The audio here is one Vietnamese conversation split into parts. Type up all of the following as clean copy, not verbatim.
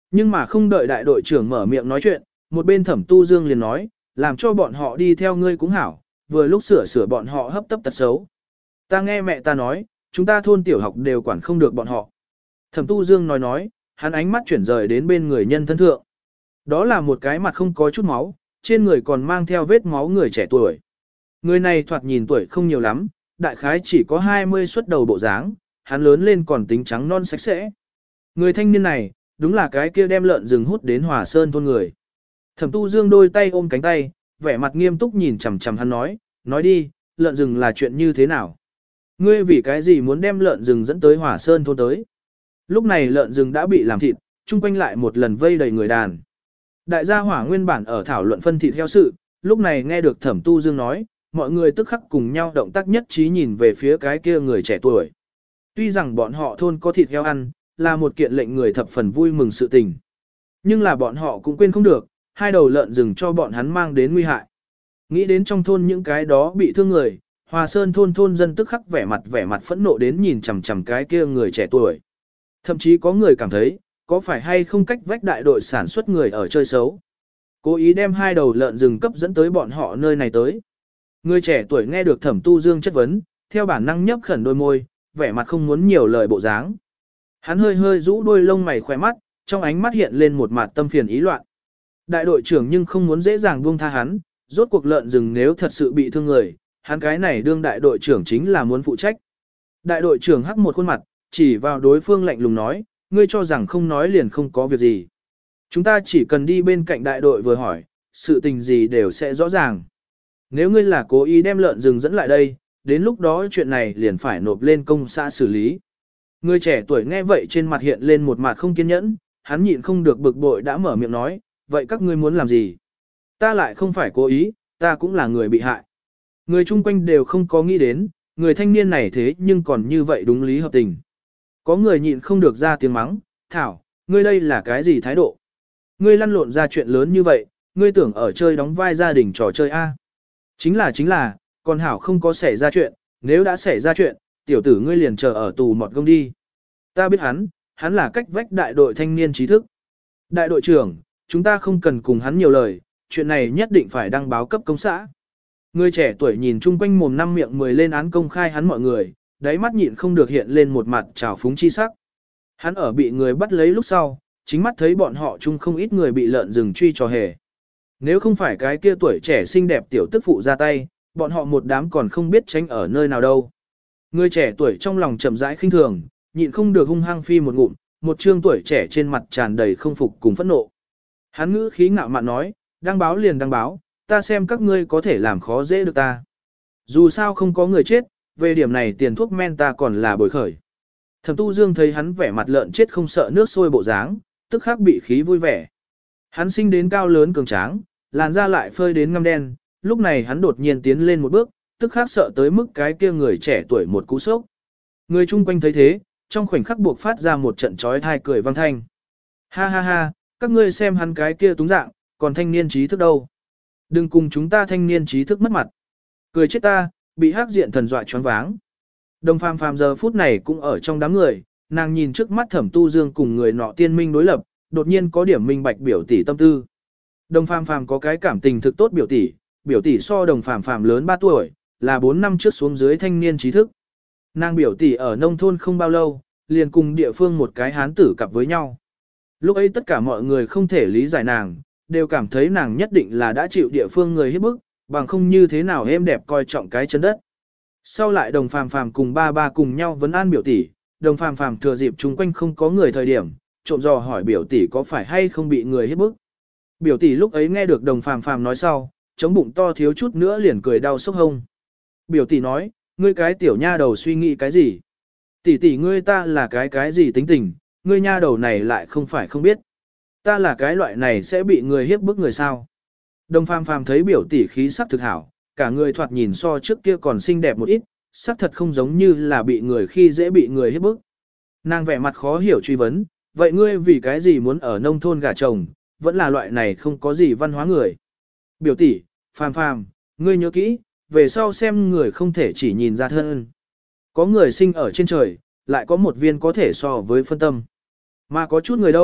Nhưng mà không đợi đại đội trưởng mở miệng nói chuyện, một bên Thẩm Tu Dương liền nói, làm cho bọn họ đi theo ngươi cũng hảo, vừa lúc sửa bọn họ hấp tấp tật xấu. Ta nghe mẹ ta nói, chúng ta thôn tiểu học đều quản không được bọn họ. Thẩm Tu Dương nói, hắn ánh mắt chuyển rời đến bên người nhân thân thượng. Đó là một cái mặt không có chút máu, trên người còn mang theo vết máu người trẻ tuổi. Người này thoạt nhìn tuổi không nhiều lắm, đại khái chỉ có 20 xuất đầu bộ dáng, hắn lớn lên còn tính trắng non sạch sẽ. Người thanh niên này, đúng là cái kia đem lợn rừng hút đến Hòa Sơn thôn người. Thẩm Tu Dương đôi tay ôm cánh tay, vẻ mặt nghiêm túc nhìn chằm chằm hắn nói đi, lợn rừng là chuyện như thế nào? Ngươi vì cái gì muốn đem lợn rừng dẫn tới Hòa Sơn thôn tới? Lúc này lợn rừng đã bị làm thịt, chung quanh lại một lần vây đầy người đàn. Đại gia hỏa nguyên bản ở thảo luận phân thịt heo sự, lúc này nghe được Thẩm Tu Dương nói, mọi người tức khắc cùng nhau động tác nhất trí nhìn về phía cái kia người trẻ tuổi. Tuy rằng bọn họ thôn có thịt heo ăn, là một kiện lệnh người thập phần vui mừng sự tình. Nhưng là bọn họ cũng quên không được, hai đầu lợn rừng cho bọn hắn mang đến nguy hại. Nghĩ đến trong thôn những cái đó bị thương người, Hòa Sơn thôn dân tức khắc vẻ mặt phẫn nộ đến nhìn chằm chằm cái kia người trẻ tuổi. Thậm chí có người cảm thấy, có phải hay không cách vách đại đội sản xuất người ở chơi xấu. Cố ý đem hai đầu lợn rừng cấp dẫn tới bọn họ nơi này tới. Người trẻ tuổi nghe được Thẩm Tu Dương chất vấn, theo bản năng nhấp khẩn đôi môi, vẻ mặt không muốn nhiều lời bộ dáng. Hắn hơi rũ đôi lông mày khỏe mắt, trong ánh mắt hiện lên một mặt tâm phiền ý loạn. Đại đội trưởng nhưng không muốn dễ dàng buông tha hắn, rốt cuộc lợn rừng nếu thật sự bị thương người, hắn cái này đương đại đội trưởng chính là muốn phụ trách. Đại đội trưởng hắc một khuôn mặt, chỉ vào đối phương lạnh lùng nói, ngươi cho rằng không nói liền không có việc gì. Chúng ta chỉ cần đi bên cạnh đại đội vừa hỏi, sự tình gì đều sẽ rõ ràng. Nếu ngươi là cố ý đem lợn rừng dẫn lại đây, đến lúc đó chuyện này liền phải nộp lên công xã xử lý. Người trẻ tuổi nghe vậy trên mặt hiện lên một mặt không kiên nhẫn, hắn nhịn không được bực bội đã mở miệng nói, vậy các ngươi muốn làm gì? Ta lại không phải cố ý, ta cũng là người bị hại. Người chung quanh đều không có nghĩ đến, người thanh niên này thế nhưng còn như vậy đúng lý hợp tình. Có người nhịn không được ra tiếng mắng, Thảo, ngươi đây là cái gì thái độ? Ngươi lăn lộn ra chuyện lớn như vậy, ngươi tưởng ở chơi đóng vai gia đình trò chơi A. Chính là, còn Hảo không có xảy ra chuyện, nếu đã xảy ra chuyện, tiểu tử ngươi liền chờ ở tù mọt gông đi. Ta biết hắn là cách vách đại đội thanh niên trí thức. Đại đội trưởng, chúng ta không cần cùng hắn nhiều lời, chuyện này nhất định phải đăng báo cấp công xã. Người trẻ tuổi nhìn chung quanh mồm năm miệng 10 lên án công khai hắn mọi người, đáy mắt nhịn không được hiện lên một mặt trào phúng chi sắc. Hắn ở bị người bắt lấy lúc sau, chính mắt thấy bọn họ chung không ít người bị lợn rừng truy trò hề. Nếu không phải cái kia tuổi trẻ xinh đẹp tiểu tức phụ ra tay, bọn họ một đám còn không biết tránh ở nơi nào đâu. Người trẻ tuổi trong lòng chậm rãi khinh thường, nhịn không được hung hăng phi một ngụm, một trương tuổi trẻ trên mặt tràn đầy không phục cùng phẫn nộ. Hắn ngữ khí ngạo mạn nói, đăng báo liền đăng báo, ta xem các ngươi có thể làm khó dễ được ta. Dù sao không có người chết, về điểm này tiền thuốc men ta còn là bồi khởi. Thẩm Tu Dương thấy hắn vẻ mặt lợn chết không sợ nước sôi bộ dáng, tức khắc bị khí vui vẻ. Hắn sinh đến cao lớn cường tráng, làn da lại phơi đến ngăm đen, lúc này hắn đột nhiên tiến lên một bước, tức khắc sợ tới mức cái kia người trẻ tuổi một cú sốc. Người chung quanh thấy thế, trong khoảnh khắc buộc phát ra một trận trói thai cười vang thanh. Ha ha ha, các ngươi xem hắn cái kia túng dạng, còn thanh niên trí thức đâu. Đừng cùng chúng ta thanh niên trí thức mất mặt. Cười chết ta, bị hắc diện thần dọa choáng váng. Đồng Phàm Phàm giờ phút này cũng ở trong đám người, nàng nhìn trước mắt Thẩm Tu Dương cùng người nọ tiên minh đối lập, đột nhiên có điểm minh bạch biểu tỷ tâm tư. Đồng Phàm Phàm có cái cảm tình thực tốt biểu tỷ so Đồng Phàm Phàm lớn 3 tuổi, là 4 năm trước xuống dưới thanh niên trí thức. Nàng biểu tỷ ở nông thôn không bao lâu, liền cùng địa phương một cái hán tử cặp với nhau. Lúc ấy tất cả mọi người không thể lý giải nàng, đều cảm thấy nàng nhất định là đã chịu địa phương người hiếp bức, bằng không như thế nào êm đẹp coi trọng cái chân đất. Sau lại Đồng Phàm Phàm cùng ba cùng nhau vấn an biểu tỷ, Đồng Phàm Phàm thừa dịp chung quanh không có người thời điểm, trộm dò hỏi biểu tỷ có phải hay không bị người hiếp bức. Biểu tỷ lúc ấy nghe được Đồng Phàm Phàm nói sau, chống bụng to thiếu chút nữa liền cười đau sốc hông. Biểu tỷ nói, ngươi cái tiểu nha đầu suy nghĩ cái gì? Tỷ ngươi ta là cái gì tính tình, ngươi nha đầu này lại không phải không biết. Ta là cái loại này sẽ bị người hiếp bức người sao? Đồng Phàm Phàm thấy biểu tỷ khí sắc thực hảo, cả người thoạt nhìn so trước kia còn xinh đẹp một ít, sắc thật không giống như là bị người khi dễ bị người hiếp bức. Nàng vẻ mặt khó hiểu truy vấn, vậy ngươi vì cái gì muốn ở nông thôn gả chồng, vẫn là loại này không có gì văn hóa người. Biểu tỷ, Phàm Phàm, ngươi nhớ kỹ, về sau xem người không thể chỉ nhìn ra thân. Có người sinh ở trên trời, lại có một viên có thể so với phân tâm. Mà có chút người đâu,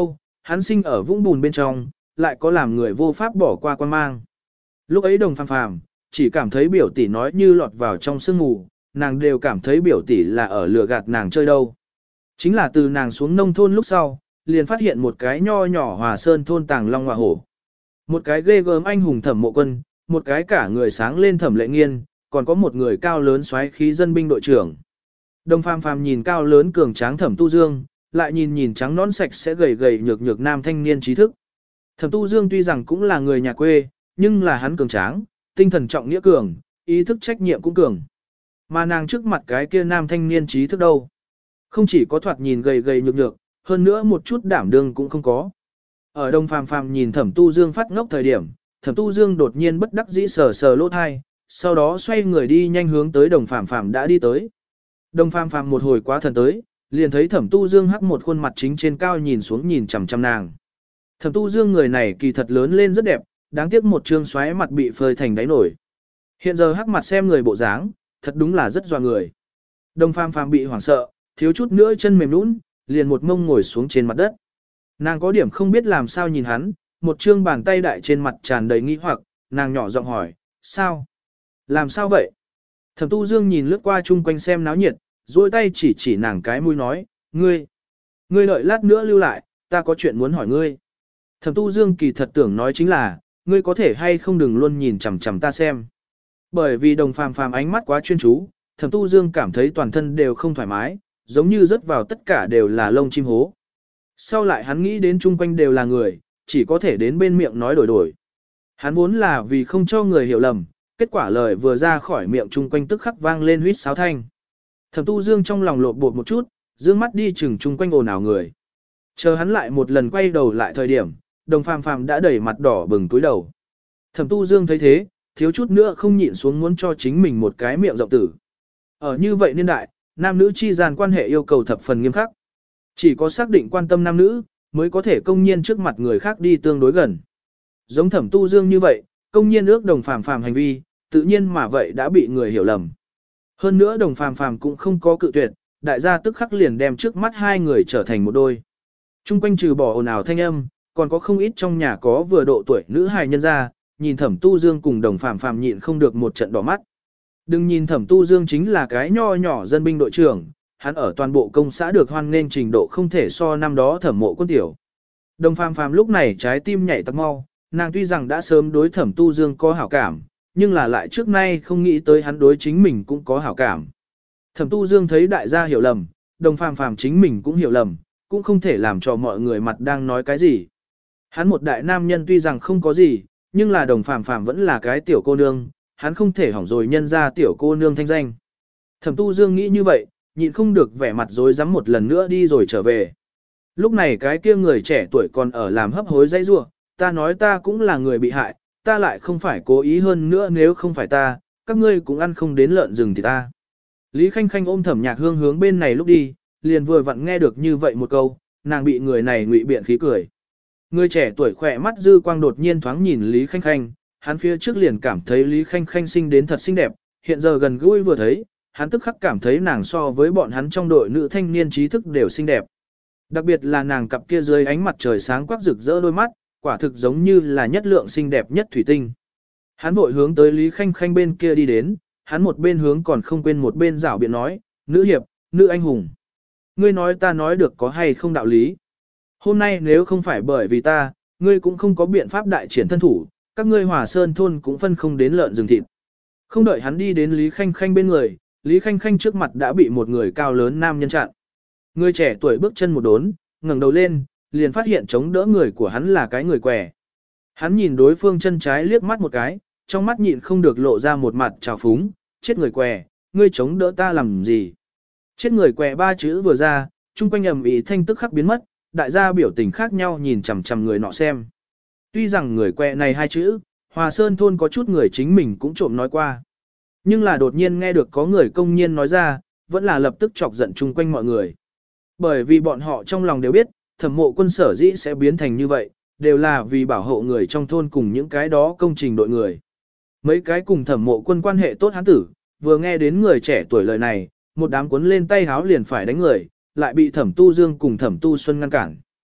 hắn sinh ở vũng bùn bên trong, lại có làm người vô pháp bỏ qua quan mang. Lúc ấy Đồng Phàm Phàm chỉ cảm thấy biểu tỷ nói như lọt vào trong sương mù, nàng đều cảm thấy biểu tỷ là ở lừa gạt nàng chơi đâu. Chính là từ nàng xuống nông thôn lúc sau, liền phát hiện một cái nho nhỏ Hòa Sơn thôn Tàng Long Hòa Hổ. Một cái ghê gớm anh hùng Thẩm Mộ Quân, một cái cả người sáng lên Thẩm Lệ Nghiên, còn có một người cao lớn xoáy khí dân binh đội trưởng. Đồng Phàm Phàm nhìn cao lớn cường tráng Thẩm Tu Dương, lại nhìn trắng nón sạch sẽ gầy gầy nhược nhược nam thanh niên trí thức. Thẩm Tu Dương tuy rằng cũng là người nhà quê, nhưng là hắn cường tráng, tinh thần trọng nghĩa cường, ý thức trách nhiệm cũng cường. Mà nàng trước mặt cái kia nam thanh niên trí thức đâu. Không chỉ có thoạt nhìn gầy gầy nhược nhược, hơn nữa một chút đảm đương cũng không có. Ở Đồng Phàm Phàm nhìn Thẩm Tu Dương phát ngốc thời điểm, Thẩm Tu Dương đột nhiên bất đắc dĩ sờ sờ lỗ thai, sau đó xoay người đi nhanh hướng tới Đồng Phàm Phàm đã đi tới. Đồng Phàm Phàm một hồi quá thần tới, liền thấy Thẩm Tu Dương hắc một khuôn mặt chính trên cao nhìn xuống nhìn chằm chằm nàng. Thẩm Tu Dương người này kỳ thật lớn lên rất đẹp, đáng tiếc một trương xoáy mặt bị phơi thành đáy nổi. Hiện giờ hắc mặt xem người bộ dáng, thật đúng là rất dọa người. Đồng Phàm Phàm bị hoảng sợ, thiếu chút nữa chân mềm nhũn, liền một mông ngồi xuống trên mặt đất. Nàng có điểm không biết làm sao nhìn hắn, một trương bàn tay đại trên mặt tràn đầy nghi hoặc, nàng nhỏ giọng hỏi, sao? Làm sao vậy? Thẩm Tu Dương nhìn lướt qua chung quanh xem náo nhiệt, duỗi tay chỉ nàng cái mũi nói, ngươi đợi lát nữa lưu lại, ta có chuyện muốn hỏi ngươi. Thẩm Tu Dương kỳ thật tưởng nói chính là, ngươi có thể hay không đừng luôn nhìn chằm chằm ta xem. Bởi vì Đồng Phàm Phàm ánh mắt quá chuyên chú, Thẩm Tu Dương cảm thấy toàn thân đều không thoải mái, giống như rớt vào tất cả đều là lông chim hố. Sau lại hắn nghĩ đến chung quanh đều là người, chỉ có thể đến bên miệng nói đổi. Hắn vốn là vì không cho người hiểu lầm, kết quả lời vừa ra khỏi miệng chung quanh tức khắc vang lên huýt sáo thanh. Thẩm Tu Dương trong lòng lộn bột một chút, dương mắt đi chừng chung quanh ồn ào người. Chờ hắn lại một lần quay đầu lại thời điểm, Đồng Phàm Phàm đã đẩy mặt đỏ bừng túi đầu. Thẩm Tu Dương thấy thế, thiếu chút nữa không nhịn xuống muốn cho chính mình một cái miệng rộng tử. Ở như vậy niên đại, nam nữ chi gian quan hệ yêu cầu thập phần nghiêm khắc. Chỉ có xác định quan tâm nam nữ, mới có thể công nhiên trước mặt người khác đi tương đối gần. Giống Thẩm Tu Dương như vậy, công nhiên ước Đồng Phàm Phàm hành vi, tự nhiên mà vậy đã bị người hiểu lầm. Hơn nữa Đồng Phàm Phàm cũng không có cự tuyệt, đại gia tức khắc liền đem trước mắt hai người trở thành một đôi. Trung quanh trừ bỏ ồn ào thanh âm, còn có không ít trong nhà có vừa độ tuổi nữ hài nhân ra, nhìn Thẩm Tu Dương cùng Đồng Phàm Phàm nhịn không được một trận đỏ mắt. Đừng nhìn Thẩm Tu Dương chính là cái nho nhỏ dân binh đội trưởng, hắn ở toàn bộ công xã được hoan nghênh trình độ không thể so năm đó Thẩm Mộ Quân tiểu. Đồng Phàm Phàm lúc này trái tim nhảy tắc mau, nàng tuy rằng đã sớm đối Thẩm Tu Dương có hảo cảm, nhưng là lại trước nay không nghĩ tới hắn đối chính mình cũng có hảo cảm. Thẩm Tu Dương thấy đại gia hiểu lầm, Đồng Phàm Phàm chính mình cũng hiểu lầm, cũng không thể làm cho mọi người mặt đang nói cái gì. Hắn một đại nam nhân tuy rằng không có gì, nhưng là Đồng Phàm Phàm vẫn là cái tiểu cô nương, hắn không thể hỏng rồi nhân ra tiểu cô nương thanh danh. Thẩm Tu Dương nghĩ như vậy, nhịn không được vẻ mặt rối rắm một lần nữa đi rồi trở về. Lúc này cái kia người trẻ tuổi còn ở làm hấp hối dây rua, ta nói ta cũng là người bị hại, ta lại không phải cố ý hơn nữa nếu không phải ta, các ngươi cũng ăn không đến lợn rừng thì ta. Lý Khanh Khanh ôm Thẩm Nhạc Hương hướng bên này lúc đi, liền vừa vặn nghe được như vậy một câu, nàng bị người này ngụy biện khí cười. Người trẻ tuổi khỏe mắt dư quang đột nhiên thoáng nhìn Lý Khanh Khanh, hắn phía trước liền cảm thấy Lý Khanh Khanh sinh đến thật xinh đẹp, hiện giờ gần gũi vừa thấy, hắn tức khắc cảm thấy nàng so với bọn hắn trong đội nữ thanh niên trí thức đều xinh đẹp. Đặc biệt là nàng cặp kia dưới ánh mặt trời sáng quắc rực rỡ đôi mắt, quả thực giống như là nhất lượng xinh đẹp nhất thủy tinh. Hắn vội hướng tới Lý Khanh Khanh bên kia đi đến, hắn một bên hướng còn không quên một bên rảo biện nói, nữ hiệp, nữ anh hùng. Ngươi nói ta nói được có hay không đạo lý. Hôm nay nếu không phải bởi vì ta, ngươi cũng không có biện pháp đại triển thân thủ, các ngươi Hòa Sơn thôn cũng phân không đến lợn rừng thịt. Không đợi hắn đi đến Lý Khanh Khanh bên người, Lý Khanh Khanh trước mặt đã bị một người cao lớn nam nhân chặn. Người trẻ tuổi bước chân một đốn, ngẩng đầu lên, liền phát hiện chống đỡ người của hắn là cái người què. Hắn nhìn đối phương chân trái liếc mắt một cái, trong mắt nhịn không được lộ ra một mặt trào phúng, chết người què, ngươi chống đỡ ta làm gì? Chết người què ba chữ vừa ra, chung quanh ầm ĩ thanh tức khắc biến mất, đại gia biểu tình khác nhau nhìn chằm chằm người nọ xem. Tuy rằng người què này hai chữ, Hòa Sơn thôn có chút người chính mình cũng trộm nói qua. Nhưng là đột nhiên nghe được có người công nhiên nói ra, vẫn là lập tức chọc giận chung quanh mọi người. Bởi vì bọn họ trong lòng đều biết, Thẩm Mộ Quân sở dĩ sẽ biến thành như vậy, đều là vì bảo hộ người trong thôn cùng những cái đó công trình đội người. Mấy cái cùng Thẩm Mộ Quân quan hệ tốt hắn tử, vừa nghe đến người trẻ tuổi lời này, một đám cuốn lên tay háo liền phải đánh người, lại bị Thẩm Tu Dương cùng Thẩm Tu Xuân ngăn cản.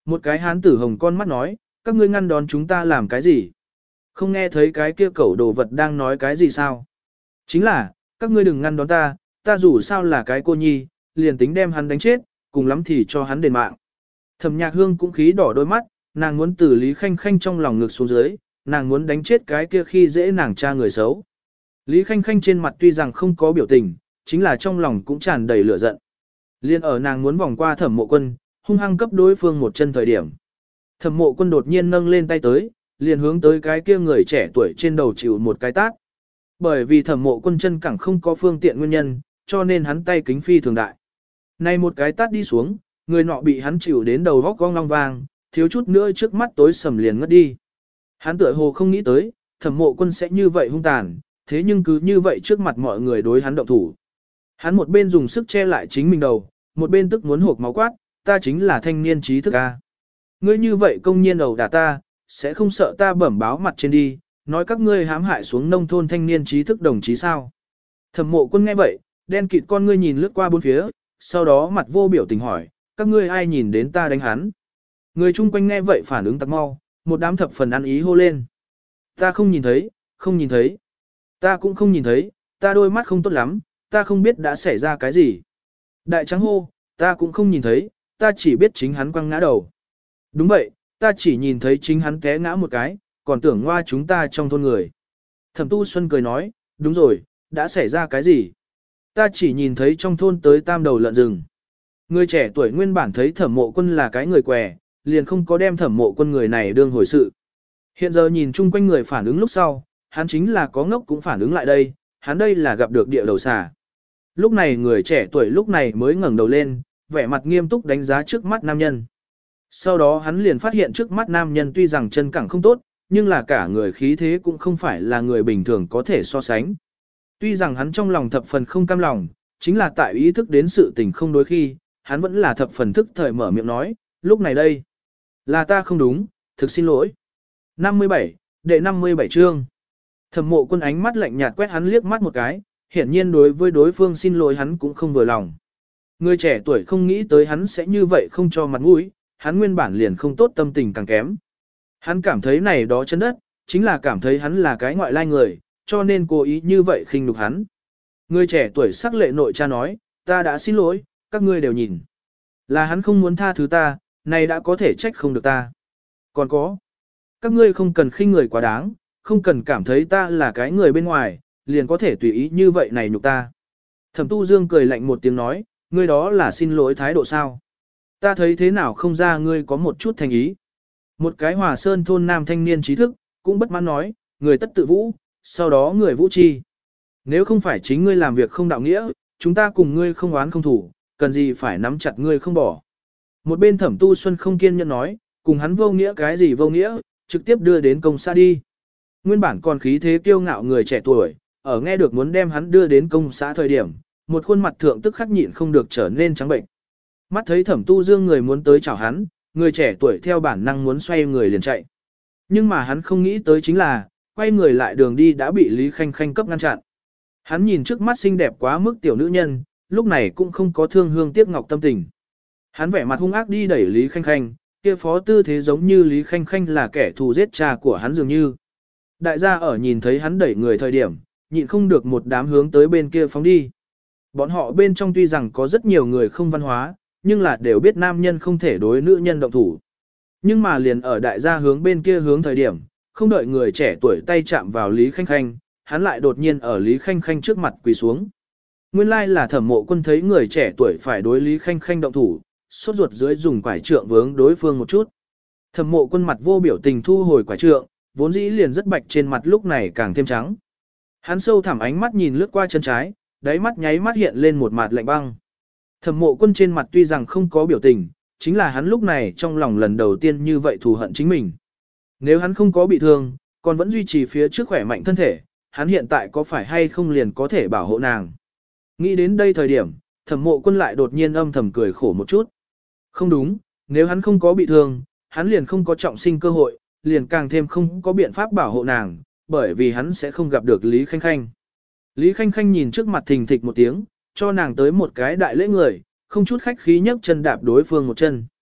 Một cái hán tử hồng con mắt nói, các ngươi ngăn đón chúng ta làm cái gì? Không nghe thấy cái kia cẩu đồ vật đang nói cái gì sao? Chính là, các ngươi đừng ngăn đón ta, ta dù sao là cái cô nhi, liền tính đem hắn đánh chết, cùng lắm thì cho hắn đền mạng. Thẩm Nhạc Hương cũng khí đỏ đôi mắt, nàng muốn từ Lý Khanh Khanh trong lòng ngực xuống dưới, nàng muốn đánh chết cái kia khi dễ nàng cha người xấu. Lý Khanh Khanh trên mặt tuy rằng không có biểu tình, chính là trong lòng cũng tràn đầy lửa giận. Liên ở nàng muốn vòng qua Thẩm Mộ Quân, hung hăng cấp đối phương một chân thời điểm. Thẩm Mộ Quân đột nhiên nâng lên tay tới, liền hướng tới cái kia người trẻ tuổi trên đầu chịu một cái tát. Bởi vì Thẩm Mộ Quân chân cẳng không có phương tiện nguyên nhân, cho nên hắn tay kính phi thường đại. Này một cái tát đi xuống, người nọ bị hắn chịu đến đầu góc cong long vang, thiếu chút nữa trước mắt tối sầm liền ngất đi. Hắn tựa hồ không nghĩ tới, Thẩm Mộ Quân sẽ như vậy hung tàn, thế nhưng cứ như vậy trước mặt mọi người đối hắn động thủ. Hắn một bên dùng sức che lại chính mình đầu, một bên tức muốn hộp máu quát, ta chính là thanh niên trí thức a. Ngươi như vậy công nhiên ẩu đả ta, sẽ không sợ ta bẩm báo mặt trên đi, nói các ngươi hãm hại xuống nông thôn thanh niên trí thức đồng chí sao. Thẩm Mộ Quân nghe vậy, đen kịt con ngươi nhìn lướt qua bốn phía, sau đó mặt vô biểu tình hỏi, các ngươi ai nhìn đến ta đánh hắn. Người chung quanh nghe vậy phản ứng tặc mau, một đám thập phần ăn ý hô lên. Ta không nhìn thấy, không nhìn thấy. Ta cũng không nhìn thấy, ta đôi mắt không tốt lắm, ta không biết đã xảy ra cái gì. Đại trắng hô, ta cũng không nhìn thấy, ta chỉ biết chính hắn quăng ngã đầu. Đúng vậy, ta chỉ nhìn thấy chính hắn té ngã một cái, còn tưởng ngoa chúng ta trong thôn người. Thẩm Tu Xuân cười nói, đúng rồi, đã xảy ra cái gì? Ta chỉ nhìn thấy trong thôn tới tam đầu lợn rừng. Người trẻ tuổi nguyên bản thấy Thẩm Mộ Quân là cái người què, liền không có đem Thẩm Mộ Quân người này đương hồi sự. Hiện giờ nhìn chung quanh người phản ứng lúc sau, hắn chính là có ngốc cũng phản ứng lại đây, hắn đây là gặp được địa đầu xà. Lúc này người trẻ tuổi lúc này mới ngẩng đầu lên, vẻ mặt nghiêm túc đánh giá trước mắt nam nhân. Sau đó hắn liền phát hiện trước mắt nam nhân tuy rằng chân cẳng không tốt, nhưng là cả người khí thế cũng không phải là người bình thường có thể so sánh. Tuy rằng hắn trong lòng thập phần không cam lòng, chính là tại ý thức đến sự tình không đối khi, hắn vẫn là thập phần thức thời mở miệng nói, lúc này đây, là ta không đúng, thực xin lỗi. 57, đệ 57 chương. Thẩm Mộ Quân ánh mắt lạnh nhạt quét hắn liếc mắt một cái, hiển nhiên đối với đối phương xin lỗi hắn cũng không vừa lòng. Người trẻ tuổi không nghĩ tới hắn sẽ như vậy không cho mặt mũi, hắn nguyên bản liền không tốt tâm tình càng kém. Hắn cảm thấy này đó chân đất, chính là cảm thấy hắn là cái ngoại lai người, cho nên cố ý như vậy khinh nhục hắn. Người trẻ tuổi sắc lệ nội cha nói, ta đã xin lỗi, các ngươi đều nhìn. Là hắn không muốn tha thứ ta, này đã có thể trách không được ta. Còn có, các ngươi không cần khinh người quá đáng, không cần cảm thấy ta là cái người bên ngoài, liền có thể tùy ý như vậy này nhục ta. Thẩm Tu Dương cười lạnh một tiếng nói, ngươi đó là xin lỗi thái độ sao? Ta thấy thế nào không ra ngươi có một chút thành ý. Một cái Hòa Sơn thôn nam thanh niên trí thức, cũng bất mãn nói, người tất tự vũ, sau đó người vũ chi. Nếu không phải chính ngươi làm việc không đạo nghĩa, chúng ta cùng ngươi không oán không thủ, cần gì phải nắm chặt ngươi không bỏ. Một bên Thẩm Tu Xuân không kiên nhẫn nói, cùng hắn vô nghĩa cái gì vô nghĩa, trực tiếp đưa đến công xã đi. Nguyên bản còn khí thế kiêu ngạo người trẻ tuổi, ở nghe được muốn đem hắn đưa đến công xã thời điểm, một khuôn mặt thượng tức khắc nhịn không được trở nên trắng bệnh. Mắt thấy Thẩm Tu Dương người muốn tới chào hắn, người trẻ tuổi theo bản năng muốn xoay người liền chạy. Nhưng mà hắn không nghĩ tới chính là, quay người lại đường đi đã bị Lý Khanh Khanh cấp ngăn chặn. Hắn nhìn trước mắt xinh đẹp quá mức tiểu nữ nhân, lúc này cũng không có thương hương tiếc ngọc tâm tình. Hắn vẻ mặt hung ác đi đẩy Lý Khanh Khanh, kia phó tư thế giống như Lý Khanh Khanh là kẻ thù giết cha của hắn dường như. Đại gia ở nhìn thấy hắn đẩy người thời điểm, nhịn không được một đám hướng tới bên kia phóng đi. Bọn họ bên trong tuy rằng có rất nhiều người không văn hóa, nhưng là đều biết nam nhân không thể đối nữ nhân động thủ. Nhưng mà liền ở đại gia hướng bên kia hướng thời điểm, không đợi người trẻ tuổi tay chạm vào Lý Khanh Khanh, hắn lại đột nhiên ở Lý Khanh Khanh trước mặt quỳ xuống. Nguyên lai là Thẩm Mộ Quân thấy người trẻ tuổi phải đối Lý Khanh Khanh động thủ, sốt ruột dưới dùng quải trượng vướng đối phương một chút. Thẩm Mộ Quân mặt vô biểu tình thu hồi quải trượng, vốn dĩ liền rất bạch trên mặt lúc này càng thêm trắng. Hắn sâu thẳm ánh mắt nhìn lướt qua chân trái, đáy mắt nháy mắt hiện lên một mặt lạnh băng. Thẩm Mộ Quân trên mặt tuy rằng không có biểu tình, chính là hắn lúc này trong lòng lần đầu tiên như vậy thù hận chính mình. Nếu hắn không có bị thương, còn vẫn duy trì phía trước khỏe mạnh thân thể, hắn hiện tại có phải hay không liền có thể bảo hộ nàng. Nghĩ đến đây thời điểm, Thẩm Mộ Quân lại đột nhiên âm thầm cười khổ một chút. Không đúng, nếu hắn không có bị thương, hắn liền không có trọng sinh cơ hội, liền càng thêm không có biện pháp bảo hộ nàng, bởi vì hắn sẽ không gặp được Lý Khanh Khanh. Lý Khanh Khanh nhìn trước mặt thình thịch một tiếng, cho nàng tới một cái đại lễ người, không chút khách khí nhấc chân đạp đối phương một chân.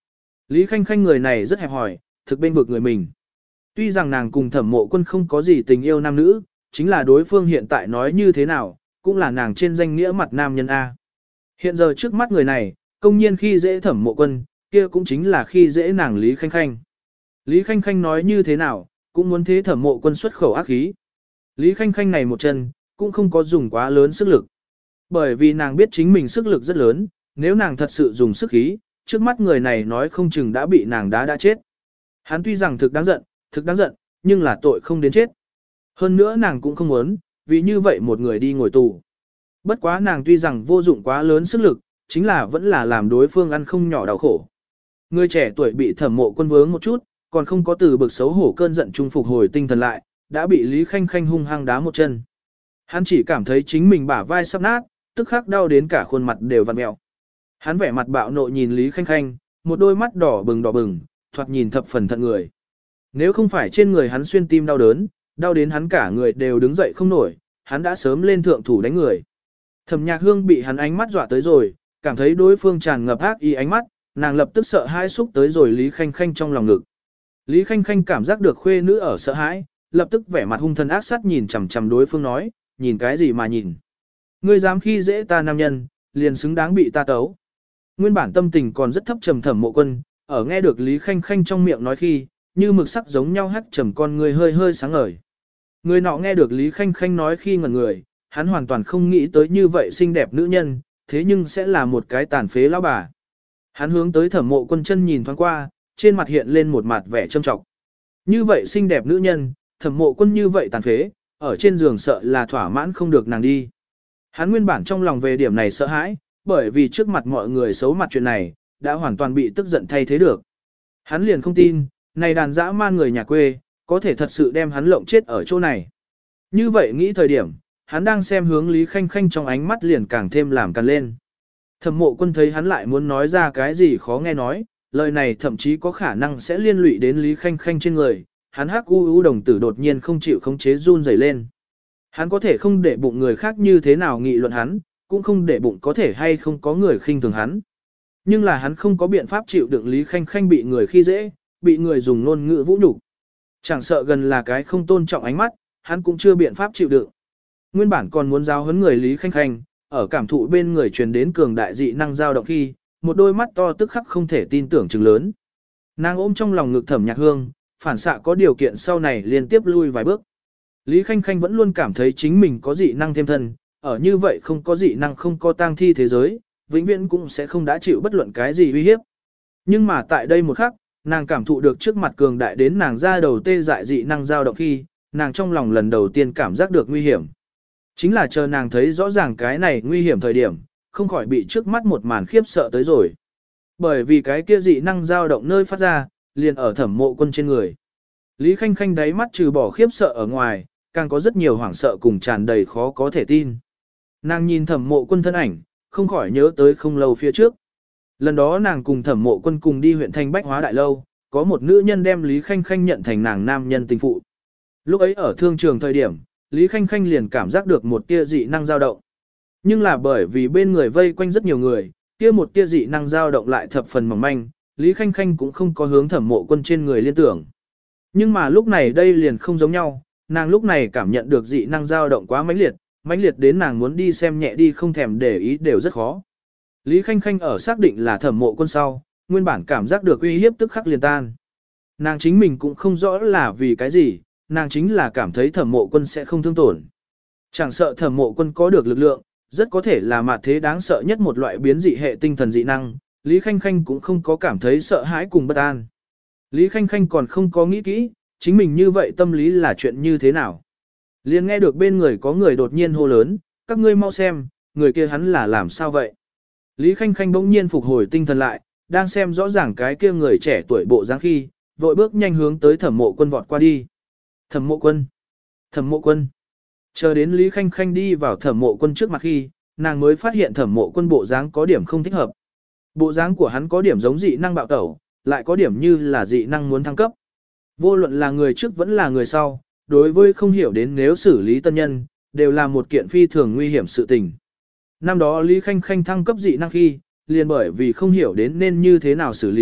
Lý Khanh Khanh người này rất hẹp hòi, thực bên vực người mình. Tuy rằng nàng cùng Thẩm Mộ Quân không có gì tình yêu nam nữ, chính là đối phương hiện tại nói như thế nào, cũng là nàng trên danh nghĩa mặt nam nhân A. Hiện giờ trước mắt người này, công nhiên khi dễ Thẩm Mộ Quân, kia cũng chính là khi dễ nàng Lý Khanh Khanh. Lý Khanh Khanh nói như thế nào, cũng muốn thế Thẩm Mộ Quân xuất khẩu ác khí. Lý Khanh Khanh này một chân, cũng không có dùng quá lớn sức lực. Bởi vì nàng biết chính mình sức lực rất lớn, nếu nàng thật sự dùng sức khí, trước mắt người này nói không chừng đã bị nàng đã chết. Hắn tuy rằng thực đáng giận, nhưng là tội không đến chết. Hơn nữa nàng cũng không muốn, vì như vậy một người đi ngồi tù. Bất quá nàng tuy rằng vô dụng quá lớn sức lực, chính là vẫn là làm đối phương ăn không nhỏ đau khổ. Người trẻ tuổi bị Thẩm Mộ Quân vướng một chút, còn không có từ bực xấu hổ cơn giận trung phục hồi tinh thần lại, đã bị Lý Khanh Khanh hung hăng đá một chân. Hắn chỉ cảm thấy chính mình bả vai sắp nát, tức khắc đau đến cả khuôn mặt đều vặn mèo. Hắn vẻ mặt bạo nộ nhìn Lý Khanh Khanh, một đôi mắt đỏ bừng, thoạt nhìn thập phần thận người. Nếu không phải trên người hắn xuyên tim đau đớn, đau đến hắn cả người đều đứng dậy không nổi, hắn đã sớm lên thượng thủ đánh người. Thẩm Nhạc Hương bị hắn ánh mắt dọa tới rồi, cảm thấy đối phương tràn ngập ác ý ánh mắt, nàng lập tức sợ hãi xúc tới rồi Lý Khanh Khanh trong lòng ngực. Lý Khanh Khanh cảm giác được khuê nữ ở sợ hãi, lập tức vẻ mặt hung thần ác sát nhìn chằm chằm đối phương nói, nhìn cái gì mà nhìn. Ngươi dám khi dễ ta nam nhân, liền xứng đáng bị ta tấu. Nguyên bản tâm tình còn rất thấp trầm Thẩm Mộ Quân, ở nghe được Lý Khanh Khanh trong miệng nói khi, như mực sắc giống nhau hắt trầm con người hơi sáng ngời. Người nọ nghe được Lý Khanh Khanh nói khi ngẩn người, hắn hoàn toàn không nghĩ tới như vậy xinh đẹp nữ nhân, thế nhưng sẽ là một cái tàn phế lão bà. Hắn hướng tới Thẩm Mộ Quân chân nhìn thoáng qua, trên mặt hiện lên một mặt vẻ châm trọng. Như vậy xinh đẹp nữ nhân, Thẩm Mộ Quân như vậy tàn phế, ở trên giường sợ là thỏa mãn không được nàng đi. Hắn nguyên bản trong lòng về điểm này sợ hãi, bởi vì trước mặt mọi người xấu mặt chuyện này, đã hoàn toàn bị tức giận thay thế được. Hắn liền không tin, này đàn dã man người nhà quê, có thể thật sự đem hắn lộng chết ở chỗ này. Như vậy nghĩ thời điểm, hắn đang xem hướng Lý Khanh Khanh trong ánh mắt liền càng thêm làm càng lên. Thẩm Mộ Quân thấy hắn lại muốn nói ra cái gì khó nghe nói, lời này thậm chí có khả năng sẽ liên lụy đến Lý Khanh Khanh trên người, hắn hắc u đồng tử đột nhiên không chịu khống chế run rẩy lên. Hắn có thể không để bụng người khác như thế nào nghị luận hắn, cũng không để bụng có thể hay không có người khinh thường hắn. Nhưng là hắn không có biện pháp chịu đựng Lý Khanh Khanh bị người khi dễ, bị người dùng ngôn ngữ vũ nhục. Chẳng sợ gần là cái không tôn trọng ánh mắt, hắn cũng chưa biện pháp chịu đựng. Nguyên bản còn muốn giáo huấn người Lý Khanh Khanh, ở cảm thụ bên người truyền đến cường đại dị năng dao động khi, một đôi mắt to tức khắc không thể tin tưởng chừng lớn. Nàng ôm trong lòng ngực Thẩm Nhạc Hương, phản xạ có điều kiện sau này liên tiếp lui vài bước. Lý Khanh Khanh vẫn luôn cảm thấy chính mình có dị năng thêm thân, ở như vậy không có dị năng không có tang thi thế giới, vĩnh viễn cũng sẽ không đã chịu bất luận cái gì uy hiếp. Nhưng mà tại đây một khắc, nàng cảm thụ được trước mặt cường đại đến nàng ra đầu tê dại dị năng dao động khi, nàng trong lòng lần đầu tiên cảm giác được nguy hiểm. Chính là chờ nàng thấy rõ ràng cái này nguy hiểm thời điểm, không khỏi bị trước mắt một màn khiếp sợ tới rồi. Bởi vì cái kia dị năng dao động nơi phát ra, liền ở Thẩm Mộ Quân trên người. Lý Khanh Khanh đáy mắt trừ bỏ khiếp sợ ở ngoài, càng có rất nhiều hoảng sợ cùng tràn đầy khó có thể tin. Nàng nhìn Thẩm Mộ Quân thân ảnh, không khỏi nhớ tới không lâu phía trước. Lần đó nàng cùng Thẩm Mộ Quân cùng đi huyện Thanh Bách Hóa Đại Lâu, có một nữ nhân đem Lý Khanh Khanh nhận thành nàng nam nhân tình phụ. Lúc ấy ở thương trường thời điểm, Lý Khanh Khanh liền cảm giác được một tia dị năng dao động. Nhưng là bởi vì bên người vây quanh rất nhiều người, kia một tia dị năng dao động lại thập phần mỏng manh, Lý Khanh Khanh cũng không có hướng Thẩm Mộ Quân trên người liên tưởng. Nhưng mà lúc này đây liền không giống nhau, nàng lúc này cảm nhận được dị năng dao động quá mãnh liệt đến nàng muốn đi xem nhẹ đi không thèm để ý đều rất khó. Lý Khanh Khanh ở xác định là Thẩm Mộ Quân sau, nguyên bản cảm giác được uy hiếp tức khắc liền tan. Nàng chính mình cũng không rõ là vì cái gì, nàng chính là cảm thấy Thẩm Mộ Quân sẽ không thương tổn. Chẳng sợ Thẩm Mộ Quân có được lực lượng, rất có thể là mạt thế đáng sợ nhất một loại biến dị hệ tinh thần dị năng, Lý Khanh Khanh cũng không có cảm thấy sợ hãi cùng bất an. Lý Khanh Khanh còn không có nghĩ kỹ, chính mình như vậy tâm lý là chuyện như thế nào. Liền nghe được bên người có người đột nhiên hô lớn, các ngươi mau xem, người kia hắn là làm sao vậy. Lý Khanh Khanh bỗng nhiên phục hồi tinh thần lại, đang xem rõ ràng cái kia người trẻ tuổi bộ dáng khi, vội bước nhanh hướng tới Thẩm Mộ Quân vọt qua đi. Thẩm Mộ Quân! Thẩm Mộ Quân! Chờ đến Lý Khanh Khanh đi vào Thẩm Mộ Quân trước mặt khi, nàng mới phát hiện Thẩm Mộ Quân bộ dáng có điểm không thích hợp. Bộ dáng của hắn có điểm giống dị năng bạo tẩu, lại có điểm như là dị năng muốn thăng cấp. Vô luận là người trước vẫn là người sau, đối với không hiểu đến nếu xử lý tân nhân, đều là một kiện phi thường nguy hiểm sự tình. Năm đó Lý Khanh Khanh thăng cấp dị năng khi, liền bởi vì không hiểu đến nên như thế nào xử lý,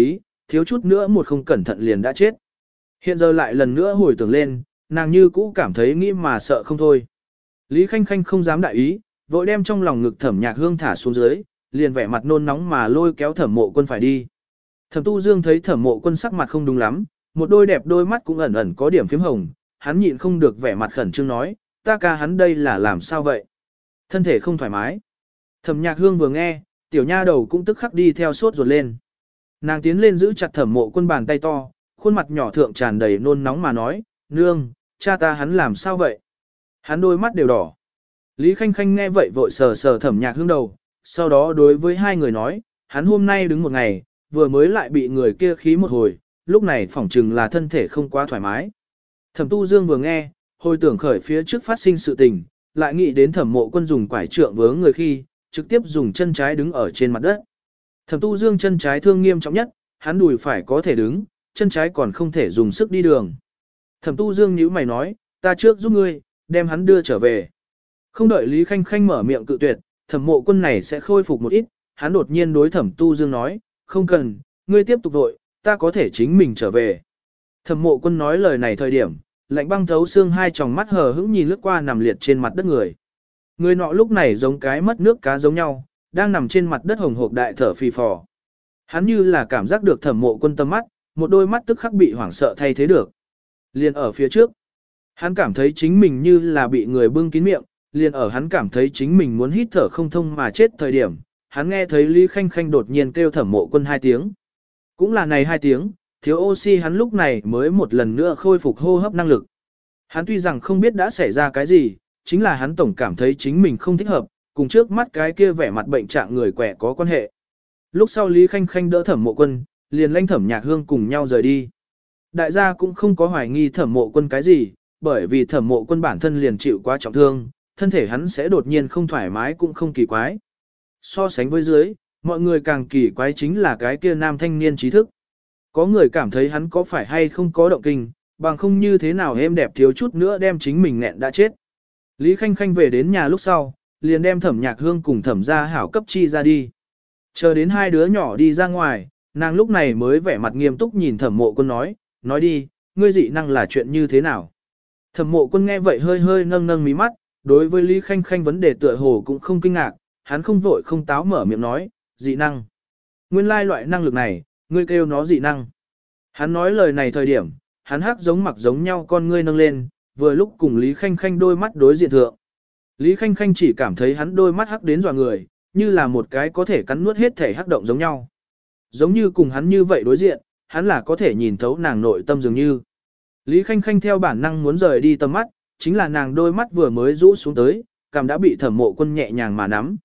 thiếu chút nữa một không cẩn thận liền đã chết. Hiện giờ lại lần nữa hồi tưởng lên, nàng như cũ cảm thấy nghĩ mà sợ không thôi. Lý Khanh Khanh không dám đại ý, vội đem trong lòng ngực Thẩm Nhạc Hương thả xuống dưới, liền vẻ mặt nôn nóng mà lôi kéo Thẩm Mộ Quân phải đi. Thẩm Tu Dương thấy Thẩm Mộ Quân sắc mặt không đúng lắm, một đôi đẹp đôi mắt cũng ẩn ẩn có điểm phím hồng, hắn nhịn không được vẻ mặt khẩn trương nói, ta ca hắn đây là làm sao vậy? Thân thể không thoải mái. Thẩm Nhạc Hương vừa nghe, tiểu nha đầu cũng tức khắc đi theo sốt ruột lên. Nàng tiến lên giữ chặt Thẩm Mộ Quân bàn tay to, khuôn mặt nhỏ thượng tràn đầy nôn nóng mà nói, nương, cha ta hắn làm sao vậy? Hắn đôi mắt đều đỏ. Lý Khanh Khanh nghe vậy vội sờ sờ Thẩm Nhạc Hương đầu, sau đó đối với hai người nói, hắn hôm nay đứng một ngày, vừa mới lại bị người kia khí một hồi, lúc này phỏng chừng là thân thể không quá thoải mái. Thẩm Tu Dương vừa nghe, hồi tưởng khởi phía trước phát sinh sự tình, lại nghĩ đến Thẩm Mộ Quân dùng quải trượng vớ người khi, trực tiếp dùng chân trái đứng ở trên mặt đất. Thẩm Tu Dương chân trái thương nghiêm trọng nhất, hắn đùi phải có thể đứng, chân trái còn không thể dùng sức đi đường. Thẩm Tu Dương nhíu mày nói, ta trước giúp ngươi, đem hắn đưa trở về. Không đợi Lý Khanh Khanh mở miệng cự tuyệt, Thẩm Mộ Quân này sẽ khôi phục một ít, hắn đột nhiên đối Thẩm Tu Dương nói, không cần, ngươi tiếp tục vội, ta có thể chính mình trở về. Thẩm Mộ Quân nói lời này thời điểm, lạnh băng thấu xương hai tròng mắt hờ hững nhìn lướt qua nằm liệt trên mặt đất người. Người nọ lúc này giống cái mất nước cá giống nhau, đang nằm trên mặt đất hồng hộc đại thở phì phò. Hắn như là cảm giác được Thẩm Mộ Quân tâm mắt, một đôi mắt tức khắc bị hoảng sợ thay thế được. Liền ở phía trước, hắn cảm thấy chính mình như là bị người bưng kín miệng, liền ở hắn cảm thấy chính mình muốn hít thở không thông mà chết thời điểm, hắn nghe thấy Lý Khanh Khanh đột nhiên kêu Thẩm Mộ Quân hai tiếng. Cũng là này hai tiếng, thiếu oxy hắn lúc này mới một lần nữa khôi phục hô hấp năng lực. Hắn tuy rằng không biết đã xảy ra cái gì, chính là hắn tổng cảm thấy chính mình không thích hợp, cùng trước mắt cái kia vẻ mặt bệnh trạng người quẻ có quan hệ. Lúc sau Lý Khanh Khanh đỡ Thẩm Mộ Quân, liền lãnh Thẩm Nhạc Hương cùng nhau rời đi. Đại gia cũng không có hoài nghi Thẩm Mộ Quân cái gì, bởi vì Thẩm Mộ Quân bản thân liền chịu quá trọng thương, thân thể hắn sẽ đột nhiên không thoải mái cũng không kỳ quái. So sánh với dưới, mọi người càng kỳ quái chính là cái kia nam thanh niên trí thức. Có người cảm thấy hắn có phải hay không có động kinh, bằng không như thế nào êm đẹp thiếu chút nữa đem chính mình nghẹn đã chết. Lý Khanh Khanh về đến nhà lúc sau, liền đem Thẩm Nhạc Hương cùng Thẩm Gia Hảo cấp chi ra đi. Chờ đến hai đứa nhỏ đi ra ngoài, nàng lúc này mới vẻ mặt nghiêm túc nhìn Thẩm Mộ Quân nói đi, ngươi dị năng là chuyện như thế nào? Thẩm Mộ Quân nghe vậy hơi hơi nâng nâng mí mắt, đối với Lý Khanh Khanh vấn đề tựa hồ cũng không kinh ngạc, hắn không vội không táo mở miệng nói, dị năng. Nguyên lai loại năng lực này, ngươi kêu nó dị năng. Hắn nói lời này thời điểm, hắn hắc giống mặc giống nhau con ngươi nâng lên, vừa lúc cùng Lý Khanh Khanh đôi mắt đối diện thượng. Lý Khanh Khanh chỉ cảm thấy hắn đôi mắt hắc đến dọa người, như là một cái có thể cắn nuốt hết thể hắc động giống nhau. Giống như cùng hắn như vậy đối diện, hắn là có thể nhìn thấu nàng nội tâm dường như. Lý Khanh Khanh theo bản năng muốn rời đi tầm mắt, chính là nàng đôi mắt vừa mới rũ xuống tới, cằm đã bị Thẩm Mộ Quân nhẹ nhàng mà nắm.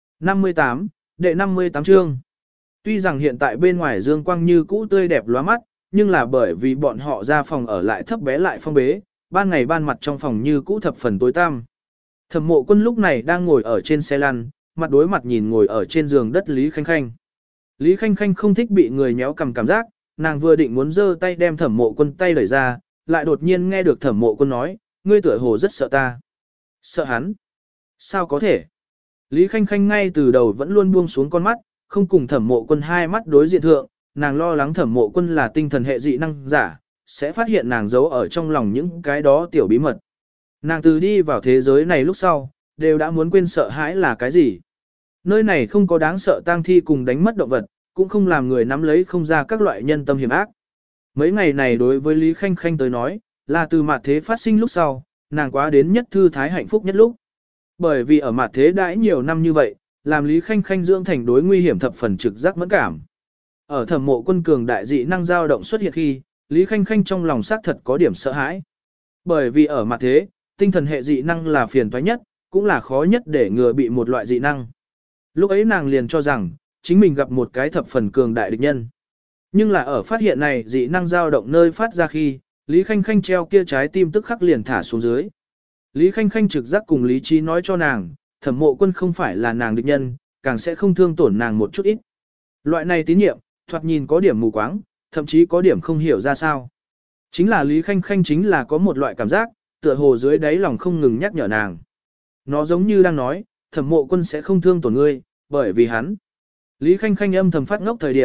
58, đệ 58 chương. Tuy rằng hiện tại bên ngoài dương quang như cũ tươi đẹp lóa mắt, nhưng là bởi vì bọn họ ra phòng ở lại thấp bé lại phong bế, ban ngày ban mặt trong phòng như cũ thập phần tối tăm. Thẩm Mộ Quân lúc này đang ngồi ở trên xe lăn, mặt đối mặt nhìn ngồi ở trên giường đất Lý Khanh Khanh. Lý Khanh Khanh không thích bị người nhéo cầm cảm giác, nàng vừa định muốn giơ tay đem Thẩm Mộ Quân tay đẩy ra, lại đột nhiên nghe được Thẩm Mộ Quân nói, ngươi tựa hồ rất sợ ta. Sợ hắn? Sao có thể? Lý Khanh Khanh ngay từ đầu vẫn luôn buông xuống con mắt, không cùng Thẩm Mộ Quân hai mắt đối diện thượng, nàng lo lắng Thẩm Mộ Quân là tinh thần hệ dị năng giả, sẽ phát hiện nàng giấu ở trong lòng những cái đó tiểu bí mật. Nàng từ đi vào thế giới này lúc sau, đều đã muốn quên sợ hãi là cái gì. Nơi này không có đáng sợ tang thi cùng đánh mất động vật, cũng không làm người nắm lấy không ra các loại nhân tâm hiểm ác. Mấy ngày này đối với Lý Khanh Khanh tới nói, là từ mạt thế phát sinh lúc sau, nàng quá đến nhất thư thái hạnh phúc nhất lúc. Bởi vì ở mạt thế đãi nhiều năm như vậy, làm Lý Khanh Khanh dưỡng thành đối nguy hiểm thập phần trực giác mẫn cảm. Ở Thẩm Mộ Quân cường đại dị năng dao động xuất hiện khi, Lý Khanh Khanh trong lòng xác thật có điểm sợ hãi. Bởi vì ở mạt thế, tinh thần hệ dị năng là phiền toái nhất, cũng là khó nhất để ngừa bị một loại dị năng. Lúc ấy nàng liền cho rằng, chính mình gặp một cái thập phần cường đại địch nhân. Nhưng là ở phát hiện này dị năng dao động nơi phát ra khi, Lý Khanh Khanh treo kia trái tim tức khắc liền thả xuống dưới. Lý Khanh Khanh trực giác cùng lý trí nói cho nàng, Thẩm Mộ Quân không phải là nàng địch nhân, càng sẽ không thương tổn nàng một chút ít. Loại này tín nhiệm, thoạt nhìn có điểm mù quáng, thậm chí có điểm không hiểu ra sao. Chính là Lý Khanh Khanh chính là có một loại cảm giác, tựa hồ dưới đáy lòng không ngừng nhắc nhở nàng. Nó giống như đang nói, Thẩm Mộ Quân sẽ không thương tổn ngươi, bởi vì hắn. Lý Khanh Khanh âm thầm phát ngốc thời điểm,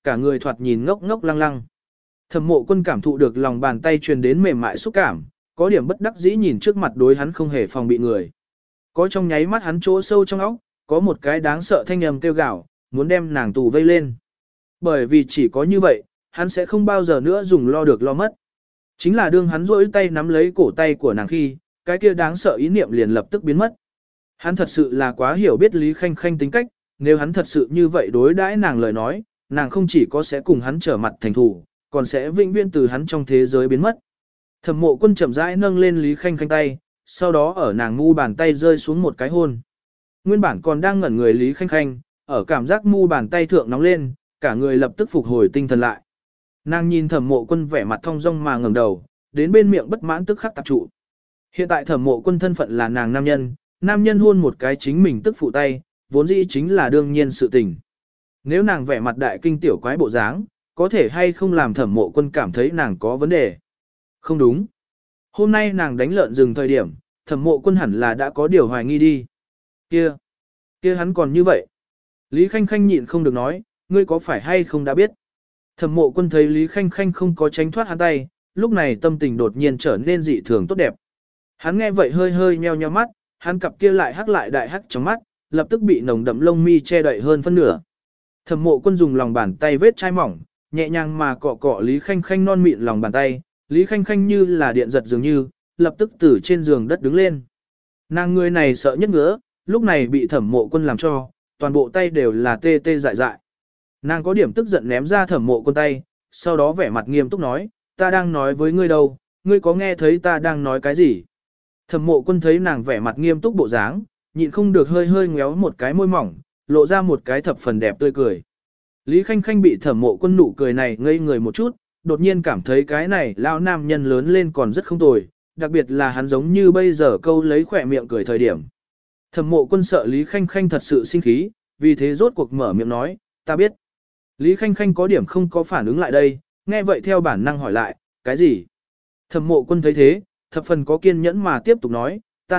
cả người thoạt nhìn ngốc ngốc lăng lăng. Thẩm Mộ Quân cảm thụ được lòng bàn tay truyền đến mềm mại xúc cảm, có điểm bất đắc dĩ nhìn trước mặt đối hắn không hề phòng bị người. Có trong nháy mắt hắn chỗ sâu trong óc, có một cái đáng sợ thanh âm kêu gào, muốn đem nàng tù vây lên. Bởi vì chỉ có như vậy, hắn sẽ không bao giờ nữa dùng lo được lo mất. Chính là đương hắn rỗi tay nắm lấy cổ tay của nàng khi, cái kia đáng sợ ý niệm liền lập tức biến mất. Hắn thật sự là quá hiểu biết Lý Khanh Khanh tính cách, nếu hắn thật sự như vậy đối đãi nàng lời nói, nàng không chỉ có sẽ cùng hắn trở mặt thành thù, còn sẽ vĩnh viễn từ hắn trong thế giới biến mất. Thẩm Mộ Quân chậm rãi nâng lên Lý Khanh Khanh tay, sau đó ở nàng mu bàn tay rơi xuống một cái hôn. Nguyên bản còn đang ngẩn người Lý Khanh Khanh, ở cảm giác mu bàn tay thượng nóng lên, cả người lập tức phục hồi tinh thần lại. Nàng nhìn Thẩm Mộ Quân vẻ mặt thong dong mà ngẩng đầu, đến bên miệng bất mãn tức khắc tập trụ. Hiện tại Thẩm Mộ Quân thân phận là nàng nam nhân hôn một cái chính mình tức phụ tay, vốn dĩ chính là đương nhiên sự tình. Nếu nàng vẻ mặt đại kinh tiểu quái bộ dáng, có thể hay không làm Thẩm Mộ Quân cảm thấy nàng có vấn đề. Không đúng. Hôm nay nàng đánh lợn rừng thời điểm, Thẩm Mộ Quân hẳn là đã có điều hoài nghi đi. Kia hắn còn như vậy. Lý Khanh Khanh nhịn không được nói, ngươi có phải hay không đã biết. Thẩm Mộ Quân thấy Lý Khanh Khanh không có tránh thoát hắn tay, lúc này tâm tình đột nhiên trở nên dị thường tốt đẹp. Hắn nghe vậy hơi hơi nheo nheo mắt, hắn cặp kia lại hắc lại đại hắc trong mắt, lập tức bị nồng đậm lông mi che đậy hơn phân nửa. Thẩm Mộ Quân dùng lòng bàn tay vết chai mỏng, nhẹ nhàng mà cọ cọ Lý Khanh Khanh non mịn lòng bàn tay, Lý Khanh Khanh như là điện giật dường như, lập tức từ trên giường đất đứng lên. Nàng người này sợ nhất ngứa, lúc này bị Thẩm Mộ Quân làm cho, toàn bộ tay đều là tê tê dại dại. Nàng có điểm tức giận ném ra Thẩm Mộ Quân tay, sau đó vẻ mặt nghiêm túc nói, ta đang nói với ngươi đâu, ngươi có nghe thấy ta đang nói cái gì? Thẩm Mộ Quân thấy nàng vẻ mặt nghiêm túc bộ dáng, nhịn không được hơi hơi ngéo một cái môi mỏng, lộ ra một cái thập phần đẹp tươi cười. Lý Khanh Khanh bị Thẩm Mộ Quân nụ cười này ngây người một chút, đột nhiên cảm thấy cái này lão nam nhân lớn lên còn rất không tồi, đặc biệt là hắn giống như bây giờ câu lấy khỏe miệng cười thời điểm. Thẩm Mộ Quân sợ Lý Khanh Khanh thật sự sinh khí, vì thế rốt cuộc mở miệng nói, ta biết. Lý Khanh Khanh có điểm không có phản ứng lại đây, nghe vậy theo bản năng hỏi lại, cái gì? Thẩm Mộ Quân thấy thế, thập phần có kiên nhẫn mà tiếp tục nói,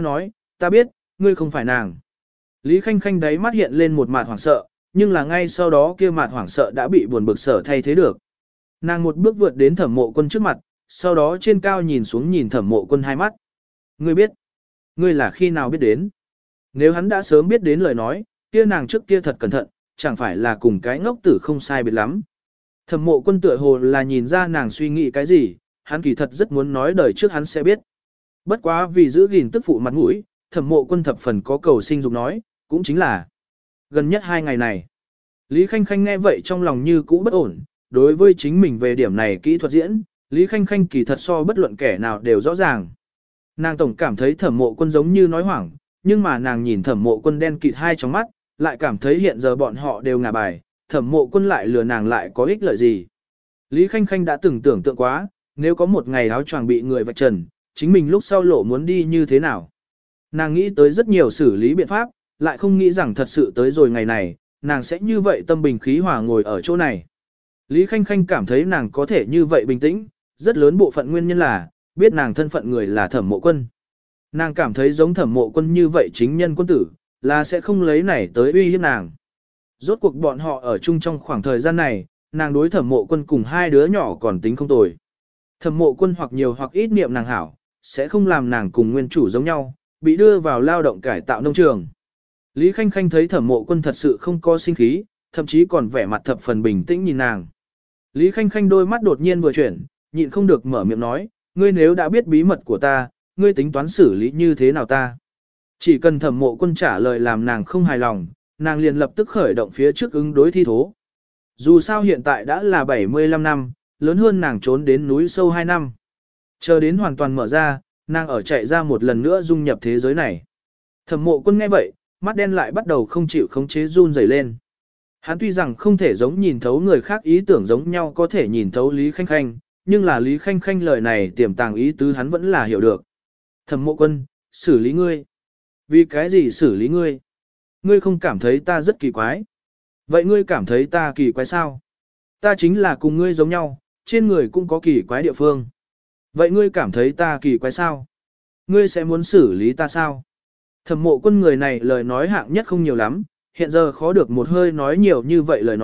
ta biết, ngươi không phải nàng. Lý Khanh Khanh đáy mắt hiện lên một mạt hoảng sợ, nhưng là ngay sau đó kia mạt hoảng sợ đã bị buồn bực sở thay thế được. Nàng một bước vượt đến Thẩm Mộ Quân trước mặt, sau đó trên cao nhìn xuống nhìn Thẩm Mộ Quân hai mắt. Ngươi biết, ngươi là khi nào biết đến? Nếu hắn đã sớm biết đến lời nói, kia nàng trước kia thật cẩn thận, chẳng phải là cùng cái ngốc tử không sai biệt lắm. Thẩm Mộ Quân tựa hồ là nhìn ra nàng suy nghĩ cái gì, hắn kỳ thật rất muốn nói đời trước hắn sẽ biết. Bất quá vì giữ gìn tức phụ mặt mũi, Thẩm Mộ Quân thập phần có cầu sinh dục nói, cũng chính là gần nhất 2 ngày này. Lý Khanh Khanh nghe vậy trong lòng như cũ bất ổn, đối với chính mình về điểm này kỹ thuật diễn, Lý Khanh Khanh kỳ thật so bất luận kẻ nào đều rõ ràng. Nàng tổng cảm thấy Thẩm Mộ Quân giống như nói hoảng, nhưng mà nàng nhìn Thẩm Mộ Quân đen kịt hai trong mắt, lại cảm thấy hiện giờ bọn họ đều ngả bài, Thẩm Mộ Quân lại lừa nàng lại có ích lợi gì. Lý Khanh Khanh đã từng tưởng tượng quá, nếu có một ngày áo choàng bị người vạch trần, chính mình lúc sau lộ muốn đi như thế nào. Nàng nghĩ tới rất nhiều xử lý biện pháp, lại không nghĩ rằng thật sự tới rồi ngày này, nàng sẽ như vậy tâm bình khí hòa ngồi ở chỗ này. Lý Khanh Khanh cảm thấy nàng có thể như vậy bình tĩnh, rất lớn bộ phận nguyên nhân là, biết nàng thân phận người là Thẩm Mộ Quân. Nàng cảm thấy giống Thẩm Mộ Quân như vậy chính nhân quân tử, là sẽ không lấy này tới uy hiếp nàng. Rốt cuộc bọn họ ở chung trong khoảng thời gian này, nàng đối Thẩm Mộ Quân cùng hai đứa nhỏ còn tính không tồi. Thẩm Mộ Quân hoặc nhiều hoặc ít niệm nàng hảo, sẽ không làm nàng cùng nguyên chủ giống nhau, bị đưa vào lao động cải tạo nông trường. Lý Khanh Khanh thấy Thẩm Mộ Quân thật sự không có sinh khí, thậm chí còn vẻ mặt thập phần bình tĩnh nhìn nàng. Lý Khanh Khanh đôi mắt đột nhiên vừa chuyển, nhịn không được mở miệng nói, ngươi nếu đã biết bí mật của ta, ngươi tính toán xử lý như thế nào ta? Chỉ cần Thẩm Mộ Quân trả lời làm nàng không hài lòng, nàng liền lập tức khởi động phía trước ứng đối thi thố. Dù sao hiện tại đã là 75 năm, lớn hơn nàng trốn đến núi sâu 2 năm. Chờ đến hoàn toàn mở ra, nàng ở chạy ra một lần nữa dung nhập thế giới này. Thẩm Mộ Quân nghe vậy, mắt đen lại bắt đầu không chịu khống chế run rẩy lên. Hắn tuy rằng không thể giống nhìn thấu người khác ý tưởng giống nhau có thể nhìn thấu Lý Khanh Khanh, nhưng là Lý Khanh Khanh lời này tiềm tàng ý tứ hắn vẫn là hiểu được. Thẩm Mộ Quân, xử lý ngươi. Vì cái gì xử lý ngươi? Ngươi không cảm thấy ta rất kỳ quái. Vậy ngươi cảm thấy ta kỳ quái sao? Ta chính là cùng ngươi giống nhau, trên người cũng có kỳ quái địa phương. Vậy ngươi cảm thấy ta kỳ quái sao? Ngươi sẽ muốn xử lý ta sao? Thẩm Mộ Quân người này lời nói hạng nhất không nhiều lắm, hiện giờ khó được một hơi nói nhiều như vậy lời nói,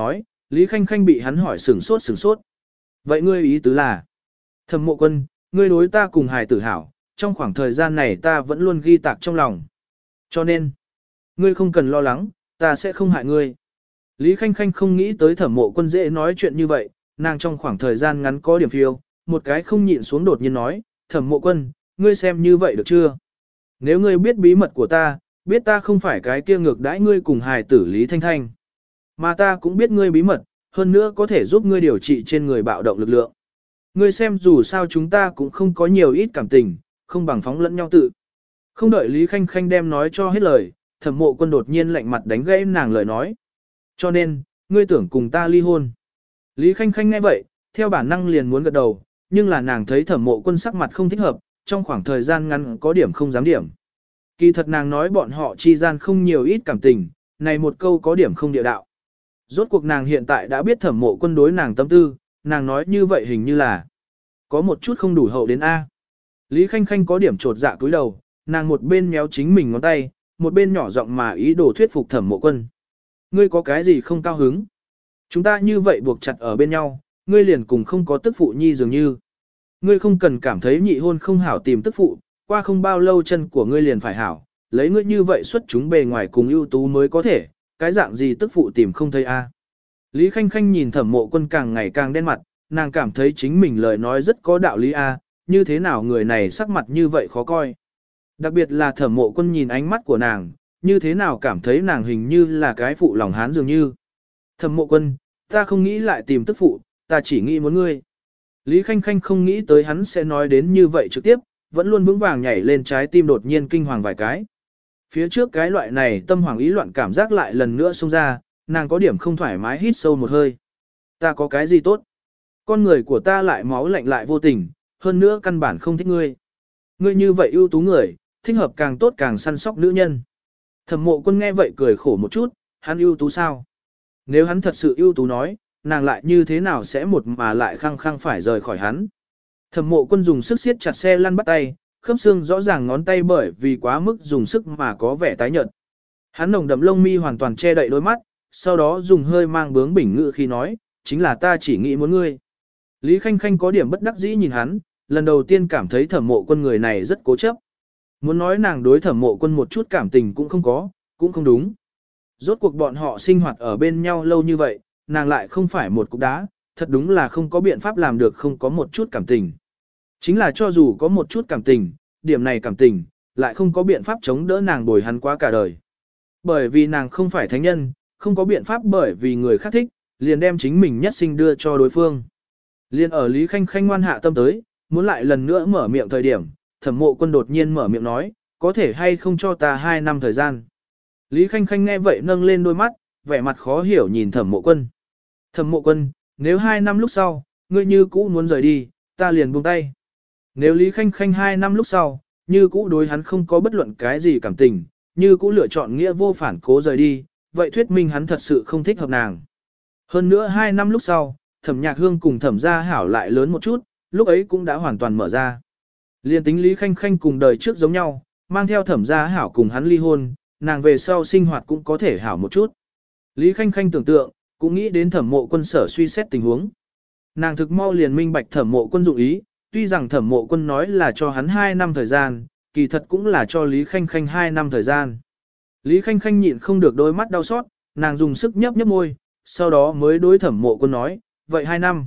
Lý Khanh Khanh bị hắn hỏi sửng sốt. Vậy ngươi ý tứ là, Thẩm Mộ Quân, ngươi đối ta cùng hài tử hảo, trong khoảng thời gian này ta vẫn luôn ghi tạc trong lòng. Cho nên, ngươi không cần lo lắng, ta sẽ không hại ngươi. Lý Khanh Khanh không nghĩ tới Thẩm Mộ Quân dễ nói chuyện như vậy, nàng trong khoảng thời gian ngắn có điểm phiêu, một cái không nhịn xuống đột nhiên nói, Thẩm Mộ Quân, ngươi xem như vậy được chưa? Nếu ngươi biết bí mật của ta, biết ta không phải cái kia ngược đãi ngươi cùng hài tử Lý Thanh Thanh, mà ta cũng biết ngươi bí mật, hơn nữa có thể giúp ngươi điều trị trên người bạo động lực lượng. Ngươi xem dù sao chúng ta cũng không có nhiều ít cảm tình, không bằng phóng lẫn nhau tự. Không đợi Lý Khanh Khanh đem nói cho hết lời, Thẩm Mộ Quân đột nhiên lạnh mặt đánh gãy nàng lời nói. Cho nên, ngươi tưởng cùng ta ly hôn. Lý Khanh Khanh nghe vậy, theo bản năng liền muốn gật đầu, nhưng là nàng thấy Thẩm Mộ Quân sắc mặt không thích hợp, trong khoảng thời gian ngắn có điểm không dám điểm. Kỳ thật nàng nói bọn họ chi gian không nhiều ít cảm tình, này một câu có điểm không địa đạo. Rốt cuộc nàng hiện tại đã biết Thẩm Mộ Quân đối nàng tâm tư, nàng nói như vậy hình như là có một chút không đủ hậu đến A. Lý Khanh Khanh có điểm trột dạ cúi đầu, nàng một bên méo chính mình ngón tay, một bên nhỏ giọng mà ý đồ thuyết phục Thẩm Mộ Quân. Ngươi có cái gì không cao hứng? Chúng ta như vậy buộc chặt ở bên nhau, ngươi liền cùng không có tức phụ nhi dường như. Ngươi không cần cảm thấy nhị hôn không hảo tìm tức phụ, qua không bao lâu chân của ngươi liền phải hảo, lấy ngươi như vậy xuất chúng bề ngoài cùng ưu tú mới có thể, cái dạng gì tức phụ tìm không thấy a. Lý Khanh Khanh nhìn Thẩm Mộ Quân càng ngày càng đen mặt, nàng cảm thấy chính mình lời nói rất có đạo lý a, như thế nào người này sắc mặt như vậy khó coi. Đặc biệt là Thẩm Mộ Quân nhìn ánh mắt của nàng, như thế nào cảm thấy nàng hình như là cái phụ lòng hán dường như. Thẩm Mộ Quân, ta không nghĩ lại tìm tức phụ, ta chỉ nghĩ muốn ngươi. Lý Khanh Khanh không nghĩ tới hắn sẽ nói đến như vậy trực tiếp, vẫn luôn vững vàng nhảy lên trái tim đột nhiên kinh hoàng vài cái. Phía trước cái loại này tâm hoàng ý loạn cảm giác lại lần nữa xông ra, nàng có điểm không thoải mái hít sâu một hơi. Ta có cái gì tốt? Con người của ta lại máu lạnh lại vô tình, hơn nữa căn bản không thích ngươi. Ngươi như vậy ưu tú người, thích hợp càng tốt càng săn sóc nữ nhân. Thẩm Mộ Quân nghe vậy cười khổ một chút, hắn ưu tú sao? Nếu hắn thật sự ưu tú nói, nàng lại như thế nào sẽ một mà lại khăng khăng phải rời khỏi hắn. Thẩm Mộ Quân dùng sức siết chặt xe lăn bắt tay, khớp xương rõ ràng ngón tay bởi vì quá mức dùng sức mà có vẻ tái nhợt. Hắn nồng đậm lông mi hoàn toàn che đậy đôi mắt, sau đó dùng hơi mang bướng bỉnh ngữ khi nói, chính là ta chỉ nghĩ muốn ngươi. Lý Khanh Khanh có điểm bất đắc dĩ nhìn hắn, lần đầu tiên cảm thấy Thẩm Mộ Quân người này rất cố chấp. Muốn nói nàng đối Thẩm Mộ Quân một chút cảm tình cũng không có, cũng không đúng. Rốt cuộc bọn họ sinh hoạt ở bên nhau lâu như vậy, nàng lại không phải một cục đá, thật đúng là không có biện pháp làm được không có một chút cảm tình. Chính là cho dù có một chút cảm tình, điểm này cảm tình, lại không có biện pháp chống đỡ nàng bồi hắn qua cả đời. Bởi vì nàng không phải thánh nhân, không có biện pháp bởi vì người khác thích, liền đem chính mình nhất sinh đưa cho đối phương. Liền ở Lý Khanh Khanh ngoan hạ tâm tới, muốn lại lần nữa mở miệng thời điểm, Thẩm Mộ Quân đột nhiên mở miệng nói, có thể hay không cho ta 2 năm thời gian. Lý Khanh Khanh nghe vậy nâng lên đôi mắt, vẻ mặt khó hiểu nhìn Thẩm Mộ Quân. Thẩm Mộ Quân, nếu 2 năm lúc sau, ngươi như cũ muốn rời đi, ta liền buông tay. Nếu Lý Khanh Khanh 2 năm lúc sau, như cũ đối hắn không có bất luận cái gì cảm tình, như cũ lựa chọn nghĩa vô phản cố rời đi, vậy thuyết minh hắn thật sự không thích hợp nàng. Hơn nữa 2 năm lúc sau, Thẩm Nhạc Hương cùng Thẩm Gia Hảo lại lớn một chút, lúc ấy cũng đã hoàn toàn mở ra. Liên tính Lý Khanh Khanh cùng đời trước giống nhau, mang theo Thẩm Gia Hảo cùng hắn ly hôn, nàng về sau sinh hoạt cũng có thể hảo một chút. Lý Khanh Khanh tưởng tượng, cũng nghĩ đến Thẩm Mộ Quân sở suy xét tình huống. Nàng thực mau liền minh bạch Thẩm Mộ Quân dụng ý, tuy rằng Thẩm Mộ Quân nói là cho hắn 2 năm thời gian, kỳ thật cũng là cho Lý Khanh Khanh 2 năm thời gian. Lý Khanh Khanh nhịn không được đôi mắt đau xót, nàng dùng sức nhấp nhấp môi, sau đó mới đối Thẩm Mộ Quân nói, vậy 2 năm.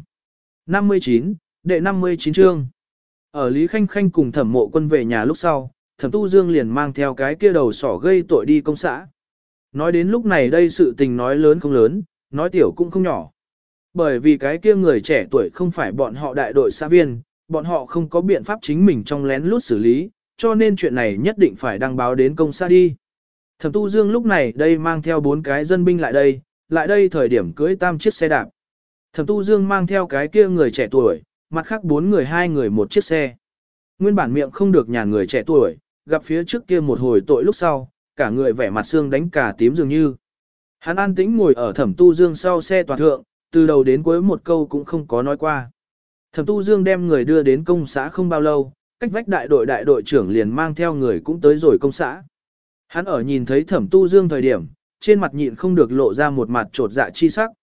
59, đệ 59 chương. Ở Lý Khanh Khanh cùng Thẩm Mộ Quân về nhà lúc sau, Thẩm Tu Dương liền mang theo cái kia đầu sỏ gây tội đi công xã. Nói đến lúc này đây sự tình nói lớn không lớn, nói tiểu cũng không nhỏ. Bởi vì cái kia người trẻ tuổi không phải bọn họ đại đội xã viên, bọn họ không có biện pháp chính mình trong lén lút xử lý, cho nên chuyện này nhất định phải đăng báo đến công xã đi. Thẩm Tu Dương lúc này đây mang theo 4 cái dân binh lại đây thời điểm cưới 3 chiếc xe đạp. Thẩm Tu Dương mang theo cái kia người trẻ tuổi, mặt khác 4 người 2 người một chiếc xe. Nguyên bản miệng không được nhàn người trẻ tuổi, gặp phía trước kia một hồi tội lúc sau, cả người vẻ mặt xương đánh cả tím dường như. Hắn an tĩnh ngồi ở Thẩm Tu Dương sau xe toàn thượng, từ đầu đến cuối một câu cũng không có nói qua. Thẩm Tu Dương đem người đưa đến công xã không bao lâu, cách vách đại đội trưởng liền mang theo người cũng tới rồi công xã. Hắn ở nhìn thấy Thẩm Tu Dương thời điểm, trên mặt nhịn không được lộ ra một mặt trột dạ chi sắc.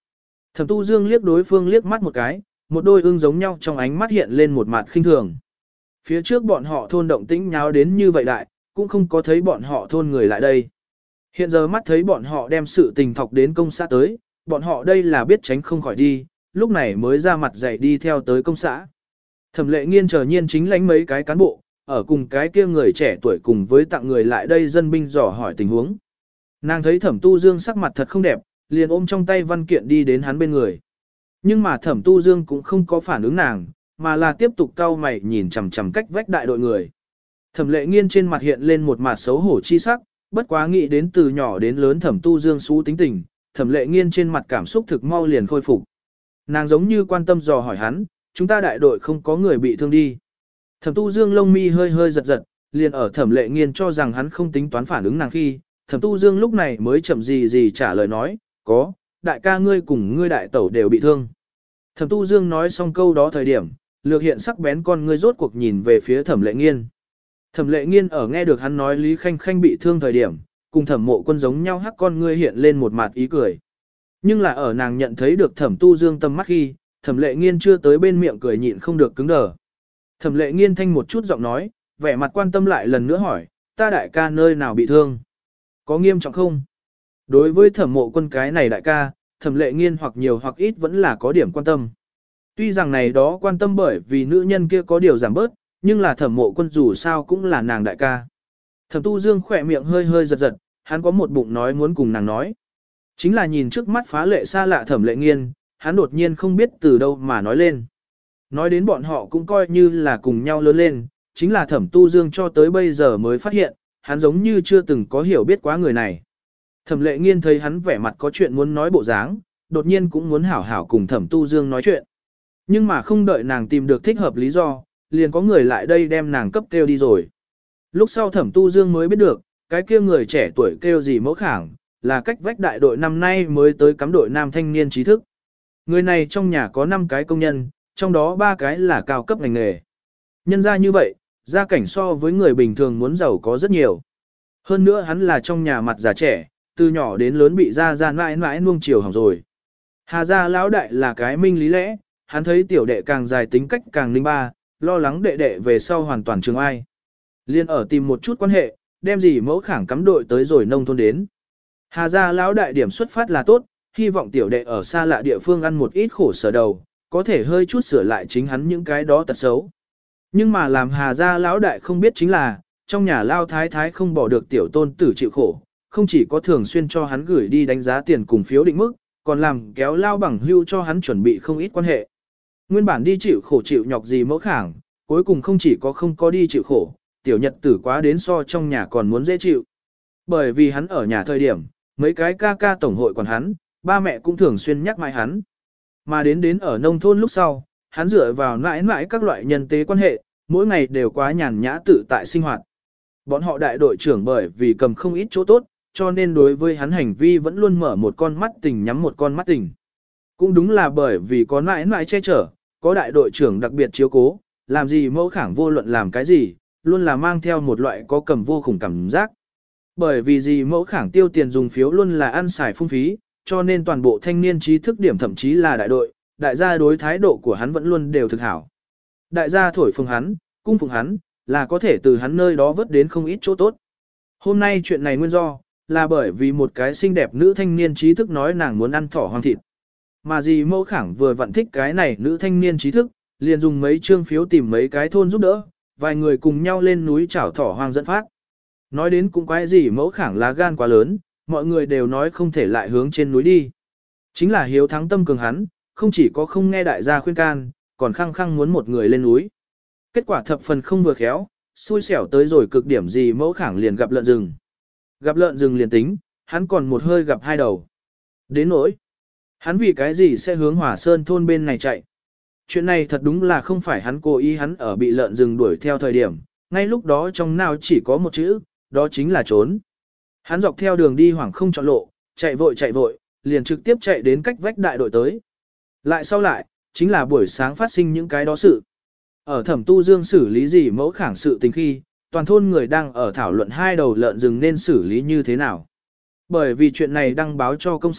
Thẩm Tu Dương liếc đối phương liếc mắt một cái, một đôi ưng giống nhau trong ánh mắt hiện lên một mặt khinh thường. Phía trước bọn họ thôn động tĩnh nháo đến như vậy đại, cũng không có thấy bọn họ thôn người lại đây. Hiện giờ mắt thấy bọn họ đem sự tình thọc đến công xã tới, bọn họ đây là biết tránh không khỏi đi, lúc này mới ra mặt dạy đi theo tới công xã. Thẩm Lệ Nghiên chờ nhiên chính lãnh mấy cái cán bộ, ở cùng cái kia người trẻ tuổi cùng với tặng người lại đây dân binh dò hỏi tình huống. Nàng thấy Thẩm Tu Dương sắc mặt thật không đẹp, liền ôm trong tay văn kiện đi đến hắn bên người. Nhưng mà Thẩm Tu Dương cũng không có phản ứng nàng, mà là tiếp tục cau mày nhìn chằm chằm cách vách đại đội người. Thẩm Lệ Nghiên trên mặt hiện lên một mặt xấu hổ chi sắc, bất quá nghĩ đến từ nhỏ đến lớn Thẩm Tu Dương xú tính tình, Thẩm Lệ Nghiên trên mặt cảm xúc thực mau liền khôi phục. Nàng giống như quan tâm dò hỏi hắn, chúng ta đại đội không có người bị thương đi. Thẩm Tu Dương lông mi hơi hơi giật giật, liền ở Thẩm Lệ Nghiên cho rằng hắn không tính toán phản ứng nàng khi, Thẩm Tu Dương lúc này mới chậm gì trả lời nói, có, đại ca ngươi cùng ngươi đại tẩu đều bị thương. Thẩm Tu Dương nói xong câu đó thời điểm, lược hiện sắc bén con ngươi rốt cuộc nhìn về phía Thẩm Lệ Nghiên. Thẩm Lệ Nghiên ở nghe được hắn nói Lý Khanh Khanh bị thương thời điểm, cùng Thẩm Mộ Quân giống nhau hắc con ngươi hiện lên một mặt ý cười. Nhưng là ở nàng nhận thấy được Thẩm Tu Dương tâm mắt khi, Thẩm Lệ Nghiên chưa tới bên miệng cười nhịn không được cứng đờ. Thẩm Lệ Nghiên thanh một chút giọng nói, vẻ mặt quan tâm lại lần nữa hỏi, ta đại ca nơi nào bị thương? Có nghiêm trọng không? Đối với Thẩm Mộ Quân cái này đại ca, Thẩm Lệ Nghiên hoặc nhiều hoặc ít vẫn là có điểm quan tâm. Tuy rằng này đó quan tâm bởi vì nữ nhân kia có điều giảm bớt, nhưng là Thẩm Mộ Quân dù sao cũng là nàng đại ca. Thẩm Tu Dương khỏe miệng hơi hơi giật giật, hắn có một bụng nói muốn cùng nàng nói. Chính là nhìn trước mắt phá lệ xa lạ Thẩm Lệ Nghiên, hắn đột nhiên không biết từ đâu mà nói lên. Nói đến bọn họ cũng coi như là cùng nhau lớn lên, chính là Thẩm Tu Dương cho tới bây giờ mới phát hiện, hắn giống như chưa từng có hiểu biết quá người này. Thẩm Lệ Nghiên thấy hắn vẻ mặt có chuyện muốn nói bộ dáng, đột nhiên cũng muốn hảo hảo cùng Thẩm Tu Dương nói chuyện. Nhưng mà không đợi nàng tìm được thích hợp lý do, liền có người lại đây đem nàng cấp kêu đi rồi. Lúc sau Thẩm Tu Dương mới biết được, cái kia người trẻ tuổi kêu gì Mẫu Khảng, là cách vách đại đội năm nay mới tới cắm đội nam thanh niên trí thức. Người này trong nhà có 5 cái công nhân, trong đó 3 cái là cao cấp ngành nghề. Nhân ra như vậy, gia cảnh so với người bình thường muốn giàu có rất nhiều. Hơn nữa hắn là trong nhà mặt già trẻ, từ nhỏ đến lớn bị gia mãi mãi nuông chiều hỏng rồi. Hà gia lão đại là cái minh lý lẽ, hắn thấy tiểu đệ càng dài tính cách càng ninh ba, lo lắng đệ đệ về sau hoàn toàn trường ai. Liên ở tìm một chút quan hệ, đem gì Mẫu Khảng cắm đội tới rồi nông thôn đến. Hà gia lão đại điểm xuất phát là tốt, hy vọng tiểu đệ ở xa lạ địa phương ăn một ít khổ sở đầu, có thể hơi chút sửa lại chính hắn những cái đó tật xấu. Nhưng mà làm Hà gia lão đại không biết chính là, trong nhà lao thái thái không bỏ được tiểu tôn tử chịu khổ, không chỉ có thường xuyên cho hắn gửi đi đánh giá tiền cùng phiếu định mức, còn làm kéo lao bằng hưu cho hắn chuẩn bị không ít quan hệ. Nguyên bản đi chịu khổ chịu nhọc gì Mẫu Khảng, cuối cùng không chỉ có không có đi chịu khổ, tiểu nhật tử quá đến so trong nhà còn muốn dễ chịu. Bởi vì hắn ở nhà thời điểm, mấy cái ca ca tổng hội còn hắn, ba mẹ cũng thường xuyên nhắc mãi hắn. Mà đến ở nông thôn lúc sau, hắn dựa vào mãi mãi các loại nhân tế quan hệ, mỗi ngày đều quá nhàn nhã tự tại sinh hoạt. Bọn họ đại đội trưởng bởi vì cầm không ít chỗ tốt, cho nên đối với hắn hành vi vẫn luôn mở một con mắt tình nhắm một con mắt tình. Cũng đúng là bởi vì có mãi mãi che chở, có đại đội trưởng đặc biệt chiếu cố, làm gì Mẫu Khảng vô luận làm cái gì, luôn là mang theo một loại có cầm vô khủng cảm giác. Bởi vì gì Mẫu Khảng tiêu tiền dùng phiếu luôn là ăn xài phung phí, cho nên toàn bộ thanh niên trí thức điểm thậm chí là đại đội, đại gia đối thái độ của hắn vẫn luôn đều thực hảo. Đại gia thổi phồng hắn, cung phụng hắn, là có thể từ hắn nơi đó vớt đến không ít chỗ tốt. Hôm nay chuyện này nguyên do, là bởi vì một cái xinh đẹp nữ thanh niên trí thức nói nàng muốn ăn thỏ hoang thịt. Mà gì Mẫu Khảng vừa vặn thích cái này nữ thanh niên trí thức, liền dùng mấy trương phiếu tìm mấy cái thôn giúp đỡ, vài người cùng nhau lên núi chảo thỏ hoang dẫn phát. Nói đến cũng quái gì Mẫu Khảng lá gan quá lớn, mọi người đều nói không thể lại hướng trên núi đi. Chính là hiếu thắng tâm cường hắn, không chỉ có không nghe đại gia khuyên can, còn khăng khăng muốn một người lên núi. Kết quả thập phần không vừa khéo, xui xẻo tới rồi cực điểm gì Mẫu Khảng liền gặp lợn rừng. Gặp lợn rừng liền tính, hắn còn một hơi gặp 2 đầu. Đến nỗi, hắn vì cái gì sẽ hướng Hòa Sơn thôn bên này chạy. Chuyện này thật đúng là không phải hắn cố ý, hắn ở bị lợn rừng đuổi theo thời điểm, ngay lúc đó trong nào chỉ có một chữ, đó chính là trốn. Hắn dọc theo đường đi hoảng không chọn lộ, chạy vội, liền trực tiếp chạy đến cách vách đại đội tới. Lại sau lại, chính là buổi sáng phát sinh những cái đó sự. Ở Thẩm Tu Dương xử lý gì Mẫu Khảng sự tình khi, toàn thôn người đang ở thảo luận 2 đầu lợn rừng nên xử lý như thế nào. Bởi vì chuyện này đăng báo cho công xã,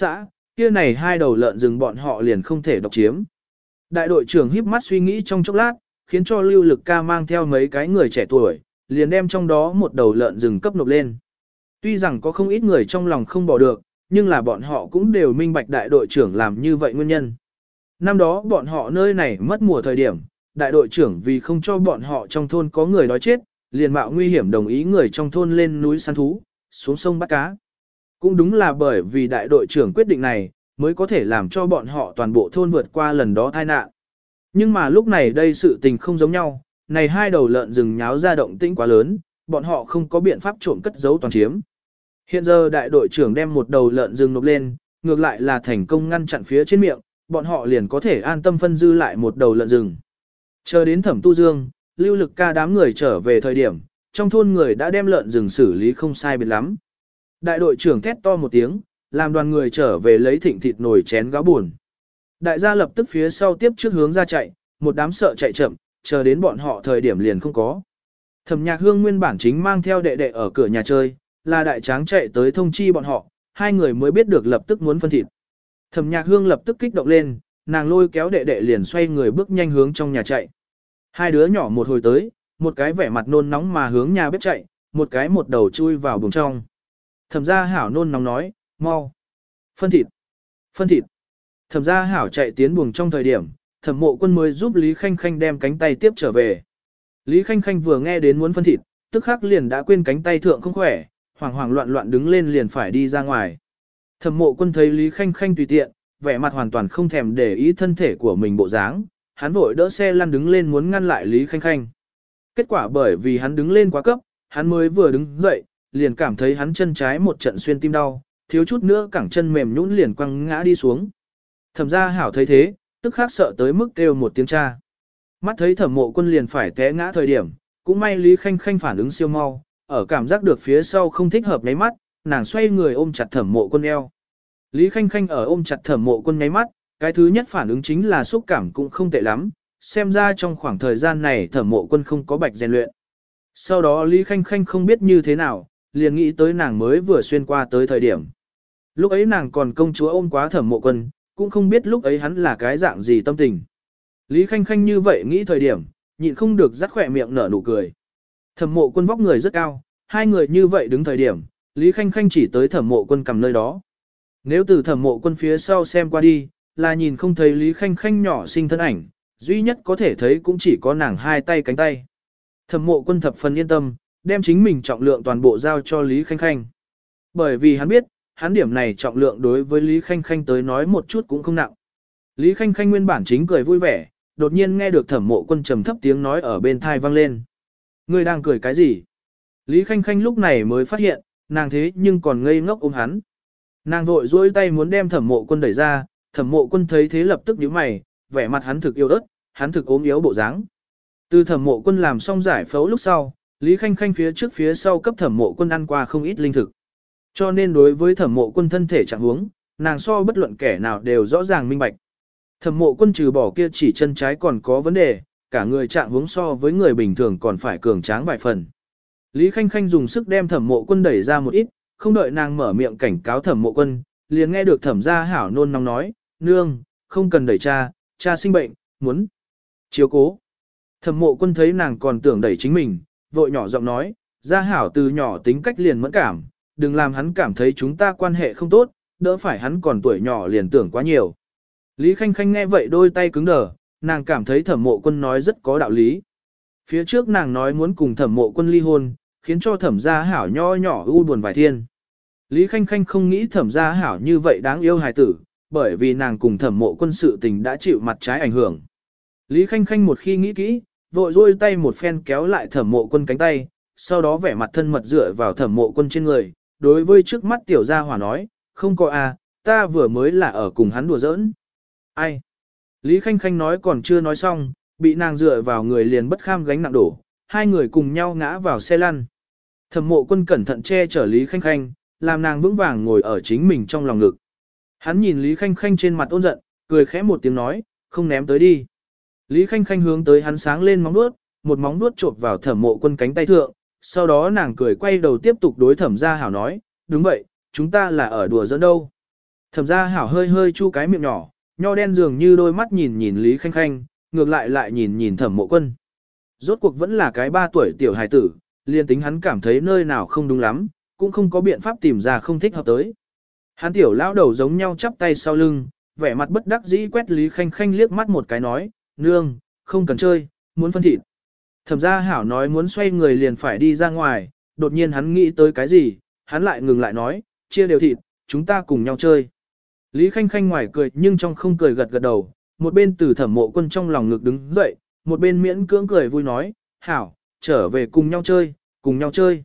kia này hai đầu lợn rừng bọn họ liền không thể độc chiếm. Đại đội trưởng híp mắt suy nghĩ trong chốc lát, khiến cho Lưu Lực Ca mang theo mấy cái người trẻ tuổi, liền đem trong đó một đầu lợn rừng cấp nộp lên. Tuy rằng có không ít người trong lòng không bỏ được, nhưng là bọn họ cũng đều minh bạch đại đội trưởng làm như vậy nguyên nhân. Năm đó bọn họ nơi này mất mùa thời điểm, đại đội trưởng vì không cho bọn họ trong thôn có người đói chết, liền mạo nguy hiểm đồng ý người trong thôn lên núi săn thú, xuống sông bắt cá. Cũng đúng là bởi vì đại đội trưởng quyết định này, mới có thể làm cho bọn họ toàn bộ thôn vượt qua lần đó tai nạn. Nhưng mà lúc này đây sự tình không giống nhau, này hai đầu lợn rừng nháo ra động tĩnh quá lớn, bọn họ không có biện pháp trộm cất giấu toàn chiếm. Hiện giờ đại đội trưởng đem một đầu lợn rừng nộp lên, ngược lại là thành công ngăn chặn phía trên miệng, bọn họ liền có thể an tâm phân dư lại một đầu lợn rừng. Chờ đến Thẩm Tu Dương, Lưu Lực Ca đám người trở về thời điểm, trong thôn người đã đem lợn rừng xử lý không sai biệt lắm. Đại đội trưởng thét to một tiếng, làm đoàn người trở về lấy thịnh thịt nồi chén gáo buồn. Đại gia lập tức phía sau tiếp trước hướng ra chạy, một đám sợ chạy chậm, chờ đến bọn họ thời điểm liền không có. Thẩm Nhạc Hương nguyên bản chính mang theo đệ đệ ở cửa nhà chơi, là đại tráng chạy tới thông chi bọn họ, hai người mới biết được lập tức muốn phân thịt. Thẩm Nhạc Hương lập tức kích động lên, nàng lôi kéo đệ đệ liền xoay người bước nhanh hướng trong nhà chạy. Hai đứa nhỏ một hồi tới, một cái vẻ mặt nôn nóng mà hướng nhà bếp chạy, một cái một đầu chui vào buồng trong. Thẩm Gia Hảo nôn nóng nói, mau, phân thịt, phân thịt. Thẩm Gia Hảo chạy tiến buồng trong thời điểm, Thẩm Mộ Quân mới giúp Lý Khanh Khanh đem cánh tay tiếp trở về. Lý Khanh Khanh vừa nghe đến muốn phân thịt, tức khắc liền đã quên cánh tay thượng không khỏe, hoảng hoảng loạn loạn đứng lên liền phải đi ra ngoài. Thẩm Mộ Quân thấy Lý Khanh Khanh tùy tiện, vẻ mặt hoàn toàn không thèm để ý thân thể của mình bộ dáng, hắn vội đỡ xe lăn đứng lên muốn ngăn lại Lý Khanh Khanh. Kết quả bởi vì hắn đứng lên quá cấp, hắn mới vừa đứng dậy, liền cảm thấy hắn chân trái một trận xuyên tim đau, thiếu chút nữa cẳng chân mềm nhũn liền quăng ngã đi xuống. Thẩm Gia Hảo thấy thế, tức khắc sợ tới mức kêu một tiếng cha. Mắt thấy Thẩm Mộ Quân liền phải té ngã thời điểm, cũng may Lý Khanh Khanh phản ứng siêu mau, ở cảm giác được phía sau không thích hợp nháy mắt, nàng xoay người ôm chặt Thẩm Mộ Quân eo. Lý Khanh Khanh ở ôm chặt Thẩm Mộ Quân nháy mắt, cái thứ nhất phản ứng chính là xúc cảm cũng không tệ lắm, xem ra trong khoảng thời gian này Thẩm Mộ Quân không có bạch rèn luyện. Sau đó Lý Khanh Khanh không biết như thế nào, liền nghĩ tới nàng mới vừa xuyên qua tới thời điểm. Lúc ấy nàng còn công chúa ôm quá Thẩm Mộ Quân, cũng không biết lúc ấy hắn là cái dạng gì tâm tình. Lý Khanh Khanh như vậy nghĩ thời điểm, nhịn không được rắc khỏe miệng nở nụ cười. Thẩm Mộ Quân vóc người rất cao, hai người như vậy đứng thời điểm, Lý Khanh Khanh chỉ tới Thẩm Mộ Quân cầm nơi đó. Nếu từ Thẩm Mộ Quân phía sau xem qua đi, là nhìn không thấy Lý Khanh Khanh nhỏ xinh thân ảnh, duy nhất có thể thấy cũng chỉ có nàng hai tay cánh tay. Thẩm Mộ Quân thập phần yên tâm, đem chính mình trọng lượng toàn bộ giao cho Lý Khanh Khanh. Bởi vì hắn biết, hắn điểm này trọng lượng đối với Lý Khanh Khanh tới nói một chút cũng không nặng. Lý Khanh Khanh nguyên bản chính cười vui vẻ, đột nhiên nghe được Thẩm Mộ Quân trầm thấp tiếng nói ở bên thai vang lên. Ngươi đang cười cái gì? Lý Khanh Khanh lúc này mới phát hiện, nàng thế nhưng còn ngây ngốc ôm hắn. Nàng vội duỗi tay muốn đem Thẩm Mộ Quân đẩy ra, Thẩm Mộ Quân thấy thế lập tức nhíu mày, vẻ mặt hắn thực yếu ớt, hắn thực ốm yếu bộ dáng. Từ Thẩm Mộ Quân làm xong giải phẫu lúc sau, Lý Khanh Khanh phía trước phía sau cấp Thẩm Mộ Quân ăn qua không ít linh thực. Cho nên đối với Thẩm Mộ Quân thân thể trạng huống, nàng so bất luận kẻ nào đều rõ ràng minh bạch. Thẩm Mộ Quân trừ bỏ kia chỉ chân trái còn có vấn đề, cả người trạng huống so với người bình thường còn phải cường tráng vài phần. Lý Khanh Khanh dùng sức đem Thẩm Mộ Quân đẩy ra một ít, không đợi nàng mở miệng cảnh cáo Thẩm Mộ Quân, liền nghe được Thẩm Gia Hảo nôn nóng nói, nương, không cần đẩy cha, cha sinh bệnh, muốn chiếu cố. Thẩm Mộ Quân thấy nàng còn tưởng đẩy chính mình, vội nhỏ giọng nói, Gia Hảo từ nhỏ tính cách liền mẫn cảm, đừng làm hắn cảm thấy chúng ta quan hệ không tốt, đỡ phải hắn còn tuổi nhỏ liền tưởng quá nhiều. Lý Khanh Khanh nghe vậy đôi tay cứng đờ, nàng cảm thấy Thẩm Mộ Quân nói rất có đạo lý. Phía trước nàng nói muốn cùng Thẩm Mộ Quân ly hôn, khiến cho Thẩm Gia Hảo nho nhỏ u buồn vài thiên. Lý Khanh Khanh không nghĩ Thẩm Gia Hảo như vậy đáng yêu hài tử, bởi vì nàng cùng Thẩm Mộ Quân sự tình đã chịu mặt trái ảnh hưởng. Lý Khanh Khanh một khi nghĩ kỹ, vội rôi tay một phen kéo lại Thẩm Mộ Quân cánh tay, sau đó vẻ mặt thân mật dựa vào Thẩm Mộ Quân trên người, đối với trước mắt tiểu gia hỏa nói, không có à, ta vừa mới là ở cùng hắn đùa giỡn. Ai? Lý Khanh Khanh nói còn chưa nói xong, bị nàng dựa vào người liền bất kham gánh nặng đổ, hai người cùng nhau ngã vào xe lăn. Thẩm Mộ Quân cẩn thận che chở Lý Khanh Khanh, làm nàng vững vàng ngồi ở chính mình trong lòng ngực. Hắn nhìn Lý Khanh Khanh trên mặt ôn giận, cười khẽ một tiếng nói, không ném tới đi. Lý Khanh Khanh hướng tới hắn sáng lên móng vuốt, một móng vuốt chộp vào Thẩm Mộ Quân cánh tay thượng, sau đó nàng cười quay đầu tiếp tục đối Thẩm Gia Hảo nói, đúng vậy, chúng ta là ở đùa giỡn đâu. Thẩm gia hảo hơi hơi chu cái miệng nhỏ, nho đen dường như đôi mắt nhìn nhìn Lý Khanh Khanh, ngược lại lại nhìn nhìn Thẩm Mộ Quân. Rốt cuộc vẫn là cái 3 tuổi tiểu hài tử, liền tính hắn cảm thấy nơi nào không đúng lắm, cũng không có biện pháp tìm ra không thích hợp tới. Hắn tiểu lão đầu giống nhau chắp tay sau lưng, vẻ mặt bất đắc dĩ quét Lý Khanh Khanh liếc mắt một cái nói, nương, không cần chơi, muốn phân thịt. Thẩm gia hảo nói muốn xoay người liền phải đi ra ngoài, đột nhiên hắn nghĩ tới cái gì, hắn lại ngừng lại nói, chia đều thịt, chúng ta cùng nhau chơi. Lý Khanh Khanh ngoài cười nhưng trong không cười gật gật đầu, một bên từ Thẩm Mộ Quân trong lòng ngực đứng dậy, một bên miễn cưỡng cười vui nói, hảo, trở về cùng nhau chơi, cùng nhau chơi.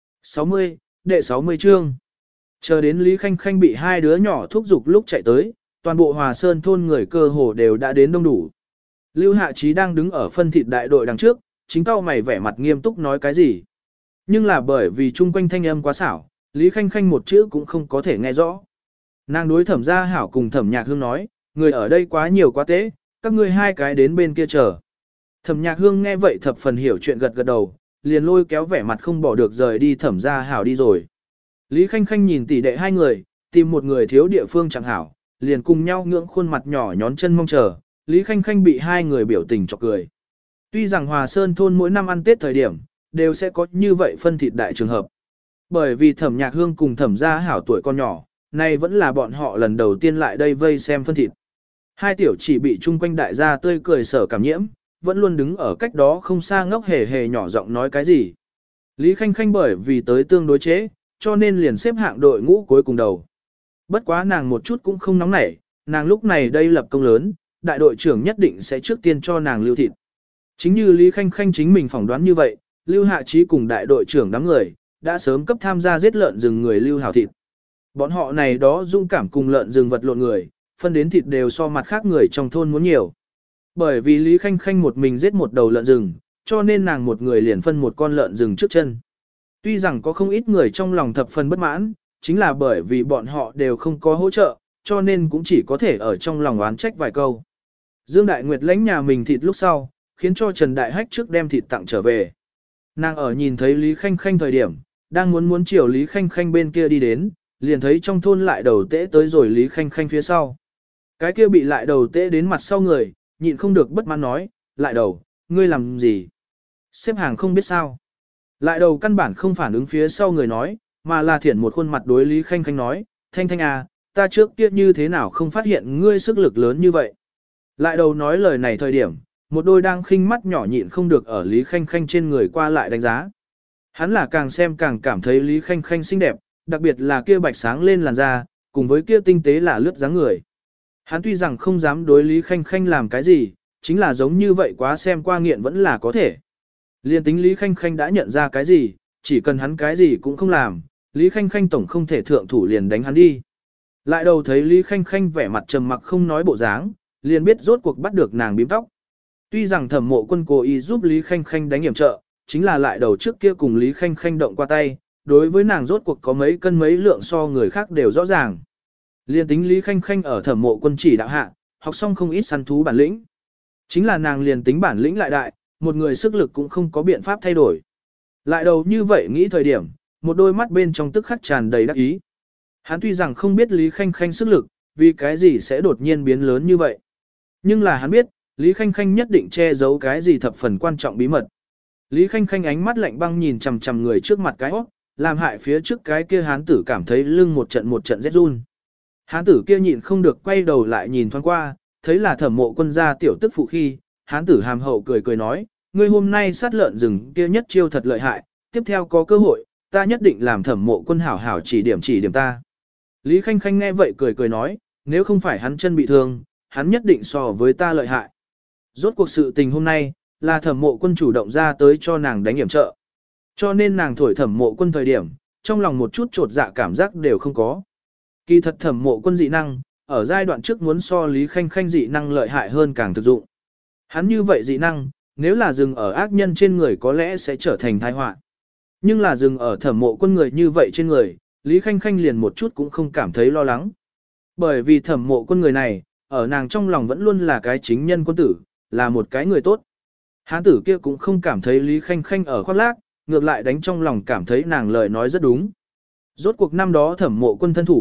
60, đệ 60 chương. Chờ đến Lý Khanh Khanh bị hai đứa nhỏ thúc giục lúc chạy tới, toàn bộ Hòa Sơn thôn người cơ hồ đều đã đến đông đủ. Lưu Hạ Chí đang đứng ở phân thịt đại đội đằng trước, chính cao mày vẻ mặt nghiêm túc nói cái gì. Nhưng là bởi vì chung quanh thanh âm quá xảo, Lý Khanh Khanh một chữ cũng không có thể nghe rõ. Nàng đối Thẩm gia hảo cùng Thẩm Nhạc Hương nói, người ở đây quá nhiều quá tế, các ngươi hai cái đến bên kia chờ. Thẩm Nhạc Hương nghe vậy thập phần hiểu chuyện gật gật đầu, liền lôi kéo vẻ mặt không bỏ được rời đi Thẩm gia hảo đi rồi. Lý Khanh Khanh nhìn tỷ đệ hai người, tìm một người thiếu địa phương chẳng hảo, liền cùng nhau ngưỡng khuôn mặt nhỏ nhón chân mong chờ, Lý Khanh Khanh bị hai người biểu tình chọc cười. Tuy rằng Hòa Sơn thôn mỗi năm ăn Tết thời điểm, đều sẽ có như vậy phân thịt đại trường hợp. Bởi vì Thẩm Nhạc Hương cùng Thẩm gia hảo tuổi con nhỏ, nay vẫn là bọn họ lần đầu tiên lại đây vây xem phân thịt. Hai tiểu chỉ bị chung quanh đại gia tươi cười sở cảm nhiễm, vẫn luôn đứng ở cách đó không xa ngốc hề hề nhỏ giọng nói cái gì. Lý Khanh Khanh bởi vì tới tương đối chế, cho nên liền xếp hạng đội ngũ cuối cùng đầu. Bất quá nàng một chút cũng không nóng nảy, nàng lúc này đây lập công lớn, đại đội trưởng nhất định sẽ trước tiên cho nàng lưu thịt. Chính như Lý Khanh Khanh chính mình phỏng đoán như vậy, Lưu Hạ Chí cùng đại đội trưởng đám người, đã sớm cấp tham gia giết lợn rừng người Lưu Hảo thịt. Bọn họ này đó dung cảm cùng lợn rừng vật lộn người, phân đến thịt đều so mặt khác người trong thôn muốn nhiều. Bởi vì Lý Khanh Khanh một mình giết một đầu lợn rừng, cho nên nàng một người liền phân một con lợn rừng trước chân. Tuy rằng có không ít người trong lòng thập phần bất mãn, chính là bởi vì bọn họ đều không có hỗ trợ, cho nên cũng chỉ có thể ở trong lòng oán trách vài câu. Dương Đại Nguyệt lãnh nhà mình thịt lúc sau, khiến cho Trần Đại Hách trước đem thịt tặng trở về. Nàng ở nhìn thấy Lý Khanh Khanh thời điểm, đang muốn chiều Lý Khanh Khanh bên kia đi đến, liền thấy trong thôn lại đầu tễ tới rồi Lý Khanh Khanh phía sau. Cái kia bị lại đầu tễ đến mặt sau người, nhịn không được bất mãn nói, lại đầu, ngươi làm gì? Xếp hàng không biết sao. Lại đầu căn bản không phản ứng phía sau người nói, mà là thiển một khuôn mặt đối Lý Khanh Khanh nói, Thanh Thanh à, ta trước kia như thế nào không phát hiện ngươi sức lực lớn như vậy. Lại đầu nói lời này thời điểm, một đôi đang khinh mắt nhỏ nhịn không được ở Lý Khanh Khanh trên người qua lại đánh giá. Hắn là càng xem càng cảm thấy Lý Khanh Khanh xinh đẹp, đặc biệt là kia bạch sáng lên làn da, cùng với kia tinh tế là lướt dáng người. Hắn tuy rằng không dám đối Lý Khanh Khanh làm cái gì, chính là giống như vậy quá xem qua nghiện vẫn là có thể. Liên tính Lý Khanh Khanh đã nhận ra cái gì, chỉ cần hắn cái gì cũng không làm, Lý Khanh Khanh tổng không thể thượng thủ liền đánh hắn đi. Lại đầu thấy Lý Khanh Khanh vẻ mặt trầm mặc không nói bộ dáng, liền biết rốt cuộc bắt được nàng bím tóc. Tuy rằng Thẩm Mộ Quân cố ý giúp Lý Khanh Khanh đánh hiểm trợ, chính là lại đầu trước kia cùng Lý Khanh Khanh động qua tay, đối với nàng rốt cuộc có mấy cân mấy lượng so người khác đều rõ ràng. Liên tính Lý Khanh Khanh ở Thẩm Mộ Quân chỉ đạo hạ, học xong không ít săn thú bản lĩnh. Chính là nàng liền tính bản lĩnh lại đại, một người sức lực cũng không có biện pháp thay đổi. Lại đầu như vậy nghĩ thời điểm, một đôi mắt bên trong tức khắc tràn đầy đắc ý. Hắn tuy rằng không biết Lý Khanh Khanh sức lực, vì cái gì sẽ đột nhiên biến lớn như vậy. Nhưng là hắn biết, Lý Khanh Khanh nhất định che giấu cái gì thập phần quan trọng bí mật. Lý Khanh Khanh ánh mắt lạnh băng nhìn chằm chằm người trước mặt cái óc, làm hại phía trước cái kia hán tử cảm thấy lưng một trận rét run. Hán tử kia nhịn không được quay đầu lại nhìn thoáng qua, thấy là Thẩm Mộ Quân gia tiểu tức phụ khi, hán tử hàm hậu cười cười nói, ngươi hôm nay sát lợn rừng kia nhất chiêu thật lợi hại, tiếp theo có cơ hội, ta nhất định làm Thẩm Mộ Quân hảo hảo chỉ điểm ta. Lý Khanh Khanh nghe vậy cười cười nói, nếu không phải hắn chân bị thương, hắn nhất định so với ta lợi hại. Rốt cuộc sự tình hôm nay, là Thẩm Mộ Quân chủ động ra tới cho nàng đánh hiểm trợ. Cho nên nàng thổi Thẩm Mộ Quân thời điểm, trong lòng một chút trột dạ cảm giác đều không có. Kỳ thật Thẩm Mộ Quân dị năng, ở giai đoạn trước muốn so Lý Khanh Khanh dị năng lợi hại hơn càng thực dụng. Hắn như vậy dị năng, nếu là dừng ở ác nhân trên người có lẽ sẽ trở thành tai họa. Nhưng là dừng ở Thẩm Mộ Quân người như vậy trên người, Lý Khanh Khanh liền một chút cũng không cảm thấy lo lắng. Bởi vì Thẩm Mộ Quân người này, ở nàng trong lòng vẫn luôn là cái chính nhân quân tử, là một cái người tốt. Hán tử kia cũng không cảm thấy Lý Khanh Khanh ở khoác lác, ngược lại đánh trong lòng cảm thấy nàng lời nói rất đúng. Rốt cuộc năm đó Thẩm Mộ Quân thân thủ,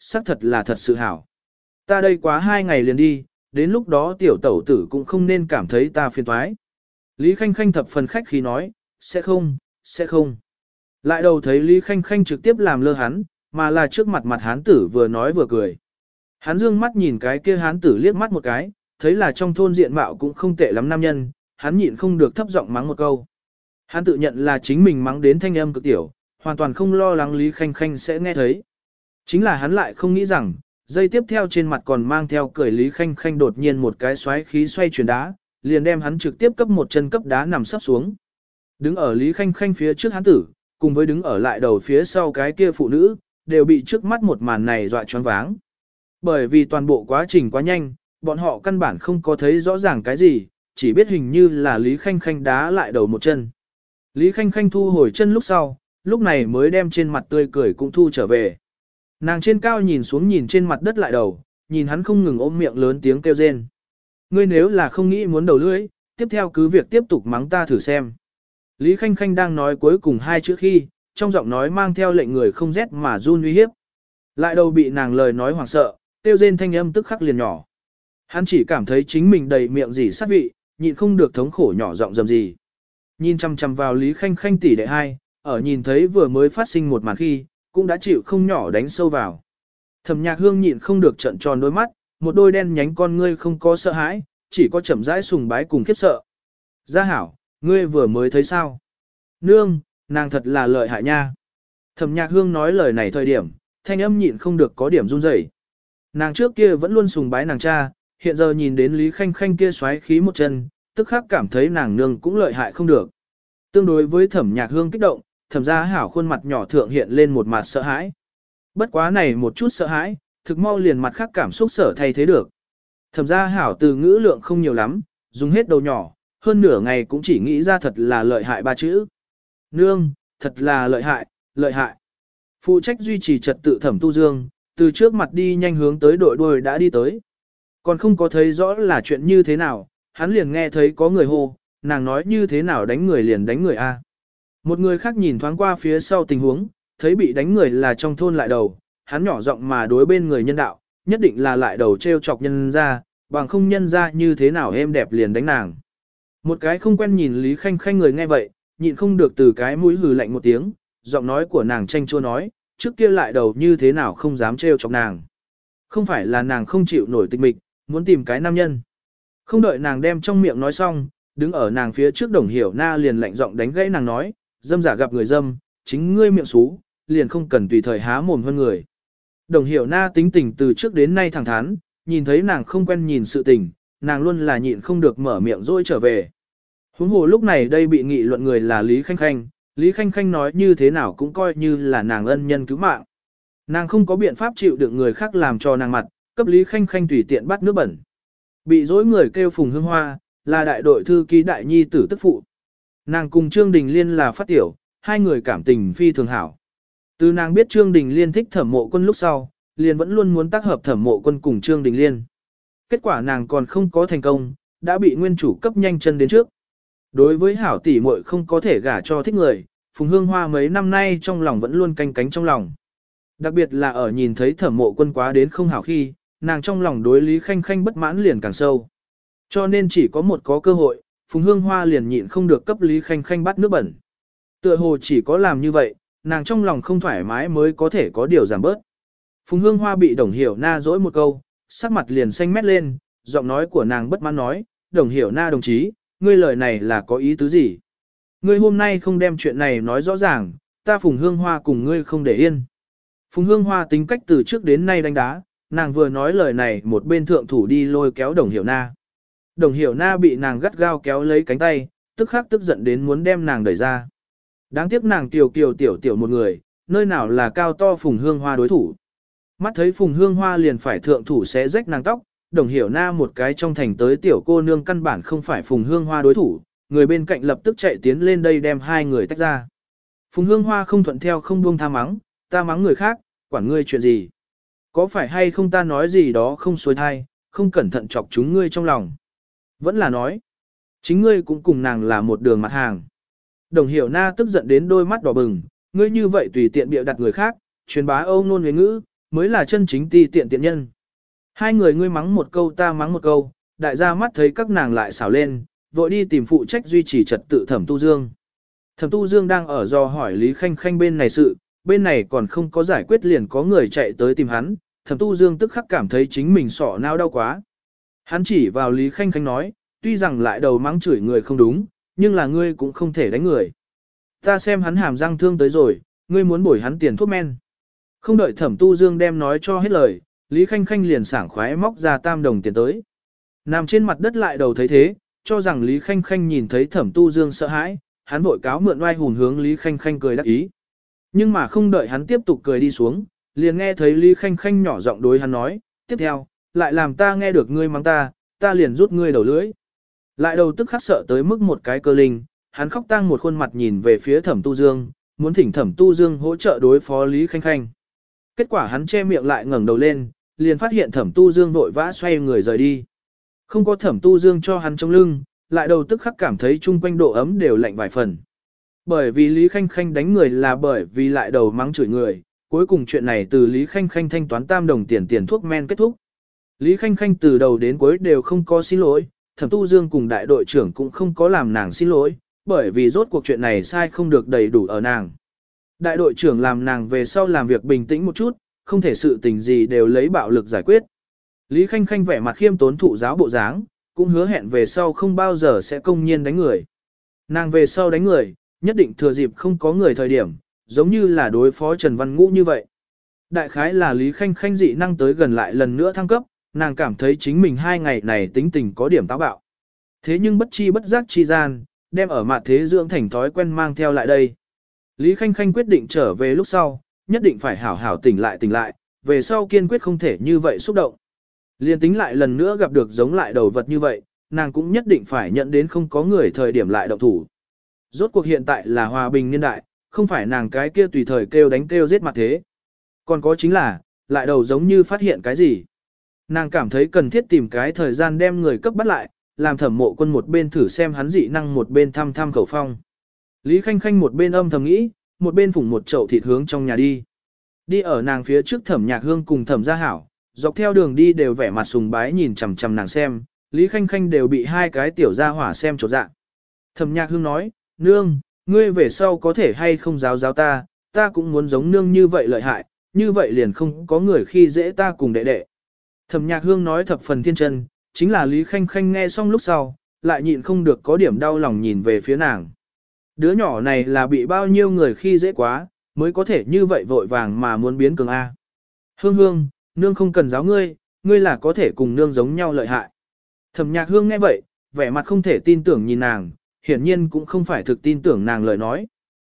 xác thật là thật sự hảo. Ta đây quá 2 ngày liền đi, đến lúc đó tiểu tẩu tử cũng không nên cảm thấy ta phiền toái. Lý Khanh Khanh thập phần khách khí nói, sẽ không. Lại đầu thấy Lý Khanh Khanh trực tiếp làm lơ hắn, mà là trước mặt mặt hán tử vừa nói vừa cười. Hắn dương mắt nhìn cái kia hán tử liếc mắt một cái, thấy là trong thôn diện mạo cũng không tệ lắm nam nhân, hắn nhịn không được thấp giọng mắng một câu. Hắn tự nhận là chính mình mắng đến thanh âm cực tiểu, hoàn toàn không lo lắng Lý Khanh Khanh sẽ nghe thấy. Chính là hắn lại không nghĩ rằng, giây tiếp theo trên mặt còn mang theo cười Lý Khanh Khanh đột nhiên một cái xoáy khí xoay chuyển đá, liền đem hắn trực tiếp cấp một chân cấp đá nằm sắp xuống. Đứng ở Lý Khanh Khanh phía trước hắn tử, cùng với đứng ở lại đầu phía sau cái kia phụ nữ, đều bị trước mắt một màn này dọa choáng váng. Bởi vì toàn bộ quá trình quá nhanh, bọn họ căn bản không có thấy rõ ràng cái gì, chỉ biết hình như là Lý Khanh Khanh đá lại đầu một chân. Lý Khanh Khanh thu hồi chân lúc sau, lúc này mới đem trên mặt tươi cười cũng thu trở về. Nàng trên cao nhìn xuống nhìn trên mặt đất lại đầu, nhìn hắn không ngừng ôm miệng lớn tiếng kêu rên. Ngươi nếu là không nghĩ muốn đầu lưỡi, tiếp theo cứ việc tiếp tục mắng ta thử xem. Lý Khanh Khanh đang nói cuối cùng 2 chữ khi, trong giọng nói mang theo lệnh người không rét mà run uy hiếp. Lại đầu bị nàng lời nói hoảng sợ, kêu rên thanh âm tức khắc liền nhỏ. Hắn chỉ cảm thấy chính mình đầy miệng gì sát vị, nhịn không được thống khổ nhỏ giọng dầm gì. Nhìn chăm chăm vào Lý Khanh Khanh tỷ đệ hai, ở nhìn thấy vừa mới phát sinh một màn khi, cũng đã chịu không nhỏ đánh sâu vào. Thẩm Nhạc Hương nhịn không được trợn tròn đôi mắt, một đôi đen nhánh con ngươi không có sợ hãi, chỉ có chậm rãi sùng bái cùng khiếp sợ. Gia hảo, ngươi vừa mới thấy sao? Nương, nàng thật là lợi hại nha. Thẩm Nhạc Hương nói lời này thời điểm, thanh âm nhịn không được có điểm run rẩy. Nàng trước kia vẫn luôn sùng bái nàng cha, hiện giờ nhìn đến Lý Khanh Khanh kia xoáy khí một chân, tức khắc cảm thấy nàng nương cũng lợi hại không được. Tương đối với Thẩm Nhạc Hương kích động, Thẩm Gia Hảo khuôn mặt nhỏ thượng hiện lên một mặt sợ hãi. Bất quá này một chút sợ hãi, thực mau liền mặt khác cảm xúc sở thay thế được. Thẩm Gia Hảo từ ngữ lượng không nhiều lắm, dùng hết đầu nhỏ, hơn nửa ngày cũng chỉ nghĩ ra thật là lợi hại 3 chữ. Nương, thật là lợi hại, lợi hại. Phụ trách duy trì trật tự Thẩm Tu Dương, từ trước mặt đi nhanh hướng tới đội đuôi đã đi tới. Còn không có thấy rõ là chuyện như thế nào, hắn liền nghe thấy có người hô, nàng nói như thế nào đánh người liền đánh người a. Một người khác nhìn thoáng qua phía sau tình huống, thấy bị đánh người là trong thôn lại đầu, hắn nhỏ giọng mà đối bên người nhân đạo, nhất định là lại đầu treo chọc nhân ra, bằng không nhân ra như thế nào êm đẹp liền đánh nàng. Một cái không quen nhìn Lý Khanh Khanh người nghe vậy, nhịn không được từ cái mũi hừ lạnh một tiếng, giọng nói của nàng tranh chua nói, trước kia lại đầu như thế nào không dám treo chọc nàng. Không phải là nàng không chịu nổi tịch mịch, muốn tìm cái nam nhân. Không đợi nàng đem trong miệng nói xong, đứng ở nàng phía trước Đồng Hiểu Na liền lạnh giọng đánh gãy nàng nói, dâm giả gặp người dâm, chính ngươi miệng xú, liền không cần tùy thời há mồm hơn người. Đồng Hiểu Na tính tình từ trước đến nay thẳng thắn, nhìn thấy nàng không quen nhìn sự tình, nàng luôn là nhịn không được mở miệng dỗi trở về. Huống hồ lúc này đây bị nghị luận người là Lý Khanh Khanh, Lý Khanh Khanh nói như thế nào cũng coi như là nàng ân nhân cứu mạng. Nàng không có biện pháp chịu đựng người khác làm cho nàng mặt, cấp Lý Khanh Khanh tùy tiện bắt nước bẩn. Bị dối người kêu Phùng Hương Hoa, là đại đội thư ký đại nhi tử tức phụ. Nàng cùng Trương Đình Liên là phát tiểu, hai người cảm tình phi thường hảo. Từ nàng biết Trương Đình Liên thích Thẩm Mộ Quân lúc sau, liền vẫn luôn muốn tác hợp Thẩm Mộ Quân cùng Trương Đình Liên. Kết quả nàng còn không có thành công, đã bị nguyên chủ cấp nhanh chân đến trước. Đối với hảo tỷ muội không có thể gả cho thích người, Phùng Hương Hoa mấy năm nay trong lòng vẫn luôn canh cánh trong lòng. Đặc biệt là ở nhìn thấy Thẩm Mộ Quân quá đến không hảo khi, nàng trong lòng đối Lý Khanh Khanh bất mãn liền càng sâu. Cho nên chỉ có một có cơ hội, Phùng Hương Hoa liền nhịn không được cấp Lý Khanh Khanh bắt nước bẩn. Tựa hồ chỉ có làm như vậy, nàng trong lòng không thoải mái mới có thể có điều giảm bớt. Phùng Hương Hoa bị Đồng Hiểu Na dỗi một câu, sắc mặt liền xanh mét lên, giọng nói của nàng bất mãn nói, Đồng Hiểu Na đồng chí, ngươi lời này là có ý tứ gì? Ngươi hôm nay không đem chuyện này nói rõ ràng, ta Phùng Hương Hoa cùng ngươi không để yên. Phùng Hương Hoa tính cách từ trước đến nay đánh đá, nàng vừa nói lời này một bên thượng thủ đi lôi kéo Đồng Hiểu Na. Đồng Hiểu Na bị nàng gắt gao kéo lấy cánh tay, tức khắc tức giận đến muốn đem nàng đẩy ra. Đáng tiếc nàng tiểu tiểu một người, nơi nào là cao to Phùng Hương Hoa đối thủ. Mắt thấy Phùng Hương Hoa liền phải thượng thủ sẽ rách nàng tóc, Đồng Hiểu Na một cái trong thành tới tiểu cô nương căn bản không phải Phùng Hương Hoa đối thủ, người bên cạnh lập tức chạy tiến lên đây đem hai người tách ra. Phùng Hương Hoa không thuận theo không buông tha mắng, ta mắng người khác, quản ngươi chuyện gì. Có phải hay không ta nói gì đó không xuôi thai, không cẩn thận chọc chúng ngươi trong lòng. Vẫn là nói, chính ngươi cũng cùng nàng là một đường mặt hàng. Đồng Hiểu Na tức giận đến đôi mắt đỏ bừng, ngươi như vậy tùy tiện bịa đặt người khác, truyền bá âu ngôn huế ngữ, mới là chân chính ti tiện tiện nhân. Hai người ngươi mắng một câu ta mắng một câu, đại gia mắt thấy các nàng lại xảo lên, vội đi tìm phụ trách duy trì trật tự Thẩm Tu Dương. Thẩm Tu Dương đang ở dò hỏi Lý Khanh Khanh bên này sự, bên này còn không có giải quyết liền có người chạy tới tìm hắn, Thẩm Tu Dương tức khắc cảm thấy chính mình sọ não đau quá. Hắn chỉ vào Lý Khanh Khanh nói, tuy rằng lại đầu mắng chửi người không đúng, nhưng là ngươi cũng không thể đánh người. Ta xem hắn hàm răng thương tới rồi, ngươi muốn bồi hắn tiền thuốc men. Không đợi Thẩm Tu Dương đem nói cho hết lời, Lý Khanh Khanh liền sảng khoái móc ra 3 đồng tiền tới. Nằm trên mặt đất lại đầu thấy thế, cho rằng Lý Khanh Khanh nhìn thấy Thẩm Tu Dương sợ hãi, hắn vội cáo mượn oai hùn hướng Lý Khanh Khanh cười đắc ý. Nhưng mà không đợi hắn tiếp tục cười đi xuống, liền nghe thấy Lý Khanh Khanh nhỏ giọng đối hắn nói, tiếp theo, lại làm ta nghe được ngươi mắng ta liền rút ngươi đầu lưỡi. Lại đầu tức khắc sợ tới mức một cái cơ linh, hắn khóc tang một khuôn mặt nhìn về phía Thẩm Tu Dương, muốn thỉnh Thẩm Tu Dương hỗ trợ đối phó Lý Khanh Khanh. Kết quả hắn che miệng lại ngẩng đầu lên, liền phát hiện Thẩm Tu Dương vội vã xoay người rời đi. Không có Thẩm Tu Dương cho hắn chống lưng, lại đầu tức khắc cảm thấy chung quanh độ ấm đều lạnh vài phần. Bởi vì Lý Khanh Khanh đánh người là bởi vì lại đầu mắng chửi người, cuối cùng chuyện này từ Lý Khanh Khanh thanh toán 3 đồng tiền thuốc men kết thúc. Lý Khanh Khanh từ đầu đến cuối đều không có xin lỗi, Thẩm Tu Dương cùng đại đội trưởng cũng không có làm nàng xin lỗi, bởi vì rốt cuộc chuyện này sai không được đầy đủ ở nàng. Đại đội trưởng làm nàng về sau làm việc bình tĩnh một chút, không thể sự tình gì đều lấy bạo lực giải quyết. Lý Khanh Khanh vẻ mặt khiêm tốn thụ giáo bộ dáng, cũng hứa hẹn về sau không bao giờ sẽ công nhiên đánh người. Nàng về sau đánh người, nhất định thừa dịp không có người thời điểm, giống như là đối phó Trần Văn Ngũ như vậy. Đại khái là Lý Khanh Khanh dị năng tới gần lại lần nữa thăng cấp, nàng cảm thấy chính mình 2 ngày này tính tình có điểm táo bạo. Thế nhưng bất chi bất giác chi gian, đem ở mặt thế dưỡng thành thói quen mang theo lại đây. Lý Khanh Khanh quyết định trở về lúc sau, nhất định phải hảo hảo tỉnh lại, về sau kiên quyết không thể như vậy xúc động. Liên tính lại lần nữa gặp được giống lại đầu vật như vậy, nàng cũng nhất định phải nhận đến không có người thời điểm lại động thủ. Rốt cuộc hiện tại là hòa bình niên đại, không phải nàng cái kia tùy thời kêu đánh kêu giết mặt thế. Còn có chính là, lại đầu giống như phát hiện cái gì. Nàng cảm thấy cần thiết tìm cái thời gian đem người cấp bắt lại, làm Thẩm Mộ Quân một bên thử xem hắn dị năng một bên thăm khẩu phong. Lý Khanh Khanh một bên âm thầm nghĩ, một bên phủng một chậu thịt hướng trong nhà đi. Đi ở nàng phía trước Thẩm Nhạc Hương cùng Thẩm Gia Hảo, dọc theo đường đi đều vẻ mặt sùng bái nhìn chằm chằm nàng xem, Lý Khanh Khanh đều bị 2 cái tiểu gia hỏa xem chột dạ. Thẩm Nhạc Hương nói, nương, ngươi về sau có thể hay không giáo ta cũng muốn giống nương như vậy lợi hại, như vậy liền không có người khi dễ ta cùng đệ đệ. Thẩm Nhạc Hương nói thập phần thiên chân, chính là Lý Khanh Khanh nghe xong lúc sau, lại nhịn không được có điểm đau lòng nhìn về phía nàng. Đứa nhỏ này là bị bao nhiêu người khi dễ quá, mới có thể như vậy vội vàng mà muốn biến cường A. Hương Hương, nương không cần giáo ngươi, ngươi là có thể cùng nương giống nhau lợi hại. Thẩm Nhạc Hương nghe vậy, vẻ mặt không thể tin tưởng nhìn nàng, hiển nhiên cũng không phải thực tin tưởng nàng lời nói.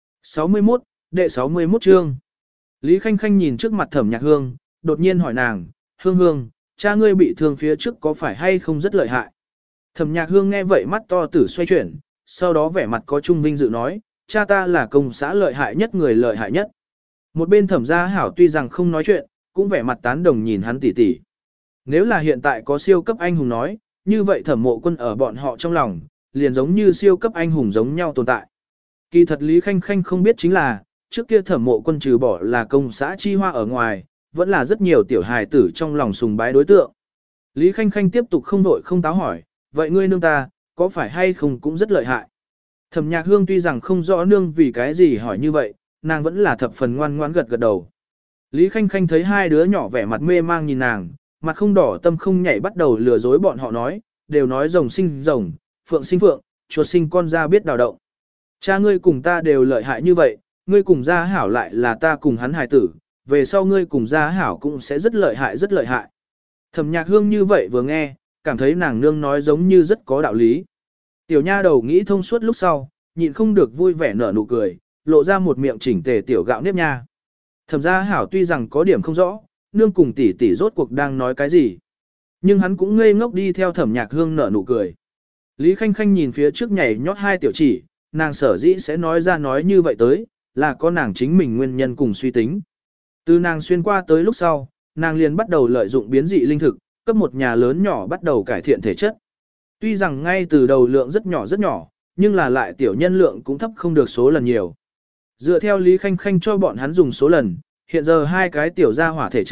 61, đệ 61 chương. Lý Khanh Khanh nhìn trước mặt Thẩm Nhạc Hương, đột nhiên hỏi nàng, Hương Hương, cha ngươi bị thương phía trước có phải hay không rất lợi hại? Thẩm Nhạc Hương nghe vậy mắt to tử xoay chuyển, sau đó vẻ mặt có trung vinh dự nói, cha ta là công xã lợi hại nhất người lợi hại nhất. Một bên Thẩm Gia Hảo tuy rằng không nói chuyện, cũng vẻ mặt tán đồng nhìn hắn tỉ tỉ. Nếu là hiện tại có siêu cấp anh hùng nói, như vậy Thẩm Mộ Quân ở bọn họ trong lòng, liền giống như siêu cấp anh hùng giống nhau tồn tại. Kỳ thật Lý Khanh Khanh không biết chính là, trước kia Thẩm Mộ Quân trừ bỏ là công xã chi hoa ở ngoài, vẫn là rất nhiều tiểu hài tử trong lòng sùng bái đối tượng. Lý Khanh Khanh tiếp tục không vội không táo hỏi, vậy ngươi nương ta, có phải hay không cũng rất lợi hại. Thẩm Nhạc Hương tuy rằng không rõ nương vì cái gì hỏi như vậy, nàng vẫn là thập phần ngoan ngoãn gật gật đầu. Lý Khanh Khanh thấy 2 đứa nhỏ vẻ mặt mê mang nhìn nàng, mặt không đỏ tâm không nhảy bắt đầu lừa dối bọn họ nói, đều nói rồng sinh rồng, phượng sinh phượng, chuột sinh con ra biết đào động. Cha ngươi cùng ta đều lợi hại như vậy, ngươi cùng Gia Hảo lại là ta cùng hắn hài tử, về sau ngươi cùng Gia Hảo cũng sẽ rất lợi hại rất lợi hại. Thẩm Nhạc Hương như vậy vừa nghe, cảm thấy nàng nương nói giống như rất có đạo lý. Tiểu nha đầu nghĩ thông suốt lúc sau, nhịn không được vui vẻ nở nụ cười, lộ ra một miệng chỉnh tề tiểu gạo nếp nha. Thẩm Gia Hảo tuy rằng có điểm không rõ, nương cùng tỷ tỷ rốt cuộc đang nói cái gì, nhưng hắn cũng ngây ngốc đi theo Thẩm Nhạc Hương nở nụ cười. Lý Khanh Khanh nhìn phía trước nhảy nhót 2 tiểu chỉ, nàng sở dĩ sẽ nói ra nói như vậy tới, là có nàng chính mình nguyên nhân cùng suy tính. Từ nàng xuyên qua tới lúc sau, nàng liền bắt đầu lợi dụng biến dị linh thực, cấp một nhà lớn nhỏ bắt đầu cải thiện thể chất. Tuy rằng ngay từ đầu lượng rất nhỏ, nhưng là lại tiểu nhân lượng cũng thấp không được số lần nhiều. Dựa theo Lý Khanh Khanh cho bọn hắn dùng số lần, hiện giờ 2 cái tiểu gia hỏa thể chất,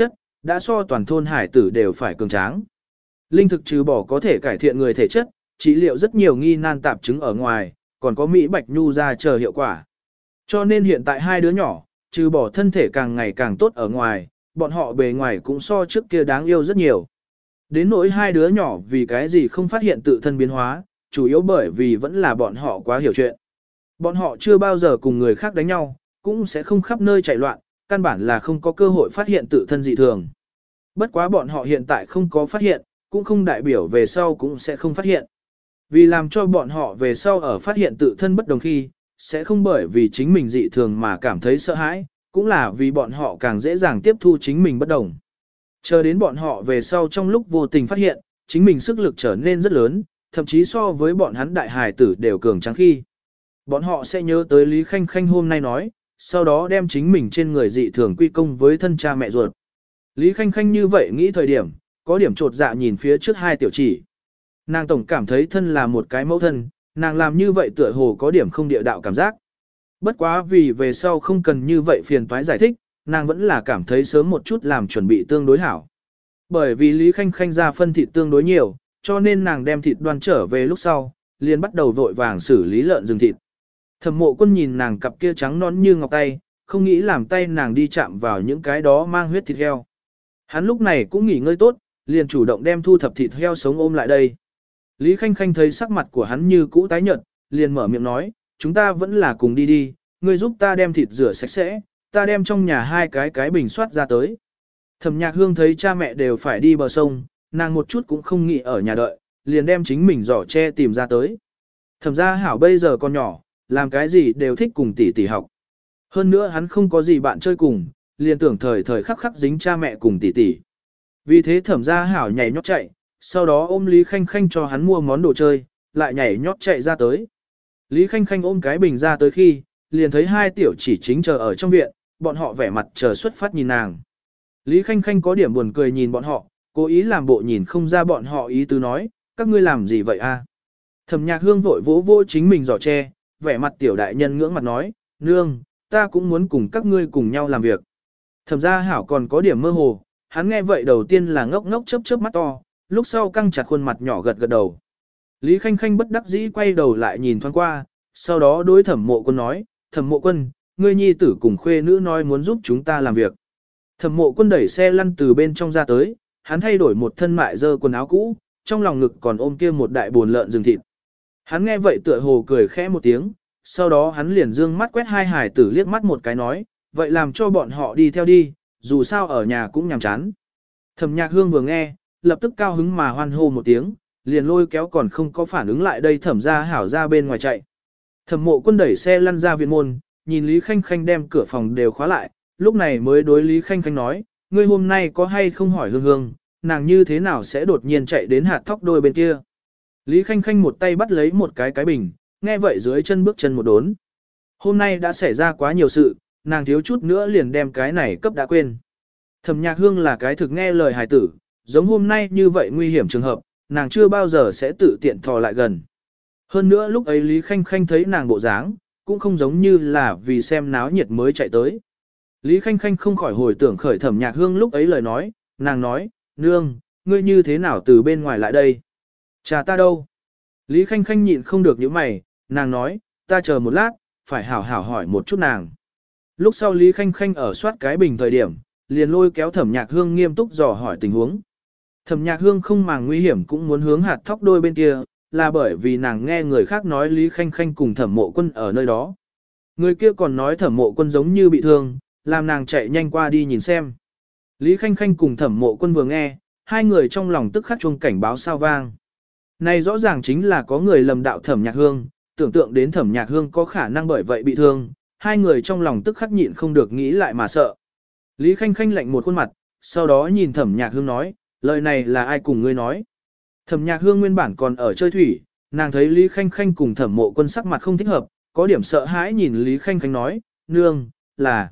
đã so toàn thôn hải tử đều phải cường tráng. Linh thực trừ bỏ có thể cải thiện người thể chất, trị liệu rất nhiều nghi nan tạp chứng ở ngoài, còn có Mỹ Bạch Nhu ra chờ hiệu quả. Cho nên hiện tại hai đứa nhỏ, trừ bỏ thân thể càng ngày càng tốt ở ngoài, bọn họ bề ngoài cũng so trước kia đáng yêu rất nhiều. Đến nỗi hai đứa nhỏ vì cái gì không phát hiện tự thân biến hóa, chủ yếu bởi vì vẫn là bọn họ quá hiểu chuyện. Bọn họ chưa bao giờ cùng người khác đánh nhau, cũng sẽ không khắp nơi chạy loạn, căn bản là không có cơ hội phát hiện tự thân dị thường. Bất quá bọn họ hiện tại không có phát hiện, cũng không đại biểu về sau cũng sẽ không phát hiện. Vì làm cho bọn họ về sau ở phát hiện tự thân bất đồng khi, sẽ không bởi vì chính mình dị thường mà cảm thấy sợ hãi, cũng là vì bọn họ càng dễ dàng tiếp thu chính mình bất đồng. Chờ đến bọn họ về sau trong lúc vô tình phát hiện, chính mình sức lực trở nên rất lớn, thậm chí so với bọn hắn đại hài tử đều cường tráng khi. Bọn họ sẽ nhớ tới Lý Khanh Khanh hôm nay nói, sau đó đem chính mình trên người dị thường quy công với thân cha mẹ ruột. Lý Khanh Khanh như vậy nghĩ thời điểm, có điểm trột dạ nhìn phía trước hai tiểu chỉ. Nàng tổng cảm thấy thân là một cái mẫu thân, nàng làm như vậy tựa hồ có điểm không địa đạo cảm giác. Bất quá vì về sau không cần như vậy phiền toái giải thích, nàng vẫn là cảm thấy sớm một chút làm chuẩn bị tương đối hảo. Bởi vì Lý Khanh Khanh ra phân thịt tương đối nhiều, cho nên nàng đem thịt đoan trở về lúc sau, liền bắt đầu vội vàng xử lý lợn rừng thịt. Thẩm Mộ Quân nhìn nàng cặp kia trắng nõn như ngọc tay, không nghĩ làm tay nàng đi chạm vào những cái đó mang huyết thịt heo. Hắn lúc này cũng nghỉ ngơi tốt, liền chủ động đem thu thập thịt heo sống ôm lại đây. Lý Khanh Khanh thấy sắc mặt của hắn như cũ tái nhợt, liền mở miệng nói, chúng ta vẫn là cùng đi đi, ngươi giúp ta đem thịt rửa sạch sẽ, ta đem trong nhà hai cái bình soát ra tới. Thẩm Nhạc Hương thấy cha mẹ đều phải đi bờ sông, nàng một chút cũng không nghĩ ở nhà đợi, liền đem chính mình giỏ tre tìm ra tới. Thẩm gia hảo bây giờ còn nhỏ, làm cái gì đều thích cùng tỷ tỷ học. Hơn nữa hắn không có gì bạn chơi cùng, liền tưởng thời thời khắc khắc dính cha mẹ cùng tỷ tỷ. Vì thế Thẩm gia hảo nhảy nhót chạy, sau đó ôm Lý Khanh Khanh cho hắn mua món đồ chơi, lại nhảy nhót chạy ra tới. Lý Khanh Khanh ôm cái bình ra tới khi, liền thấy hai tiểu chỉ chính chờ ở trong viện, bọn họ vẻ mặt chờ xuất phát nhìn nàng. Lý Khanh Khanh có điểm buồn cười nhìn bọn họ, cố ý làm bộ nhìn không ra bọn họ ý tứ nói, các ngươi làm gì vậy a? Thẩm Nhạc Hương vội vỗ vỗ chính mình giỏ tre, vẻ mặt tiểu đại nhân ngưỡng mặt nói, nương, ta cũng muốn cùng các ngươi cùng nhau làm việc. Thẩm gia hảo còn có điểm mơ hồ, hắn nghe vậy đầu tiên là ngốc ngốc chớp chớp mắt to, lúc sau căng chặt khuôn mặt nhỏ gật gật đầu. Lý Khanh Khanh bất đắc dĩ quay đầu lại nhìn thoáng qua, sau đó đối Thẩm Mộ Quân nói, Thẩm Mộ Quân, ngươi nhi tử cùng khuê nữ nói muốn giúp chúng ta làm việc. Thẩm Mộ Quân đẩy xe lăn từ bên trong ra tới, hắn thay đổi một thân mại dơ quần áo cũ, trong lòng ngực còn ôm kia một đại buồn lợn rừng thịt. Hắn nghe vậy tựa hồ cười khẽ một tiếng, sau đó hắn liền dương mắt quét hai hải tử liếc mắt một cái nói, vậy làm cho bọn họ đi theo đi, dù sao ở nhà cũng nhàm chán. Thẩm Nhạc Hương vừa nghe, lập tức cao hứng mà hoan hô một tiếng, liền lôi kéo còn không có phản ứng lại đây Thẩm gia hảo ra bên ngoài chạy. Thẩm Mộ Quân đẩy xe lăn ra viện môn, nhìn Lý Khanh Khanh đem cửa phòng đều khóa lại, lúc này mới đối Lý Khanh Khanh nói, ngươi hôm nay có hay không hỏi Hương Hương, nàng như thế nào sẽ đột nhiên chạy đến hạt thóc đôi bên kia. Lý Khanh Khanh một tay bắt lấy một cái bình, nghe vậy dưới chân bước chân một đốn. Hôm nay đã xảy ra quá nhiều sự, nàng thiếu chút nữa liền đem cái này cấp đã quên. Thẩm Nhạc Hương là cái thực nghe lời hài tử, giống hôm nay như vậy nguy hiểm trường hợp, nàng chưa bao giờ sẽ tự tiện thò lại gần. Hơn nữa lúc ấy Lý Khanh Khanh thấy nàng bộ dáng, cũng không giống như là vì xem náo nhiệt mới chạy tới. Lý Khanh Khanh không khỏi hồi tưởng khởi Thẩm Nhạc Hương lúc ấy lời nói, nàng nói, nương, ngươi như thế nào từ bên ngoài lại đây? Cha ta đâu? Lý Khanh Khanh nhịn không được những mày, nàng nói, ta chờ một lát, phải hảo hảo hỏi một chút nàng. Lúc sau Lý Khanh Khanh ở soát cái bình thời điểm, liền lôi kéo Thẩm Nhạc Hương nghiêm túc dò hỏi tình huống. Thẩm Nhạc Hương không màng nguy hiểm cũng muốn hướng hạt thóc đôi bên kia, là bởi vì nàng nghe người khác nói Lý Khanh Khanh cùng Thẩm Mộ Quân ở nơi đó. Người kia còn nói Thẩm Mộ Quân giống như bị thương, làm nàng chạy nhanh qua đi nhìn xem. Lý Khanh Khanh cùng Thẩm Mộ Quân vừa nghe, hai người trong lòng tức khắc chuông cảnh báo sao vang. Này rõ ràng chính là có người lầm đạo Thẩm Nhạc Hương, tưởng tượng đến Thẩm Nhạc Hương có khả năng bởi vậy bị thương, hai người trong lòng tức khắc nhịn không được nghĩ lại mà sợ. Lý Khanh Khanh lạnh một khuôn mặt, sau đó nhìn Thẩm Nhạc Hương nói, lời này là ai cùng ngươi nói? Thẩm Nhạc Hương nguyên bản còn ở chơi thủy, nàng thấy Lý Khanh Khanh cùng Thẩm Mộ Quân sắc mặt không thích hợp, có điểm sợ hãi nhìn Lý Khanh Khanh nói, nương, là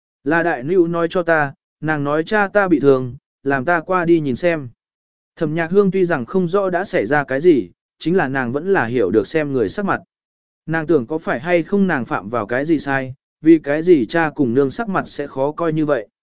đại nữ nói cho ta, nàng nói cha ta bị thương, làm ta qua đi nhìn xem. Thẩm Nhạc Hương tuy rằng không rõ đã xảy ra cái gì, chính là nàng vẫn là hiểu được xem người sắc mặt. Nàng tưởng có phải hay không nàng phạm vào cái gì sai, vì cái gì cha cùng nương sắc mặt sẽ khó coi như vậy.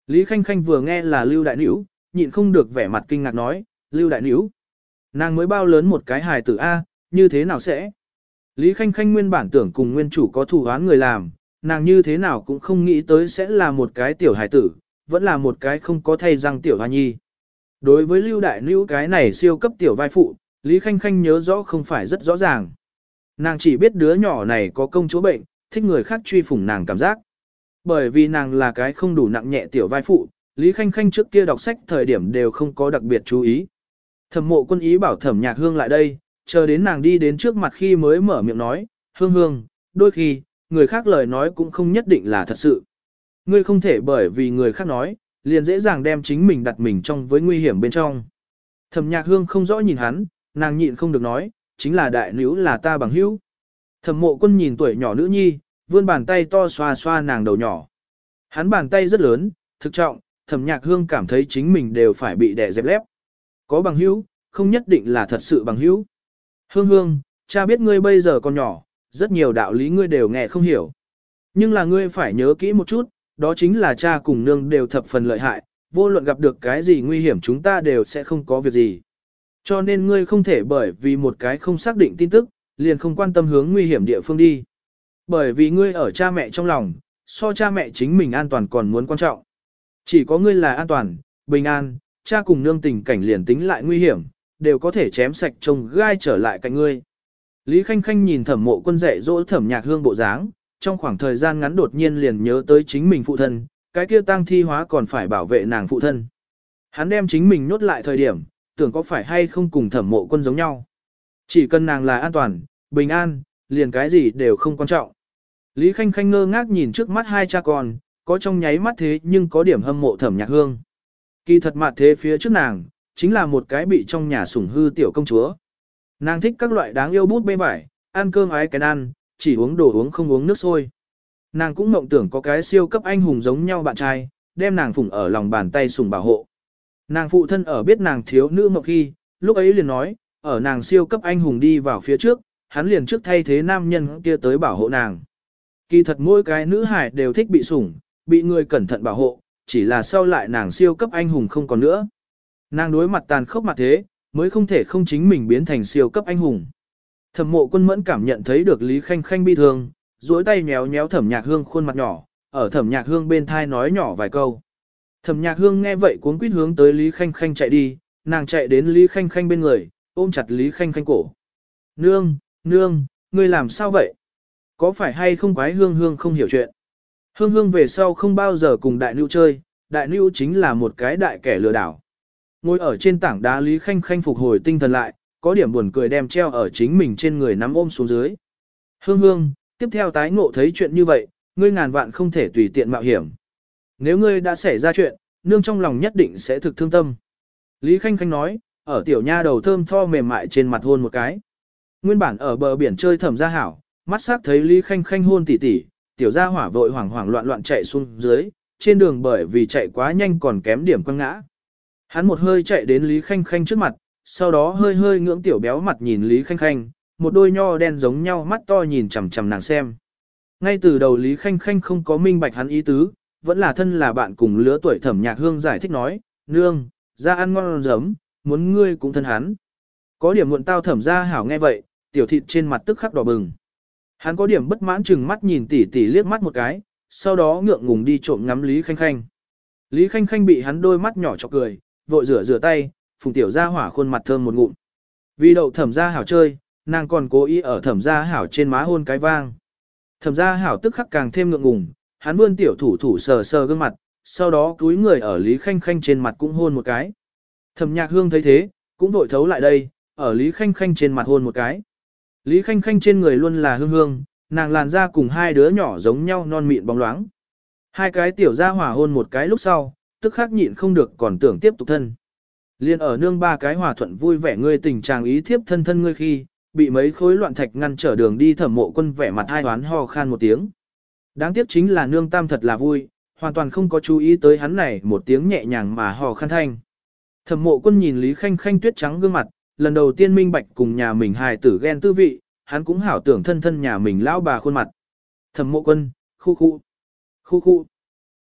Lý Khanh Khanh vừa nghe là Lưu Đại Nữu, nhịn không được vẻ mặt kinh ngạc nói, Lưu Đại Nữu. Nàng mới bao lớn một cái hài tử A, như thế nào sẽ? Lý Khanh Khanh nguyên bản tưởng cùng nguyên chủ có thù oán người làm, nàng như thế nào cũng không nghĩ tới sẽ là một cái tiểu hài tử, vẫn là một cái không có thay răng tiểu hoa nhi. Đối với Lưu Đại Nữu cái này siêu cấp tiểu vai phụ, Lý Khanh Khanh nhớ rõ không phải rất rõ ràng. Nàng chỉ biết đứa nhỏ này có công chúa bệnh, thích người khác truy phủng nàng cảm giác. Bởi vì nàng là cái không đủ nặng nhẹ tiểu vai phụ, Lý Khanh Khanh trước kia đọc sách thời điểm đều không có đặc biệt chú ý. Thẩm Mộ Quân ý bảo Thẩm Nhạc Hương lại đây, chờ đến nàng đi đến trước mặt khi mới mở miệng nói, Hương Hương, đôi khi, người khác lời nói cũng không nhất định là thật sự. Ngươi không thể bởi vì người khác nói, liền dễ dàng đem chính mình đặt mình trong với nguy hiểm bên trong. Thẩm Nhạc Hương không rõ nhìn hắn, nàng nhịn không được nói, chính là đại nữ là ta bằng hữu. Thẩm Mộ Quân nhìn tuổi nhỏ nữ nhi, vươn bàn tay to xoa xoa nàng đầu nhỏ. Hắn bàn tay rất lớn, thực trọng, Thẩm Nhạc Hương cảm thấy chính mình đều phải bị đè dẹp lép. Có bằng hữu, không nhất định là thật sự bằng hữu. Hương Hương, cha biết ngươi bây giờ còn nhỏ, rất nhiều đạo lý ngươi đều nghe không hiểu. Nhưng là ngươi phải nhớ kỹ một chút, đó chính là cha cùng nương đều thập phần lợi hại, vô luận gặp được cái gì nguy hiểm chúng ta đều sẽ không có việc gì. Cho nên ngươi không thể bởi vì một cái không xác định tin tức, liền không quan tâm hướng nguy hiểm địa phương đi. Bởi vì ngươi ở cha mẹ trong lòng, so cha mẹ chính mình an toàn còn muốn quan trọng. Chỉ có ngươi là an toàn, bình an, cha cùng nương tình cảnh liền tính lại nguy hiểm, đều có thể chém sạch trông gai trở lại cạnh ngươi. Lý Khanh Khanh nhìn Thẩm Mộ Quân dạy dỗ Thẩm Nhạc Hương bộ dáng, trong khoảng thời gian ngắn đột nhiên liền nhớ tới chính mình phụ thân, cái kia tang thi hóa còn phải bảo vệ nàng phụ thân. Hắn đem chính mình nhốt lại thời điểm, tưởng có phải hay không cùng Thẩm Mộ Quân giống nhau. Chỉ cần nàng là an toàn, bình an, liền cái gì đều không quan trọng. Lý Khanh Khanh ngơ ngác nhìn trước mắt hai cha con, có trong nháy mắt thế nhưng có điểm hâm mộ Thẩm Nhạc Hương. Kỳ thật mặt thế phía trước nàng, chính là một cái bị trong nhà sủng hư tiểu công chúa. Nàng thích các loại đáng yêu bút bê vải, ăn cơm ái cái ăn, chỉ uống đồ uống không uống nước sôi. Nàng cũng mộng tưởng có cái siêu cấp anh hùng giống nhau bạn trai, đem nàng phụng ở lòng bàn tay sủng bảo hộ. Nàng phụ thân ở biết nàng thiếu nữ mộng khi, lúc ấy liền nói, ở nàng siêu cấp anh hùng đi vào phía trước, hắn liền trước thay thế nam nhân kia tới bảo hộ nàng. Kỳ thật mỗi cái nữ hài đều thích bị sủng, bị người cẩn thận bảo hộ, chỉ là sau lại nàng siêu cấp anh hùng không còn nữa. Nàng đối mặt tàn khốc mặt thế, mới không thể không chính mình biến thành siêu cấp anh hùng. Thẩm Mộ Quân mẫn cảm nhận thấy được Lý Khanh Khanh bi thương, duỗi tay nhéo nhéo Thẩm Nhạc Hương khuôn mặt nhỏ, ở Thẩm Nhạc Hương bên thai nói nhỏ vài câu. Thẩm Nhạc Hương nghe vậy cuống quýt hướng tới Lý Khanh Khanh chạy đi, nàng chạy đến Lý Khanh Khanh bên người, ôm chặt Lý Khanh Khanh cổ. Nương, nương, ngươi làm sao vậy? Có phải hay không quái Hương Hương không hiểu chuyện? Hương Hương về sau không bao giờ cùng Đại Nữu chơi, Đại Nữu chính là một cái đại kẻ lừa đảo. Ngồi ở trên tảng đá Lý Khanh Khanh phục hồi tinh thần lại, có điểm buồn cười đem treo ở chính mình trên người nắm ôm xuống dưới. Hương Hương, tiếp theo tái ngộ thấy chuyện như vậy, ngươi ngàn vạn không thể tùy tiện mạo hiểm. Nếu ngươi đã xảy ra chuyện, nương trong lòng nhất định sẽ thực thương tâm. Lý Khanh Khanh nói, ở tiểu nha đầu thơm tho mềm mại trên mặt hôn một cái. Nguyên bản ở bờ biển chơi Thẩm Gia Hảo, mắt sắc thấy Lý Khanh Khanh hôn tỉ tỉ, tiểu gia hỏa vội hoảng hoảng loạn loạn chạy xuống dưới, trên đường bởi vì chạy quá nhanh còn kém điểm quăng ngã. Hắn một hơi chạy đến Lý Khanh Khanh trước mặt, sau đó hơi hơi ngưỡng tiểu béo mặt nhìn Lý Khanh Khanh, một đôi nho đen giống nhau mắt to nhìn chằm chằm nàng xem. Ngay từ đầu Lý Khanh Khanh không có minh bạch hắn ý tứ, vẫn là thân là bạn cùng lứa tuổi Thẩm Nhạc Hương giải thích nói, nương, ra ăn ngon giấm, muốn ngươi cũng thân hắn. Có điểm muộn tao Thẩm Gia Hảo nghe vậy, tiểu thịt trên mặt tức khắc đỏ bừng. Hắn có điểm bất mãn chừng mắt nhìn tỉ tỉ liếc mắt một cái, sau đó ngượng ngùng đi trộm ngắm Lý Khanh Khanh. Lý Khanh Khanh bị hắn đôi mắt nhỏ chọc cười, vội rửa tay, phùng tiểu gia hỏa khuôn mặt thơm một ngụm. Vì đậu Thẩm Gia Hảo chơi, nàng còn cố ý ở Thẩm Gia Hảo trên má hôn cái vang. Thẩm Gia Hảo tức khắc càng thêm ngượng ngùng, hắn vươn tiểu thủ thủ sờ sờ gương mặt, sau đó cúi người ở Lý Khanh Khanh trên mặt cũng hôn một cái. Thẩm Nhạc Hương thấy thế, cũng vội thấu lại đây, ở Lý Khanh Khanh trên mặt hôn một cái. Lý Khanh Khanh trên người luôn là hương hương, nàng làn da cùng hai đứa nhỏ giống nhau non mịn bóng loáng. Hai cái tiểu gia hỏa hôn một cái lúc sau, tức khắc nhịn không được còn tưởng tiếp tục thân. Liên ở nương ba cái hòa thuận vui vẻ ngươi tình chàng ý thiếp thân thân ngươi khi, bị mấy khối loạn thạch ngăn trở đường đi Thẩm Mộ Quân vẻ mặt hai hoán ho khan một tiếng. Đáng tiếc chính là nương tam thật là vui, hoàn toàn không có chú ý tới hắn này một tiếng nhẹ nhàng mà ho khan thanh. Thẩm Mộ Quân nhìn Lý Khanh Khanh tuyết trắng gương mặt, lần đầu tiên minh bạch cùng nhà mình hài tử ghen tư vị, hắn cũng hảo tưởng thân thân nhà mình lão bà khuôn mặt. Thẩm Mộ Quân, khu khu.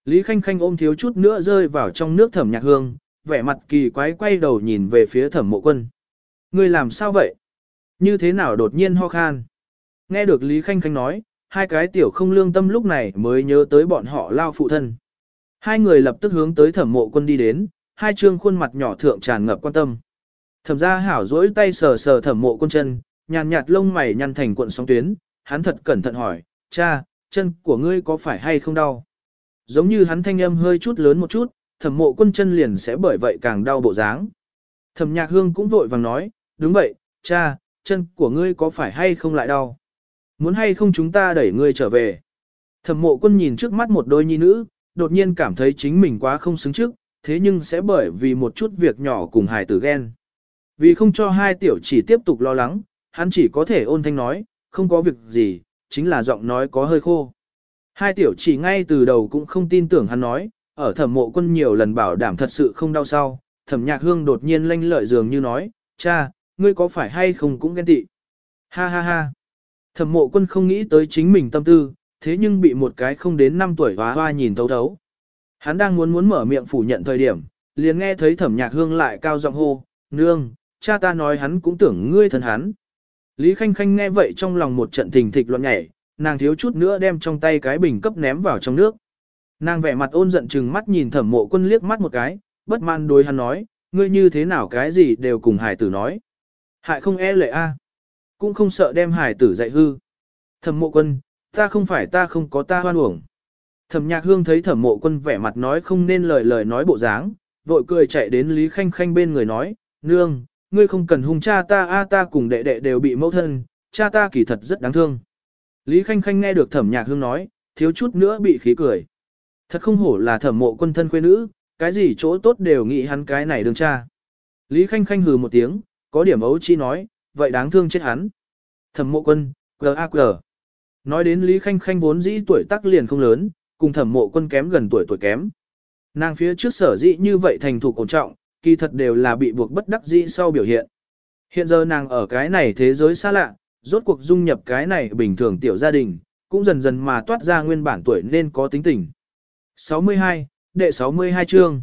Lý Khanh Khanh ôm thiếu chút nữa rơi vào trong nước Thẩm Nhạc Hương, vẻ mặt kỳ quái quay đầu nhìn về phía Thẩm Mộ Quân. Ngươi làm sao vậy? Như thế nào đột nhiên ho khan? Nghe được Lý Khanh Khanh nói, hai cái tiểu không lương tâm lúc này mới nhớ tới bọn họ lao phụ thân. Hai người lập tức hướng tới Thẩm Mộ Quân đi đến, hai trương khuôn mặt nhỏ thượng tràn ngập quan tâm. Thẩm Gia Hảo duỗi tay sờ sờ Thẩm Mộ Quân chân, nhàn nhạt lông mày nhăn thành cuộn sóng tuyến, hắn thật cẩn thận hỏi, cha, chân của ngươi có phải hay không đau? Giống như hắn thanh âm hơi chút lớn một chút, Thẩm Mộ Quân chân liền sẽ bởi vậy càng đau bộ dáng. Thẩm Nhạc Hương cũng vội vàng nói, đúng vậy, cha, chân của ngươi có phải hay không lại đau? Muốn hay không chúng ta đẩy ngươi trở về? Thẩm Mộ Quân nhìn trước mắt một đôi nhi nữ, đột nhiên cảm thấy chính mình quá không xứng trước, thế nhưng sẽ bởi vì một chút việc nhỏ cùng hài tử ghen. Vì không cho hai tiểu chỉ tiếp tục lo lắng, hắn chỉ có thể ôn thanh nói, không có việc gì, chính là giọng nói có hơi khô. Hai tiểu chỉ ngay từ đầu cũng không tin tưởng hắn nói, ở Thẩm Mộ Quân nhiều lần bảo đảm thật sự không đau sau, Thẩm Nhạc Hương đột nhiên lanh lợi dường như nói, cha, ngươi có phải hay không cũng ghen tị. Ha ha ha. Thẩm Mộ Quân không nghĩ tới chính mình tâm tư, thế nhưng bị một cái không đến 5 tuổi hóa hoa nhìn thấu thấu. Hắn đang muốn mở miệng phủ nhận thời điểm, liền nghe thấy Thẩm Nhạc Hương lại cao giọng hô, nương, cha ta nói hắn cũng tưởng ngươi thân hắn. Lý Khanh Khanh nghe vậy trong lòng một trận thình thịch loạn nhảy, nàng thiếu chút nữa đem trong tay cái bình cấp ném vào trong nước. Nàng vẻ mặt ôn giận chừng mắt nhìn Thẩm Mộ Quân liếc mắt một cái, bất mãn đối hắn nói, ngươi như thế nào cái gì đều cùng hải tử nói. Hại không e lệ a, cũng không sợ đem hải tử dạy hư. Thẩm Mộ Quân, ta không phải ta không có ta hoan uổng. Thẩm Nhạc Hương thấy Thẩm Mộ Quân vẻ mặt nói không nên lời nói bộ dáng, vội cười chạy đến Lý Khanh Khanh bên người nói, nương, ngươi không cần hung cha ta a, ta cùng đệ đệ đều bị mẫu thân, cha ta kỳ thật rất đáng thương. Lý Khanh Khanh nghe được Thẩm Nhạc Hương nói, thiếu chút nữa bị khí cười. Thật không hổ là Thẩm Mộ Quân thân khuê nữ, cái gì chỗ tốt đều nghĩ hắn cái này đương cha. Lý Khanh Khanh hừ một tiếng, có điểm ấu chi nói, vậy đáng thương chết hắn. Thẩm Mộ Quân, G.A.G. Nói đến Lý Khanh Khanh vốn dĩ tuổi tác liền không lớn, cùng Thẩm Mộ Quân kém gần tuổi kém. Nàng phía trước sở dĩ như vậy thành thục ổn trọng, kỳ thật đều là bị buộc bất đắc dĩ sau biểu hiện. Hiện giờ nàng ở cái này thế giới xa lạ, rốt cuộc dung nhập cái này bình thường tiểu gia đình, cũng dần dần mà toát ra nguyên bản tuổi nên có tính tình. 62, đệ 62 chương.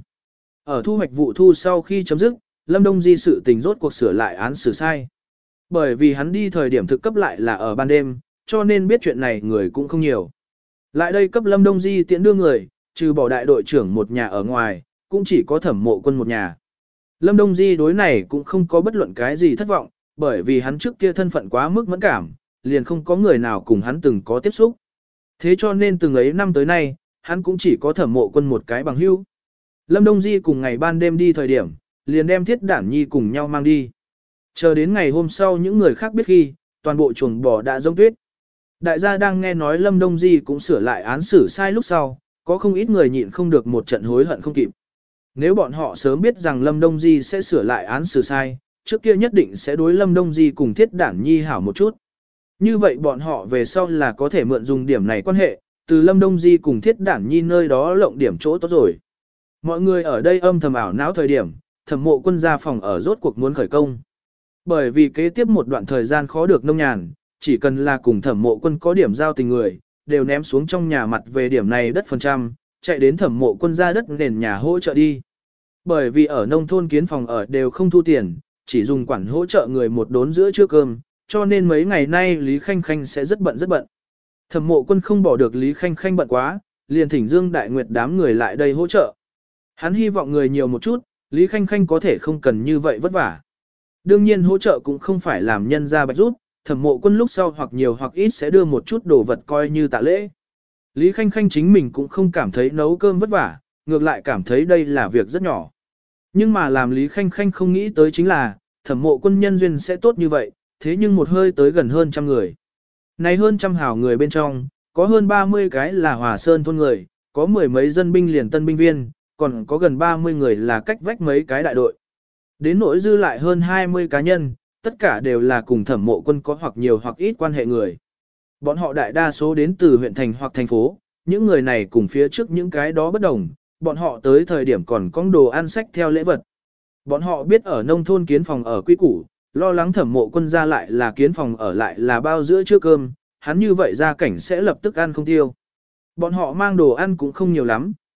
Ở thu hoạch vụ thu sau khi chấm dứt, Lâm Đông Di sự tình rốt cuộc sửa lại án xử sai. Bởi vì hắn đi thời điểm thực cấp lại là ở ban đêm, cho nên biết chuyện này người cũng không nhiều. Lại đây cấp Lâm Đông Di tiễn đưa người, trừ bỏ đại đội trưởng một nhà ở ngoài, cũng chỉ có Thẩm Mộ Quân một nhà. Lâm Đông Di đối này cũng không có bất luận cái gì thất vọng, bởi vì hắn trước kia thân phận quá mức mẫn cảm, liền không có người nào cùng hắn từng có tiếp xúc. Thế cho nên từng ấy năm tới nay, hắn cũng chỉ có Thẩm Mộ Quân một cái bằng hữu. Lâm Đông Di cùng ngày ban đêm đi thời điểm, liền đem Thiết Đản Nhi cùng nhau mang đi. Chờ đến ngày hôm sau những người khác biết khi, toàn bộ chuồng bò đã rông tuyết. Đại gia đang nghe nói Lâm Đông Di cũng sửa lại án xử sai lúc sau, có không ít người nhịn không được một trận hối hận không kịp. Nếu bọn họ sớm biết rằng Lâm Đông Di sẽ sửa lại án xử sai, trước kia nhất định sẽ đối Lâm Đông Di cùng Thiết Đản Nhi hảo một chút. Như vậy bọn họ về sau là có thể mượn dùng điểm này quan hệ, từ Lâm Đông Di cùng Thiết Đản Nhi nơi đó lộng điểm chỗ tốt rồi. Mọi người ở đây âm thầm ảo não thời điểm, Thẩm Mộ Quân ra phòng ở rốt cuộc muốn khởi công. Bởi vì kế tiếp một đoạn thời gian khó được nông nhàn, chỉ cần là cùng Thẩm Mộ Quân có điểm giao tình người, đều ném xuống trong nhà mặt về điểm này đất phần trăm, chạy đến Thẩm Mộ Quân ra đất nền nhà hỗ trợ đi. Bởi vì ở nông thôn kiến phòng ở đều không thu tiền, chỉ dùng quản hỗ trợ người một đốn giữa trưa cơm, cho nên mấy ngày nay Lý Khanh Khanh sẽ rất bận rất bận. Thẩm Mộ Quân không bỏ được Lý Khanh Khanh bận quá, liền thỉnh Dương Đại Nguyệt đám người lại đây hỗ trợ. Hắn hy vọng người nhiều một chút, Lý Khanh Khanh có thể không cần như vậy vất vả. Đương nhiên hỗ trợ cũng không phải làm nhân ra bạch rút, Thẩm Mộ Quân lúc sau hoặc nhiều hoặc ít sẽ đưa một chút đồ vật coi như tạ lễ. Lý Khanh Khanh chính mình cũng không cảm thấy nấu cơm vất vả, ngược lại cảm thấy đây là việc rất nhỏ. Nhưng mà làm Lý Khanh Khanh không nghĩ tới chính là, Thẩm Mộ Quân nhân duyên sẽ tốt như vậy, thế nhưng một hơi tới gần hơn trăm người. Này hơn trăm hào người bên trong, có hơn 30 cái là Hòa Sơn thôn người, có mười mấy dân binh liền tân binh viên, còn có gần 30 người là cách vách mấy cái đại đội. Đến nỗi dư lại hơn 20 cá nhân, tất cả đều là cùng Thẩm Mộ Quân có hoặc nhiều hoặc ít quan hệ người. Bọn họ đại đa số đến từ huyện thành hoặc thành phố, những người này cùng phía trước những cái đó bất đồng, bọn họ tới thời điểm còn có đồ ăn sách theo lễ vật. Bọn họ biết ở nông thôn kiến phòng ở quy củ, lo lắng Thẩm Mộ Quân ra lại là kiến phòng ở lại là bao giữa trưa cơm, hắn như vậy ra cảnh sẽ lập tức ăn không tiêu. Bọn họ mang đồ ăn cũng không nhiều lắm,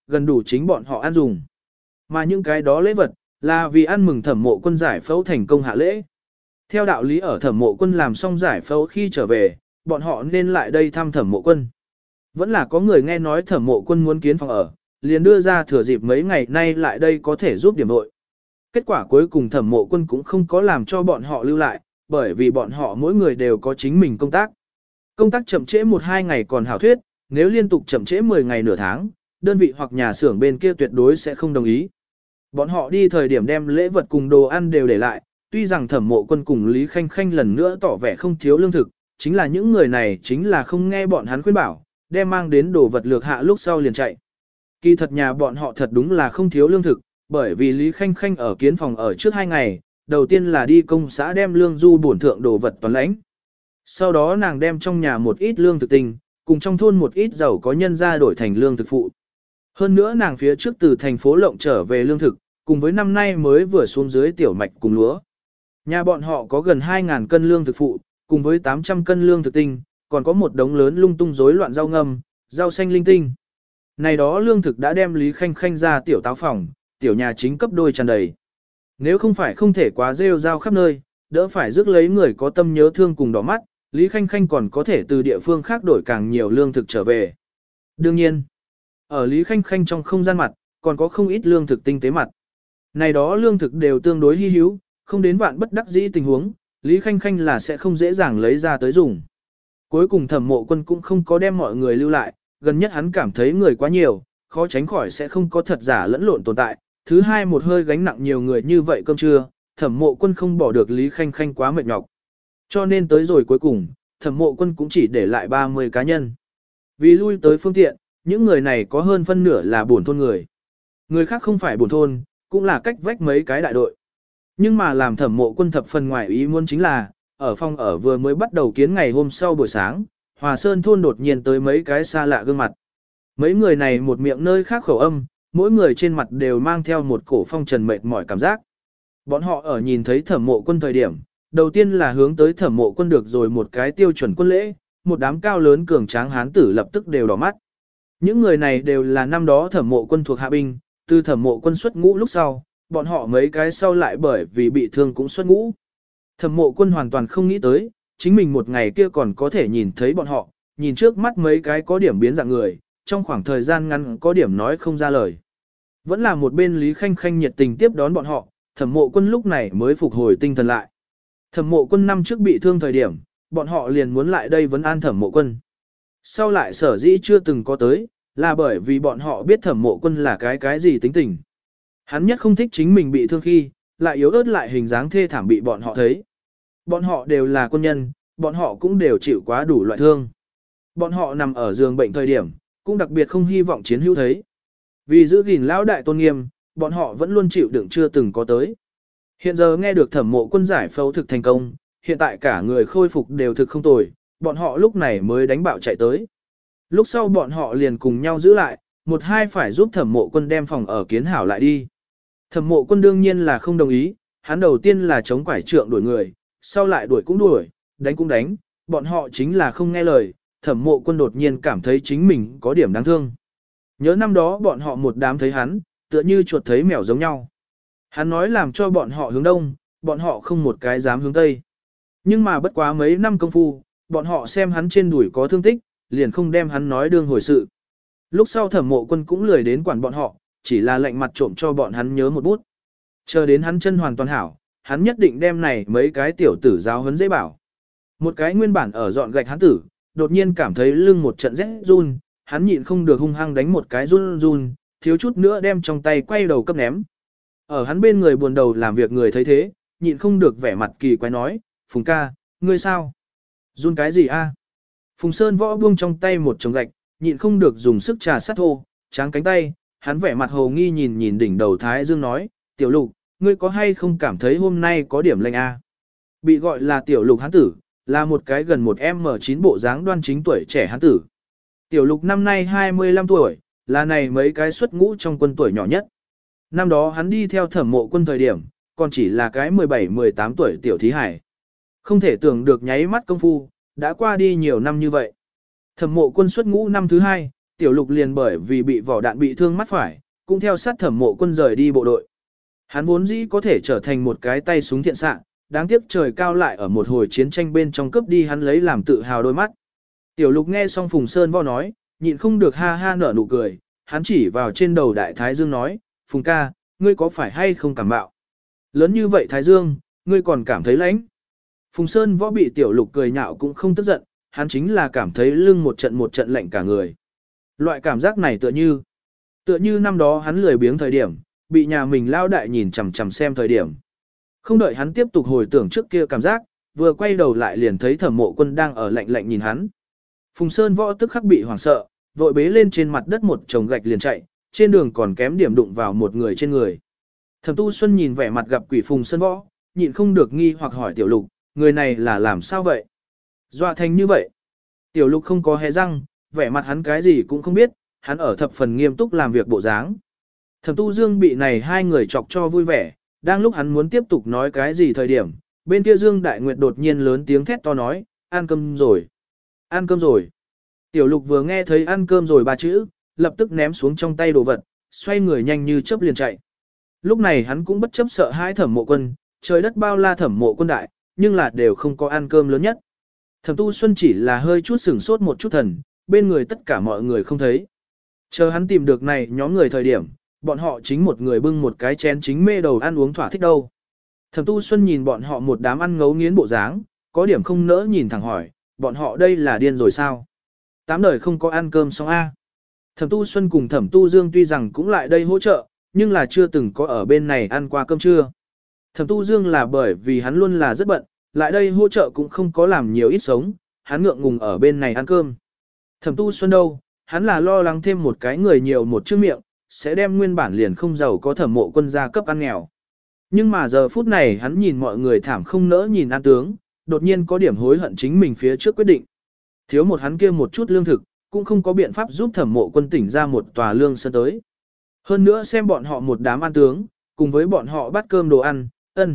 gần đủ chính bọn họ ăn dùng. Mà những cái đó lễ vật, là vì ăn mừng Thẩm Mộ Quân giải phẫu thành công hạ lễ. Theo đạo lý ở Thẩm Mộ Quân làm xong giải phẫu khi trở về, bọn họ nên lại đây thăm Thẩm Mộ Quân. Vẫn là có người nghe nói Thẩm Mộ Quân muốn kiến phòng ở, liền đưa ra thừa dịp mấy ngày nay lại đây có thể giúp điểm vội. Kết quả cuối cùng Thẩm Mộ Quân cũng không có làm cho bọn họ lưu lại, bởi vì bọn họ mỗi người đều có chính mình công tác. Công tác chậm trễ 1-2 ngày còn hảo thuyết, nếu liên tục chậm trễ 10 ngày nửa tháng, đơn vị hoặc nhà xưởng bên kia tuyệt đối sẽ không đồng ý. Bọn họ đi thời điểm đem lễ vật cùng đồ ăn đều để lại, tuy rằng Thẩm Mộ Quân cùng Lý Khanh Khanh lần nữa tỏ vẻ không thiếu lương thực, chính là những người này chính là không nghe bọn hắn khuyên bảo, đem mang đến đồ vật lược hạ lúc sau liền chạy. Kỳ thật nhà bọn họ thật đúng là không thiếu lương thực, bởi vì Lý Khanh Khanh ở kiến phòng ở trước 2 ngày, đầu tiên là đi công xã đem lương du bổn thượng đồ vật toàn lãnh. Sau đó nàng đem trong nhà một ít lương thực tình, cùng trong thôn một ít giàu có nhân ra đổi thành lương thực phụ. Hơn nữa nàng phía trước từ thành phố Lộng trở về lương thực, cùng với năm nay mới vừa xuống dưới tiểu mạch cùng lúa. Nhà bọn họ có gần 2.000 cân lương thực phụ, cùng với 800 cân lương thực tinh, còn có một đống lớn lung tung rối loạn rau ngâm, rau xanh linh tinh. Này đó lương thực đã đem Lý Khanh Khanh ra tiểu táo phòng, tiểu nhà chính cấp đôi tràn đầy. Nếu không phải không thể quá rêu rao khắp nơi, đỡ phải rước lấy người có tâm nhớ thương cùng đỏ mắt, Lý Khanh Khanh còn có thể từ địa phương khác đổi càng nhiều lương thực trở về. Đương nhiên, ở Lý Khanh Khanh trong không gian mặt, còn có không ít lương thực tinh tế mặt. Này đó lương thực đều tương đối hy hữu, không đến vạn bất đắc dĩ tình huống, Lý Khanh Khanh là sẽ không dễ dàng lấy ra tới dùng. Cuối cùng Thẩm Mộ Quân cũng không có đem mọi người lưu lại, gần nhất hắn cảm thấy người quá nhiều, khó tránh khỏi sẽ không có thật giả lẫn lộn tồn tại. Thứ hai một hơi gánh nặng nhiều người như vậy cơm trưa, Thẩm Mộ Quân không bỏ được Lý Khanh Khanh quá mệt nhọc. Cho nên tới rồi cuối cùng, Thẩm Mộ Quân cũng chỉ để lại 30 cá nhân. Vì lui tới phương tiện, những người này có hơn phân nửa là buồn thôn người. Người khác không phải buồn thôn, cũng là cách vách mấy cái đại đội. Nhưng mà làm Thẩm Mộ Quân thập phần ngoài ý muốn chính là, ở phòng ở vừa mới bắt đầu kiến ngày hôm sau buổi sáng, Hòa Sơn thôn đột nhiên tới mấy cái xa lạ gương mặt. Mấy người này một miệng nơi khác khẩu âm, mỗi người trên mặt đều mang theo một cổ phong trần mệt mỏi cảm giác. Bọn họ ở nhìn thấy Thẩm Mộ Quân thời điểm, đầu tiên là hướng tới Thẩm Mộ Quân được rồi một cái tiêu chuẩn quân lễ, một đám cao lớn cường tráng hán tử lập tức đều đỏ mắt. Những người này đều là năm đó Thẩm Mộ Quân thuộc hạ binh, từ Thẩm Mộ Quân xuất ngũ lúc sau, bọn họ mấy cái sau lại bởi vì bị thương cũng xuất ngũ. Thẩm Mộ Quân hoàn toàn không nghĩ tới, chính mình một ngày kia còn có thể nhìn thấy bọn họ, nhìn trước mắt mấy cái có điểm biến dạng người, trong khoảng thời gian ngắn có điểm nói không ra lời. Vẫn là một bên Lý Khanh Khanh nhiệt tình tiếp đón bọn họ, Thẩm Mộ Quân lúc này mới phục hồi tinh thần lại. Thẩm Mộ Quân năm trước bị thương thời điểm, bọn họ liền muốn lại đây vấn an Thẩm Mộ Quân. Sau lại sở dĩ chưa từng có tới, là bởi vì bọn họ biết Thẩm Mộ Quân là cái gì tính tình. Hắn nhất không thích chính mình bị thương khi, lại yếu ớt lại hình dáng thê thảm bị bọn họ thấy. Bọn họ đều là quân nhân, bọn họ cũng đều chịu quá đủ loại thương. Bọn họ nằm ở giường bệnh thời điểm, cũng đặc biệt không hy vọng chiến hữu thấy. Vì giữ gìn lão đại tôn nghiêm, bọn họ vẫn luôn chịu đựng chưa từng có tới. Hiện giờ nghe được Thẩm Mộ Quân giải phẫu thực thành công, hiện tại cả người khôi phục đều thực không tồi, bọn họ lúc này mới đánh bạo chạy tới. Lúc sau bọn họ liền cùng nhau giữ lại, một hai phải giúp Thẩm Mộ Quân đem phòng ở kiến hảo lại đi. Thẩm Mộ Quân đương nhiên là không đồng ý, hắn đầu tiên là chống quải trượng đuổi người, sau lại đuổi cũng đuổi, đánh cũng đánh, bọn họ chính là không nghe lời, Thẩm Mộ Quân đột nhiên cảm thấy chính mình có điểm đáng thương. Nhớ năm đó bọn họ một đám thấy hắn, tựa như chuột thấy mèo giống nhau. Hắn nói làm cho bọn họ hướng đông, bọn họ không một cái dám hướng tây. Nhưng mà bất quá mấy năm công phu, bọn họ xem hắn trên đùi có thương tích, liền không đem hắn nói đương hồi sự. Lúc sau Thẩm Mộ Quân cũng lười đến quản bọn họ, chỉ là lệnh mặt trộm cho bọn hắn nhớ một bút. Chờ đến hắn chân hoàn toàn hảo, hắn nhất định đem này mấy cái tiểu tử giáo huấn dễ bảo. Một cái nguyên bản ở dọn gạch hắn tử, đột nhiên cảm thấy lưng một trận rét run, hắn nhịn không được hung hăng đánh một cái run run, thiếu chút nữa đem trong tay quay đầu cấp ném. Ở hắn bên người buồn đầu làm việc người thấy thế, nhịn không được vẻ mặt kỳ quái nói, Phùng ca, ngươi sao? Run cái gì a? Phùng Sơn võ buông trong tay một chồng gạch, nhịn không được dùng sức trà sát thô, tráng cánh tay, hắn vẻ mặt hồ nghi nhìn nhìn đỉnh đầu Thái Dương nói, Tiểu Lục, ngươi có hay không cảm thấy hôm nay có điểm lạnh a? Bị gọi là Tiểu Lục hắn tử, là một cái gần một M9 bộ dáng đoan chính tuổi trẻ hắn tử. Tiểu Lục năm nay 25 tuổi, là này mấy cái xuất ngũ trong quân tuổi nhỏ nhất. Năm đó hắn đi theo Thẩm Mộ Quân thời điểm, còn chỉ là cái 17-18 tuổi tiểu thí hải. Không thể tưởng được nháy mắt công phu, đã qua đi nhiều năm như vậy. Thẩm Mộ Quân xuất ngũ năm thứ 2, Tiểu Lục liền bởi vì bị vỏ đạn bị thương mắt phải, cũng theo sát Thẩm Mộ Quân rời đi bộ đội. Hắn vốn dĩ có thể trở thành một cái tay súng thiện xạ, đáng tiếc trời cao lại ở một hồi chiến tranh bên trong cướp đi hắn lấy làm tự hào đôi mắt. Tiểu Lục nghe xong Phùng Sơn Võ nói, nhịn không được ha ha nở nụ cười, hắn chỉ vào trên đầu Đại Thái Dương nói, Phùng ca, ngươi có phải hay không cảm bạo? Lớn như vậy Thái Dương, ngươi còn cảm thấy lạnh? Phùng Sơn Võ bị Tiểu Lục cười nhạo cũng không tức giận, hắn chính là cảm thấy lưng một trận lạnh cả người. Loại cảm giác này tựa như năm đó hắn lười biếng thời điểm, bị nhà mình lao đại nhìn chằm chằm xem thời điểm. Không đợi hắn tiếp tục hồi tưởng trước kia cảm giác, vừa quay đầu lại liền thấy Thẩm Mộ Quân đang ở lạnh lạnh nhìn hắn. Phùng Sơn Võ tức khắc bị hoảng sợ, vội bế lên trên mặt đất một chồng gạch liền chạy, trên đường còn kém điểm đụng vào một người trên người. Thẩm Tu Xuân nhìn vẻ mặt gặp quỷ Phùng Sơn Võ, nhịn không được nghi hoặc hỏi Tiểu Lục, người này là làm sao vậy? Dọa thành như vậy. Tiểu Lục không có hé răng, vẻ mặt hắn cái gì cũng không biết, hắn ở thập phần nghiêm túc làm việc bộ dáng. Thẩm Tu Dương bị này hai người chọc cho vui vẻ, đang lúc hắn muốn tiếp tục nói cái gì thời điểm, bên kia Dương Đại Nguyệt đột nhiên lớn tiếng thét to nói, ăn cơm rồi. Ăn cơm rồi. Tiểu Lục vừa nghe thấy ăn cơm rồi ba chữ, lập tức ném xuống trong tay đồ vật, xoay người nhanh như chớp liền chạy. Lúc này hắn cũng bất chấp sợ hãi Thẩm Mộ Quân, trời đất bao la Thẩm Mộ Quân đại, nhưng là đều không có ăn cơm lớn nhất. Thẩm Tu Xuân chỉ là hơi chút sửng sốt một chút thần, bên người tất cả mọi người không thấy. Chờ hắn tìm được này nhóm người thời điểm, bọn họ chính một người bưng một cái chén chính mê đầu ăn uống thỏa thích đâu. Thẩm Tu Xuân nhìn bọn họ một đám ăn ngấu nghiến bộ dáng, có điểm không nỡ nhìn thẳng hỏi, bọn họ đây là điên rồi sao? Tám đời không có ăn cơm xong a. Thẩm Tu Xuân cùng Thẩm Tu Dương tuy rằng cũng lại đây hỗ trợ, nhưng là chưa từng có ở bên này ăn qua cơm trưa. Thẩm Tu Dương là bởi vì hắn luôn là rất bận, lại đây hỗ trợ cũng không có làm nhiều ít sống, hắn ngượng ngùng ở bên này ăn cơm. Thẩm Tu Xuân đâu, hắn là lo lắng thêm một cái người nhiều một chữ miệng, sẽ đem nguyên bản liền không giàu có Thẩm Mộ Quân gia cấp ăn nghèo. Nhưng mà giờ phút này hắn nhìn mọi người thảm không nỡ nhìn ăn tướng, đột nhiên có điểm hối hận chính mình phía trước quyết định. Thiếu một hắn kia một chút lương thực, cũng không có biện pháp giúp Thẩm Mộ Quân tỉnh ra một tòa lương sơn tới. Hơn nữa xem bọn họ một đám ăn tướng, cùng với bọn họ bắt cơm đồ ăn,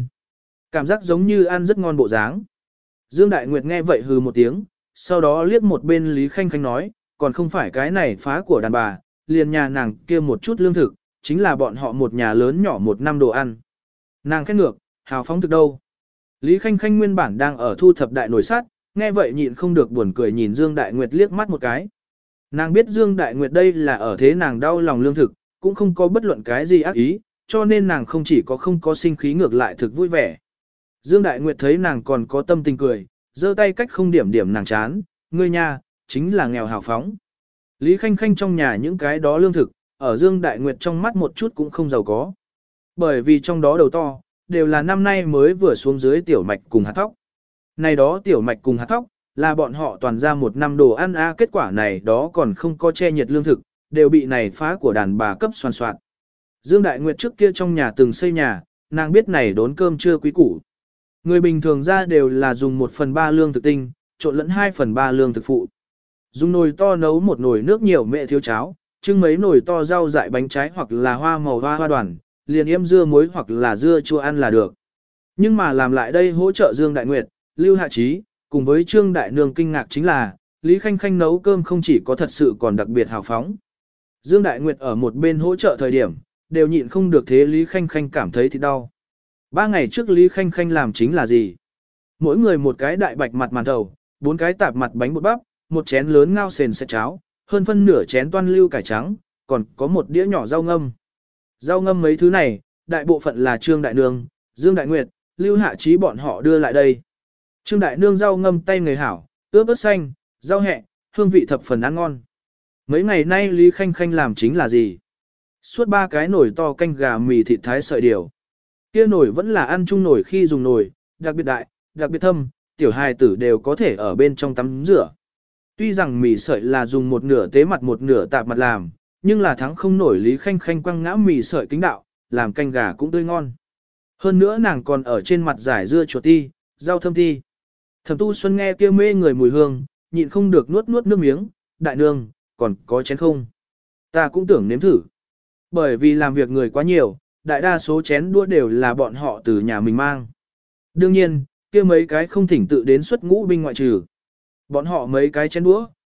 cảm giác giống như ăn rất ngon bộ dáng. Dương Đại Nguyệt nghe vậy hừ một tiếng, sau đó liếc một bên Lý Khanh Khanh nói, còn không phải cái này phá của đàn bà, liền nhà nàng kia một chút lương thực, chính là bọn họ một nhà lớn nhỏ một năm đồ ăn. Nàng khét ngược, hào phóng thực đâu. Lý Khanh Khanh nguyên bản đang ở thu thập đại nồi sắt, nghe vậy nhịn không được buồn cười nhìn Dương Đại Nguyệt liếc mắt một cái. Nàng biết Dương Đại Nguyệt đây là ở thế nàng đau lòng lương thực, cũng không có bất luận cái gì ác ý, cho nên nàng không chỉ có không có sinh khí ngược lại thực vui vẻ. Dương Đại Nguyệt thấy nàng còn có tâm tình cười, giơ tay cách không điểm điểm nàng chán, ngươi nha, chính là nghèo hào phóng. Lý Khanh Khanh trong nhà những cái đó lương thực, ở Dương Đại Nguyệt trong mắt một chút cũng không giàu có. Bởi vì trong đó đầu to, đều là năm nay mới vừa xuống dưới tiểu mạch cùng hạt thóc. Này đó tiểu mạch cùng hạt thóc, là bọn họ toàn ra một năm đồ ăn kết quả này đó còn không có che nhiệt lương thực, đều bị này phá của đàn bà cấp soàn soạn. Dương Đại Nguyệt trước kia trong nhà từng xây nhà, nàng biết này đốn cơm chưa quý củ. Người bình thường ra đều là dùng 1/3 lương thực tinh, trộn lẫn 2/3 lương thực phụ. Dùng nồi to nấu một nồi nước nhiều mẹ thiếu cháo, trưng mấy nồi to rau dại bánh trái hoặc là hoa màu hoa đoàn, liền yêm dưa muối hoặc là dưa chua ăn là được. Nhưng mà làm lại đây hỗ trợ Dương Đại Nguyệt, Lưu Hạ Trí, cùng với Trương Đại Nương kinh ngạc chính là, Lý Khanh Khanh nấu cơm không chỉ có thật sự còn đặc biệt hào phóng. Dương Đại Nguyệt ở một bên hỗ trợ thời điểm, đều nhịn không được thế Lý Khanh Khanh cảm thấy thì đau. 3 ngày trước Lý Khanh Khanh làm chính là gì? Mỗi người một cái đại bạch mặt màn thầu, 4 cái tạp mặt bánh bột bắp, một chén lớn ngao sền sệt cháo, hơn phân nửa chén toan lưu cải trắng, còn có một đĩa nhỏ rau ngâm. Rau ngâm mấy thứ này, đại bộ phận là Trương Đại Nương, Dương Đại Nguyệt, Lưu Hạ Trí bọn họ đưa lại đây. Trương Đại Nương rau ngâm tay người hảo, ướp ớt xanh, rau hẹ, hương vị thập phần ăn ngon. Mấy ngày nay Lý Khanh Khanh làm chính là gì? Suốt 3 cái nồi to canh gà mì thịt thái sợi điều. Kia nồi vẫn là ăn chung nồi khi dùng nồi, đặc biệt đại, đặc biệt thâm, tiểu hài tử đều có thể ở bên trong tắm rửa. Tuy rằng mì sợi là dùng một nửa tế mặt một nửa tạp mặt làm, nhưng là thắng không nổi Lý Khanh Khanh quăng ngã mì sợi kính đạo, làm canh gà cũng tươi ngon. Hơn nữa nàng còn ở trên mặt giải dưa chuột ti, rau thơm ti. Thẩm Tu Xuân nghe kia mê người mùi hương, nhịn không được nuốt nuốt nước miếng, đại nương, còn có chén không? Ta cũng tưởng nếm thử. Bởi vì làm việc người quá nhiều, đại đa số chén đũa đều là bọn họ từ nhà mình mang. Đương nhiên, kia mấy cái không thỉnh tự đến xuất ngũ binh ngoại trừ. Bọn họ mấy cái chén đũa,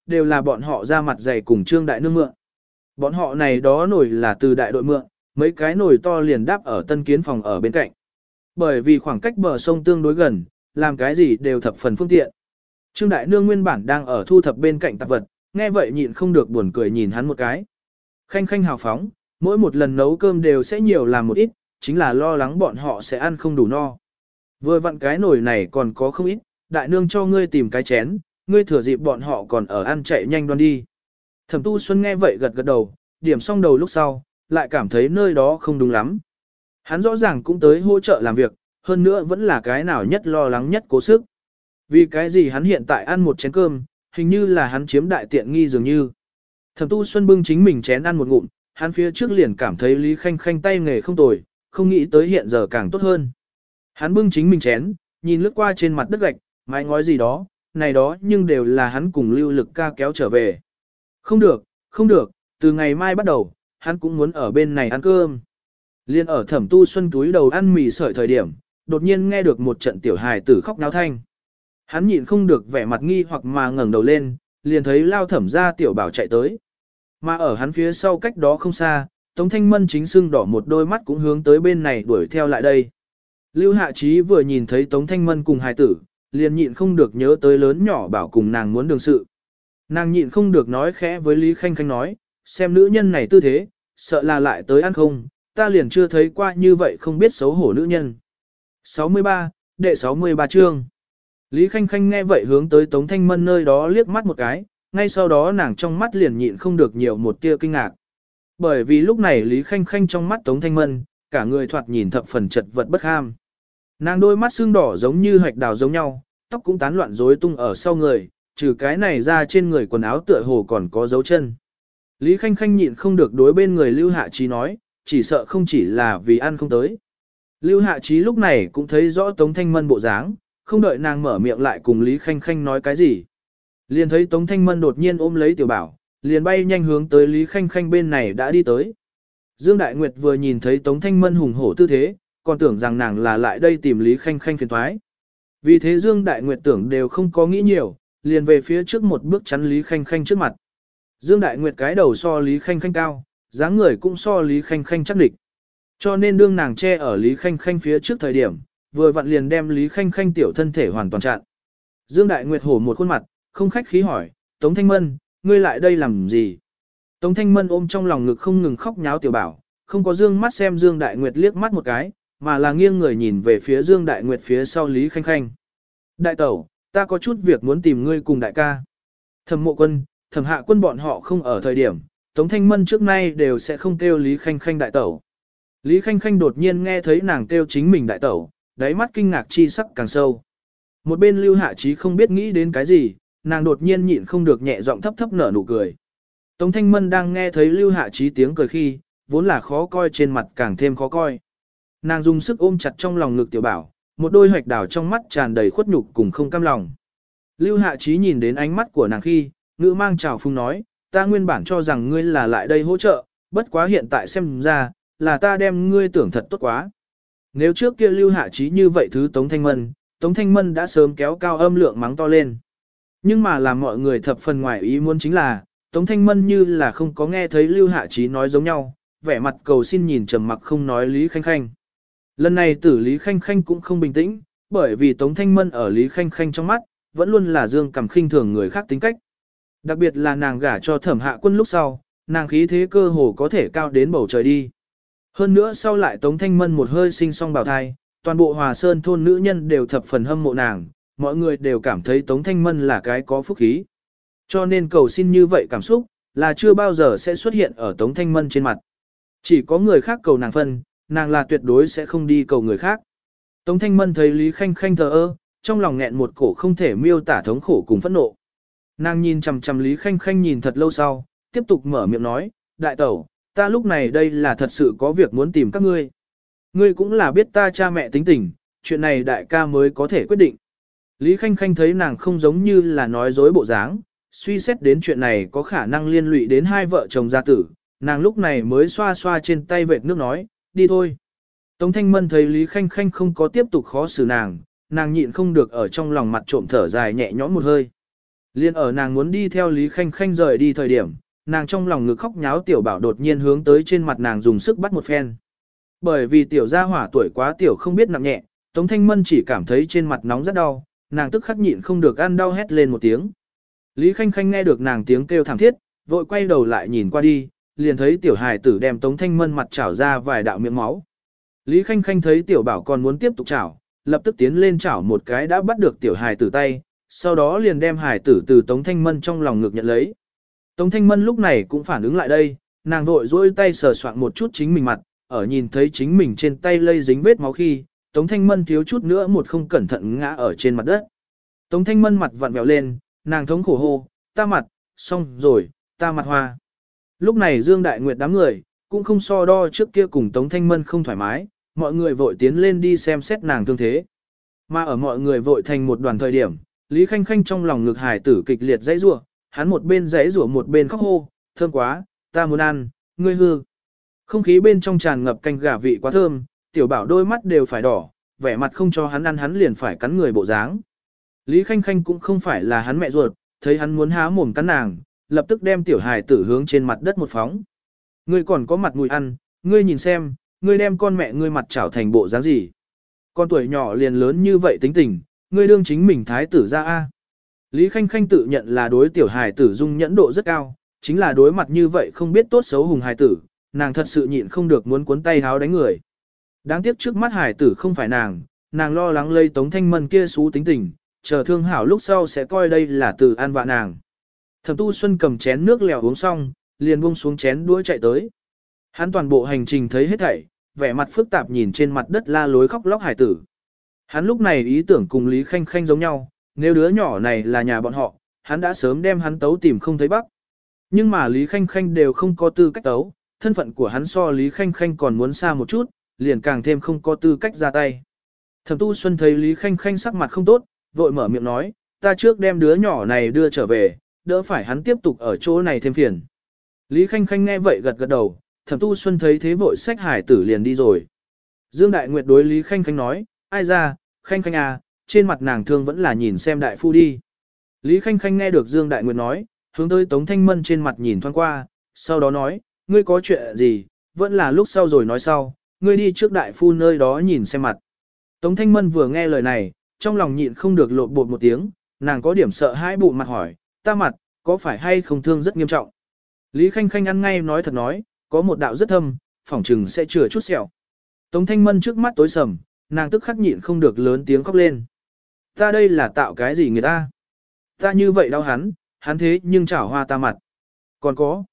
đều là bọn họ ra mặt dày cùng Trương Đại Nương mượn. Bọn họ này đó nổi là từ đại đội mượn, mấy cái nồi to liền đáp ở tân kiến phòng ở bên cạnh. Bởi vì khoảng cách bờ sông tương đối gần, làm cái gì đều thập phần phương tiện. Trương Đại Nương nguyên bản đang ở thu thập bên cạnh tạp vật, nghe vậy nhịn không được buồn cười nhìn hắn một cái. Khanh khanh hào phóng, mỗi một lần nấu cơm đều sẽ nhiều làm một ít, chính là lo lắng bọn họ sẽ ăn không đủ no. Vừa vặn cái nồi này còn có không ít, Đại Nương cho ngươi tìm cái chén, ngươi thừa dịp bọn họ còn ở ăn chạy nhanh đoan đi. Thẩm Tu Xuân nghe vậy gật gật đầu, điểm xong đầu lúc sau, lại cảm thấy nơi đó không đúng lắm. Hắn rõ ràng cũng tới hỗ trợ làm việc, hơn nữa vẫn là cái nào nhất lo lắng nhất cố sức. Vì cái gì hắn hiện tại ăn một chén cơm, hình như là hắn chiếm đại tiện nghi dường như. Thẩm Tu Xuân bưng chính mình chén ăn một ngụm, hắn phía trước liền cảm thấy Lý Khanh Khanh tay nghề không tồi, không nghĩ tới hiện giờ càng tốt hơn. Hắn bưng chính mình chén, nhìn lướt qua trên mặt đất gạch, mái ngói gì đó, này đó nhưng đều là hắn cùng Lưu Lực ca kéo trở về. Không được, không được, từ ngày mai bắt đầu, hắn cũng muốn ở bên này ăn cơm. Liên ở Thẩm Tu Xuân túi đầu ăn mì sợi thời điểm, đột nhiên nghe được một trận tiểu hài tử khóc náo thanh. Hắn nhịn không được vẻ mặt nghi hoặc mà ngẩng đầu lên, liền thấy Lao Thẩm ra tiểu bảo chạy tới. Mà ở hắn phía sau cách đó không xa, Tống Thanh Mân chính sưng đỏ một đôi mắt cũng hướng tới bên này đuổi theo lại đây. Lưu Hạ Chí vừa nhìn thấy Tống Thanh Mân cùng hài tử, liền nhịn không được nhớ tới lớn nhỏ bảo cùng nàng muốn đường sự. Nàng nhịn không được nói khẽ với Lý Khanh Khanh nói, xem nữ nhân này tư thế, sợ là lại tới ăn không, ta liền chưa thấy qua như vậy không biết xấu hổ nữ nhân. 63, đệ 63 chương. Lý Khanh Khanh nghe vậy hướng tới Tống Thanh Mân nơi đó liếc mắt một cái, ngay sau đó nàng trong mắt liền nhịn không được nhiều một tia kinh ngạc. Bởi vì lúc này Lý Khanh Khanh trong mắt Tống Thanh Mân, cả người thoạt nhìn thập phần chật vật bất ham. Nàng đôi mắt xương đỏ giống như hạch đào giống nhau, tóc cũng tán loạn rối tung ở sau người, trừ cái này ra trên người quần áo tựa hồ còn có dấu chân. Lý Khanh Khanh nhịn không được đối bên người Lưu Hạ Chí nói, chỉ sợ không chỉ là vì ăn không tới. Lưu Hạ Chí lúc này cũng thấy rõ Tống Thanh Mân bộ dáng, không đợi nàng mở miệng lại cùng Lý Khanh Khanh nói cái gì. Liền thấy Tống Thanh Mân đột nhiên ôm lấy tiểu bảo, liền bay nhanh hướng tới Lý Khanh Khanh bên này đã đi tới. Dương Đại Nguyệt vừa nhìn thấy Tống Thanh Mân hùng hổ tư thế, còn tưởng rằng nàng là lại đây tìm Lý Khanh Khanh phiền toái. Vì thế Dương Đại Nguyệt tưởng đều không có nghĩ nhiều, liền về phía trước một bước chắn Lý Khanh Khanh trước mặt. Dương Đại Nguyệt cái đầu so Lý Khanh Khanh cao, dáng người cũng so Lý Khanh Khanh chắc địch. Cho nên đương nàng che ở Lý Khanh Khanh phía trước thời điểm, vừa vặn liền đem Lý Khanh Khanh tiểu thân thể hoàn toàn chặn. Dương Đại Nguyệt hổ một khuôn mặt, không khách khí hỏi, Tống Thanh Mân, ngươi lại đây làm gì? Tống Thanh Mân ôm trong lòng ngực không ngừng khóc nháo tiểu bảo, không có dương mắt xem Dương Đại Nguyệt liếc mắt một cái, mà là nghiêng người nhìn về phía Dương Đại Nguyệt phía sau Lý Khanh Khanh. Đại tẩu, ta có chút việc muốn tìm ngươi cùng đại ca. Thẩm Mộ Quân, Thẩm Hạ Quân bọn họ không ở thời điểm, Tống Thanh Mân trước nay đều sẽ không kêu Lý Khanh Khanh đại tẩu. Lý Khanh Khanh đột nhiên nghe thấy nàng kêu chính mình đại tẩu, đáy mắt kinh ngạc chi sắc càng sâu. Một bên Lưu Hạ Chí không biết nghĩ đến cái gì, nàng đột nhiên nhịn không được nhẹ giọng thấp thấp nở nụ cười. Tống Thanh Mân đang nghe thấy Lưu Hạ Chí tiếng cười khi, vốn là khó coi trên mặt càng thêm khó coi. Nàng dùng sức ôm chặt trong lòng ngực tiểu bảo, một đôi hoạch đảo trong mắt tràn đầy khuất nhục cùng không cam lòng. Lưu Hạ Chí nhìn đến ánh mắt của nàng khi, ngữ mang trào phung nói, ta nguyên bản cho rằng ngươi là lại đây hỗ trợ, bất quá hiện tại xem ra, là ta đem ngươi tưởng thật tốt quá. Nếu trước kia Lưu Hạ Chí như vậy thứ Tống Thanh Mân đã sớm kéo cao âm lượng mắng to lên. Nhưng mà làm mọi người thập phần ngoài ý muốn chính là, Tống Thanh Mân như là không có nghe thấy Lưu Hạ Chí nói giống nhau, vẻ mặt cầu xin nhìn trầm mặc không nói Lý Khanh Khanh. Lần này tử Lý Khanh Khanh cũng không bình tĩnh, bởi vì Tống Thanh Mân ở Lý Khanh Khanh trong mắt, vẫn luôn là dương cầm khinh thường người khác tính cách. Đặc biệt là nàng gả cho Thẩm Hạ Quân lúc sau, nàng khí thế cơ hồ có thể cao đến bầu trời đi. Hơn nữa sau lại Tống Thanh Mân một hơi sinh xong bào thai, toàn bộ Hòa Sơn thôn nữ nhân đều thập phần hâm mộ nàng, mọi người đều cảm thấy Tống Thanh Mân là cái có phúc khí. Cho nên cầu xin như vậy cảm xúc, là chưa bao giờ sẽ xuất hiện ở Tống Thanh Mân trên mặt. Chỉ có người khác cầu nàng phân, nàng là tuyệt đối sẽ không đi cầu người khác. Tống Thanh Mân thấy Lý Khanh Khanh thờ ơ, trong lòng nghẹn một cổ không thể miêu tả thống khổ cùng phẫn nộ. Nàng nhìn chằm chằm Lý Khanh Khanh nhìn thật lâu sau, tiếp tục mở miệng nói, đại tẩu, ta lúc này đây là thật sự có việc muốn tìm các ngươi. Ngươi cũng là biết ta cha mẹ tính tình, chuyện này đại ca mới có thể quyết định. Lý Khanh Khanh thấy nàng không giống như là nói dối bộ dáng, suy xét đến chuyện này có khả năng liên lụy đến hai vợ chồng gia tử, nàng lúc này mới xoa xoa trên tay vệt nước nói, đi thôi. Tống Thanh Mân thấy Lý Khanh Khanh không có tiếp tục khó xử nàng nhịn không được ở trong lòng mặt trộm thở dài nhẹ nhõm một hơi. Liên ở nàng muốn đi theo Lý Khanh Khanh rời đi thời điểm, nàng trong lòng ngực khóc nháo tiểu bảo đột nhiên hướng tới trên mặt nàng dùng sức bắt một phen. Bởi vì tiểu gia hỏa tuổi quá tiểu không biết nặng nhẹ, Tống Thanh Mân chỉ cảm thấy trên mặt nóng rất đau, nàng tức khắc nhịn không được ăn đau hét lên một tiếng. Lý Khanh Khanh nghe được nàng tiếng kêu thảm thiết, vội quay đầu lại nhìn qua đi, liền thấy tiểu hài tử đem Tống Thanh Mân mặt chảo ra vài đạo miệng máu. Lý Khanh Khanh thấy tiểu bảo còn muốn tiếp tục chảo, lập tức tiến lên chảo một cái đã bắt được tiểu hài tử tay, sau đó liền đem hài tử từ Tống Thanh Mân trong lòng ngực nhận lấy. Tống Thanh Mân lúc này cũng phản ứng lại đây, nàng vội dỗi tay sờ soạn một chút chính mình mặt, ở nhìn thấy chính mình trên tay lây dính vết máu khi, Tống Thanh Mân thiếu chút nữa một không cẩn thận ngã ở trên mặt đất. Tống Thanh Mân mặt vặn vẹo lên, nàng thống khổ hô, ta mặt, xong rồi, ta mặt hoa. Lúc này Dương Đại Nguyệt đám người, cũng không so đo trước kia cùng Tống Thanh Mân không thoải mái, mọi người vội tiến lên đi xem xét nàng thương thế. Mà ở mọi người vội thành một đoàn thời điểm, Lý Khanh Khanh trong lòng ngực hài tử kịch liệt dãy rủa, hắn một bên dãy rủa một bên khóc hô, thơm quá, ta muốn ăn, ngươi hư. Không khí bên trong tràn ngập canh gà vị quá thơm, tiểu bảo đôi mắt đều phải đỏ, vẻ mặt không cho hắn ăn hắn liền phải cắn người bộ dáng. Lý Khanh Khanh cũng không phải là hắn mẹ ruột, thấy hắn muốn há mồm cắn nàng, lập tức đem tiểu hài tử hướng trên mặt đất một phóng. Ngươi còn có mặt mùi ăn, ngươi nhìn xem, ngươi đem con mẹ ngươi mặt chảo thành bộ dáng gì. Con tuổi nhỏ liền lớn như vậy tính tình, ngươi đương chính mình thái tử ra a. Lý Khanh Khanh tự nhận là đối tiểu hài tử dung nhẫn độ rất cao, chính là đối mặt như vậy không biết tốt xấu hùng hài tử, nàng thật sự nhịn không được muốn cuốn tay háo đánh người. Đáng tiếc trước mắt hài tử không phải nàng lo lắng lây Tống Thanh Mân kia xú tính tình, chờ thương hảo lúc sau sẽ coi đây là từ an vạ nàng. Thẩm Tu Xuân cầm chén nước lèo uống xong, liền buông xuống chén đũa chạy tới. Hắn toàn bộ hành trình thấy hết thảy, vẻ mặt phức tạp nhìn trên mặt đất la lối khóc lóc hài tử. Hắn lúc này ý tưởng cùng Lý Khanh Khanh giống nhau, nếu đứa nhỏ này là nhà bọn họ, hắn đã sớm đem hắn tấu tìm không thấy bắc. Nhưng mà Lý Khanh Khanh đều không có tư cách tấu, thân phận của hắn so Lý Khanh Khanh còn muốn xa một chút, liền càng thêm không có tư cách ra tay. Thẩm Tu Xuân thấy Lý Khanh Khanh sắc mặt không tốt, vội mở miệng nói, ta trước đem đứa nhỏ này đưa trở về, đỡ phải hắn tiếp tục ở chỗ này thêm phiền. Lý Khanh Khanh nghe vậy gật gật đầu, Thẩm Tu Xuân thấy thế vội xách hải tử liền đi rồi. Dương Đại Nguyệt đối Lý Khanh Khanh nói, ai ra, Khanh Khanh à, trên mặt nàng thương vẫn là nhìn xem đại phu đi. Lý Khanh Khanh nghe được Dương Đại Nguyệt nói, hướng tới Tống Thanh Mân trên mặt nhìn thoáng qua, sau đó nói, ngươi có chuyện gì, vẫn là lúc sau rồi nói sau, ngươi đi trước đại phu nơi đó nhìn xem mặt. Tống Thanh Mân vừa nghe lời này, trong lòng nhịn không được lộn bột một tiếng, nàng có điểm sợ hãi bụng mặt hỏi, ta mặt, có phải hay không thương rất nghiêm trọng? Lý Khanh Khanh ăn ngay nói thật nói, có một đạo rất thâm, phỏng chừng sẽ chừa chút sẹo. Tống Thanh Mân trước mắt tối sầm, nàng tức khắc nhịn không được lớn tiếng khóc lên. Ta đây là tạo cái gì người ta? Ta như vậy đau hắn thế nhưng chảo hoa ta mặt. Còn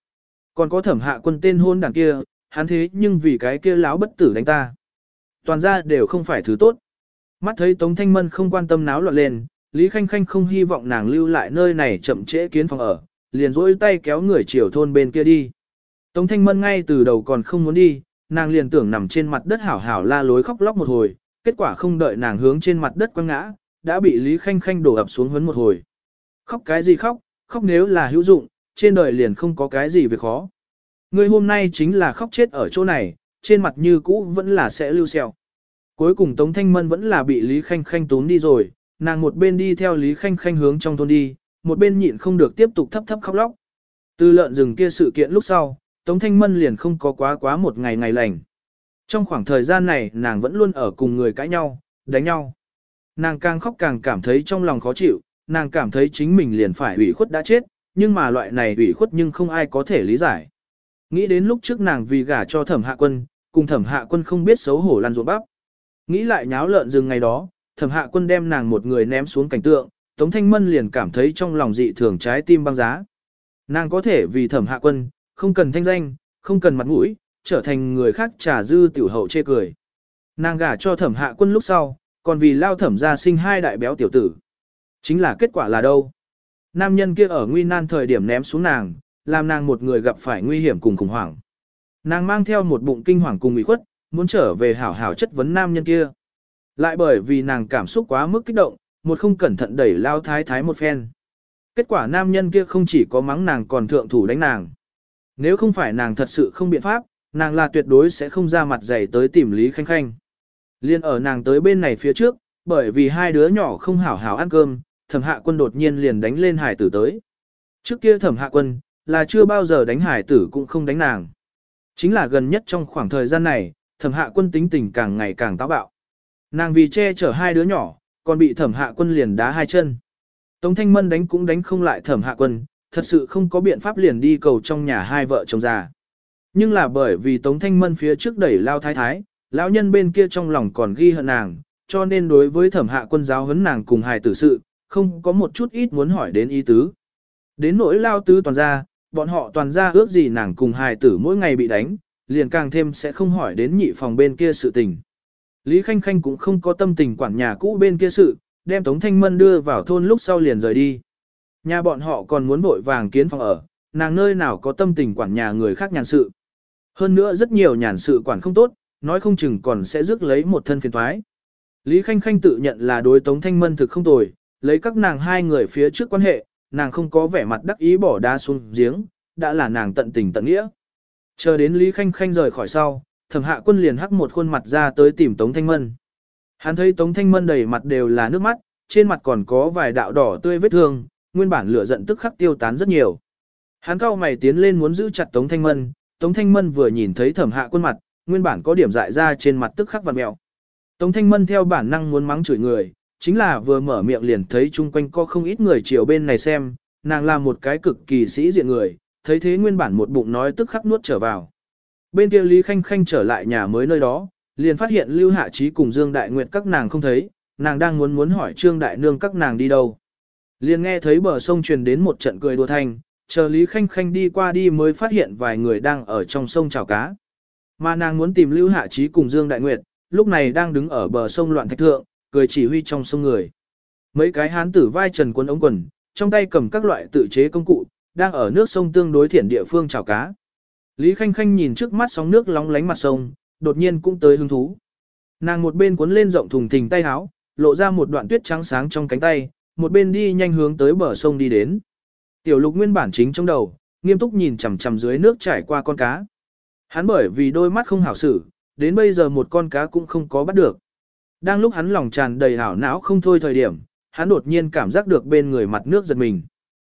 có Thẩm Hạ Quân tên hôn đàn kia, hắn thế nhưng vì cái kia láo bất tử đánh ta. Toàn ra đều không phải thứ tốt. Mắt thấy Tống Thanh Mân không quan tâm náo loạn lên, Lý Khanh Khanh không hy vọng nàng lưu lại nơi này chậm trễ kiến phòng ở, liền dỗi tay kéo người chiều thôn bên kia đi. Tống Thanh Mân ngay từ đầu còn không muốn đi, nàng liền tưởng nằm trên mặt đất hảo hảo la lối khóc lóc một hồi, kết quả không đợi nàng hướng trên mặt đất quăng ngã, đã bị Lý Khanh Khanh đổ ập xuống huấn một hồi. Khóc cái gì khóc, khóc nếu là hữu dụng, trên đời liền không có cái gì việc khó. Người hôm nay chính là khóc chết ở chỗ này, trên mặt như cũ vẫn là sẽ lưu sẹo. Cuối cùng Tống Thanh Mân vẫn là bị Lý Khanh Khanh tún đi rồi, nàng một bên đi theo Lý Khanh Khanh hướng trong thôn đi, một bên nhịn không được tiếp tục thấp thấp khóc lóc. Từ lợn rừng kia sự kiện lúc sau, Tống Thanh Mân liền không có quá một ngày ngày lành. Trong khoảng thời gian này nàng vẫn luôn ở cùng người cãi nhau, đánh nhau. Nàng càng khóc càng cảm thấy trong lòng khó chịu, nàng cảm thấy chính mình liền phải ủy khuất đã chết, nhưng mà loại này ủy khuất nhưng không ai có thể lý giải. Nghĩ đến lúc trước nàng vì gả cho Thẩm Hạ Quân, cùng Thẩm Hạ Quân không biết xấu hổ lăn ruộng bắp. Nghĩ lại nháo lợn rừng ngày đó, Thẩm Hạ Quân đem nàng một người ném xuống cảnh tượng, Tống Thanh Mân liền cảm thấy trong lòng dị thường trái tim băng giá. Nàng có thể vì Thẩm Hạ Quân, không cần thanh danh, không cần mặt mũi, trở thành người khác trà dư tiểu hậu chê cười. Nàng gả cho Thẩm Hạ Quân lúc sau, còn vì lao Thẩm gia sinh hai đại béo tiểu tử. Chính là kết quả là đâu? Nam nhân kia ở nguy nan thời điểm ném xuống nàng, làm nàng một người gặp phải nguy hiểm cùng khủng hoảng. Nàng mang theo một bụng kinh hoàng cùng ủy khuất, muốn trở về hảo hảo chất vấn nam nhân kia. Lại bởi vì nàng cảm xúc quá mức kích động, một không cẩn thận đẩy lao thái thái một phen. Kết quả nam nhân kia không chỉ có mắng nàng còn thượng thủ đánh nàng. Nếu không phải nàng thật sự không biện pháp, nàng là tuyệt đối sẽ không ra mặt dày tới tìm Lý Khanh Khanh. Liên ở nàng tới bên này phía trước, bởi vì hai đứa nhỏ không hảo hảo ăn cơm, Thẩm Hạ Quân đột nhiên liền đánh lên hải tử tới. Trước kia Thẩm Hạ Quân là chưa bao giờ đánh hải tử cũng không đánh nàng. Chính là gần nhất trong khoảng thời gian này, Thẩm Hạ Quân tính tình càng ngày càng táo bạo. Nàng vì che chở hai đứa nhỏ, còn bị Thẩm Hạ Quân liền đá hai chân. Tống Thanh Mân đánh cũng đánh không lại Thẩm Hạ Quân, thật sự không có biện pháp liền đi cầu trong nhà hai vợ chồng già. Nhưng là bởi vì Tống Thanh Mân phía trước đẩy lao thái thái, lão nhân bên kia trong lòng còn ghi hận nàng, cho nên đối với Thẩm Hạ Quân giáo huấn nàng cùng hài tử sự, không có một chút ít muốn hỏi đến ý tứ. Đến nỗi lao tứ toàn gia, bọn họ toàn gia ước gì nàng cùng hài tử mỗi ngày bị đánh, liền càng thêm sẽ không hỏi đến nhị phòng bên kia sự tình. Lý Khanh Khanh cũng không có tâm tình quản nhà cũ bên kia sự, đem Tống Thanh Mân đưa vào thôn lúc sau liền rời đi. Nhà bọn họ còn muốn vội vàng kiến phòng ở, nàng nơi nào có tâm tình quản nhà người khác nhàn sự. Hơn nữa rất nhiều nhàn sự quản không tốt, nói không chừng còn sẽ rước lấy một thân phiền toái. Lý Khanh Khanh tự nhận là đối Tống Thanh Mân thực không tồi, lấy các nàng hai người phía trước quan hệ, nàng không có vẻ mặt đắc ý bỏ đá xuống giếng, đã là nàng tận tình tận nghĩa. Chờ đến Lý Khanh Khanh rời khỏi sau, Thẩm Hạ Quân liền hắc một khuôn mặt ra tới tìm Tống Thanh Mân. Hắn thấy Tống Thanh Mân đầy mặt đều là nước mắt, trên mặt còn có vài đạo đỏ tươi vết thương, nguyên bản lửa giận tức khắc tiêu tán rất nhiều. Hắn cau mày tiến lên muốn giữ chặt Tống Thanh Mân vừa nhìn thấy Thẩm Hạ Quân mặt, nguyên bản có điểm dại ra trên mặt tức khắc vặn mèo. Tống Thanh Mân theo bản năng muốn mắng chửi người, chính là vừa mở miệng liền thấy chung quanh có không ít người chiều bên này xem, nàng là một cái cực kỳ sĩ diện người, thấy thế nguyên bản một bụng nói tức khắc nuốt trở vào. Bên kia Lý Khanh Khanh trở lại nhà mới nơi đó, liền phát hiện Lưu Hạ Chí cùng Dương Đại Nguyệt các nàng không thấy, nàng đang muốn hỏi Trương Đại Nương các nàng đi đâu. Liền nghe thấy bờ sông truyền đến một trận cười đùa thanh, chờ Lý Khanh Khanh đi qua đi mới phát hiện vài người đang ở trong sông chảo cá. Mà nàng muốn tìm Lưu Hạ Chí cùng Dương Đại Nguyệt, lúc này đang đứng ở bờ sông loạn thạch thượng, cười chỉ huy trong sông người. Mấy cái hán tử vai trần quấn ống quần, trong tay cầm các loại tự chế công cụ, đang ở nước sông tương đối thiển địa phương chảo cá. Lý Khanh Khanh nhìn trước mắt sóng nước lóng lánh mặt sông, đột nhiên cũng tới hứng thú. Nàng một bên cuốn lên rộng thùng thình tay áo, lộ ra một đoạn tuyết trắng sáng trong cánh tay, một bên đi nhanh hướng tới bờ sông đi đến. Tiểu Lục nguyên bản chính trong đầu, nghiêm túc nhìn chằm chằm dưới nước trải qua con cá. Hắn bởi vì đôi mắt không hảo xử, đến bây giờ một con cá cũng không có bắt được. Đang lúc hắn lòng tràn đầy hảo não không thôi thời điểm, hắn đột nhiên cảm giác được bên người mặt nước giật mình.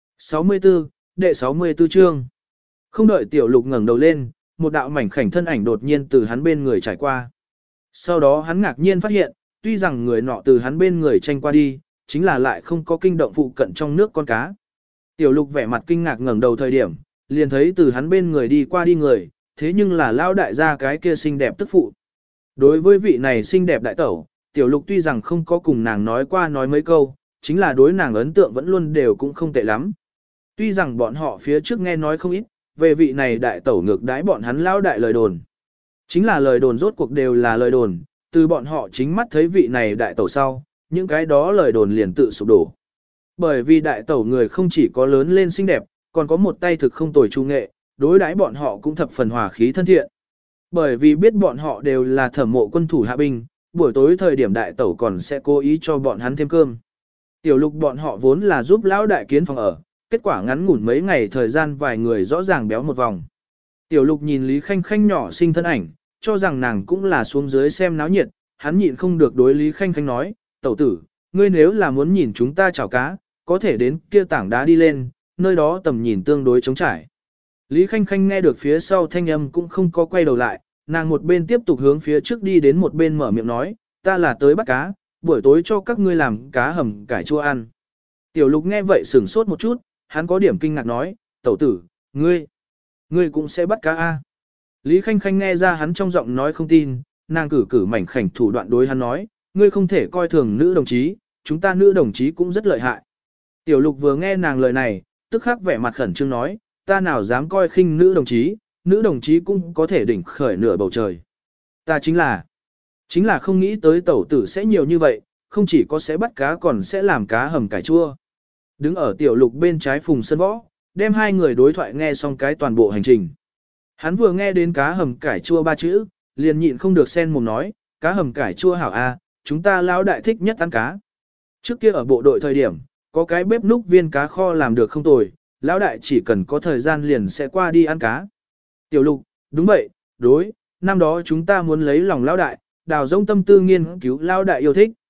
64, đệ 64 chương. Không đợi Tiểu Lục ngẩng đầu lên, một đạo mảnh khảnh thân ảnh đột nhiên từ hắn bên người trải qua. Sau đó hắn ngạc nhiên phát hiện, tuy rằng người nọ từ hắn bên người tranh qua đi, chính là lại không có kinh động phụ cận trong nước con cá. Tiểu Lục vẻ mặt kinh ngạc ngẩng đầu thời điểm, liền thấy từ hắn bên người đi qua đi người, thế nhưng là lao đại gia cái kia xinh đẹp tức phụ. Đối với vị này xinh đẹp đại tẩu, Tiểu Lục tuy rằng không có cùng nàng nói qua nói mấy câu, chính là đối nàng ấn tượng vẫn luôn đều cũng không tệ lắm. Tuy rằng bọn họ phía trước nghe nói không ít, về vị này đại tẩu ngược đãi bọn hắn lao đại lời đồn. Chính là lời đồn rốt cuộc đều là lời đồn, từ bọn họ chính mắt thấy vị này đại tẩu sau, những cái đó lời đồn liền tự sụp đổ. Bởi vì đại tẩu người không chỉ có lớn lên xinh đẹp, còn có một tay thực không tồi trung nghệ, đối đãi bọn họ cũng thập phần hòa khí thân thiện. Bởi vì biết bọn họ đều là Thẩm Mộ quân thủ hạ binh, buổi tối thời điểm đại tẩu còn sẽ cố ý cho bọn hắn thêm cơm. Tiểu Lục bọn họ vốn là giúp lão đại kiến phòng ở, kết quả ngắn ngủn mấy ngày thời gian vài người rõ ràng béo một vòng. Tiểu Lục nhìn Lý Khanh Khanh nhỏ xinh thân ảnh, cho rằng nàng cũng là xuống dưới xem náo nhiệt, hắn nhịn không được đối Lý Khanh Khanh nói, tẩu tử, ngươi nếu là muốn nhìn chúng ta chảo cá, có thể đến kia tảng đá đi lên, nơi đó tầm nhìn tương đối trống trải. Lý Khanh Khanh nghe được phía sau thanh âm cũng không có quay đầu lại, nàng một bên tiếp tục hướng phía trước đi đến một bên mở miệng nói, ta là tới bắt cá, buổi tối cho các ngươi làm cá hầm cải chua ăn. Tiểu Lục nghe vậy sửng sốt một chút, hắn có điểm kinh ngạc nói, tẩu tử, ngươi cũng sẽ bắt cá a? Lý Khanh Khanh nghe ra hắn trong giọng nói không tin, nàng cử mảnh khảnh thủ đoạn đối hắn nói, ngươi không thể coi thường nữ đồng chí, chúng ta nữ đồng chí cũng rất lợi hại. Tiểu Lục vừa nghe nàng lời này, tức khắc vẻ mặt khẩn trương nói, ta nào dám coi khinh nữ đồng chí cũng có thể đỉnh khởi nửa bầu trời. Ta chính là không nghĩ tới tẩu tử sẽ nhiều như vậy, không chỉ có sẽ bắt cá còn sẽ làm cá hầm cải chua. Đứng ở Tiểu Lục bên trái Phùng Sơn Võ, đem hai người đối thoại nghe xong cái toàn bộ hành trình. Hắn vừa nghe đến cá hầm cải chua ba chữ, liền nhịn không được sen mồm nói, cá hầm cải chua hảo a, chúng ta lão đại thích nhất ăn cá. Trước kia ở bộ đội thời điểm, có cái bếp núc viên cá kho làm được không tồi, lão đại chỉ cần có thời gian liền sẽ qua đi ăn cá. Tiểu Lục, đúng vậy, đối, năm đó chúng ta muốn lấy lòng lão đại, đào rông tâm tư nghiên cứu lão đại yêu thích.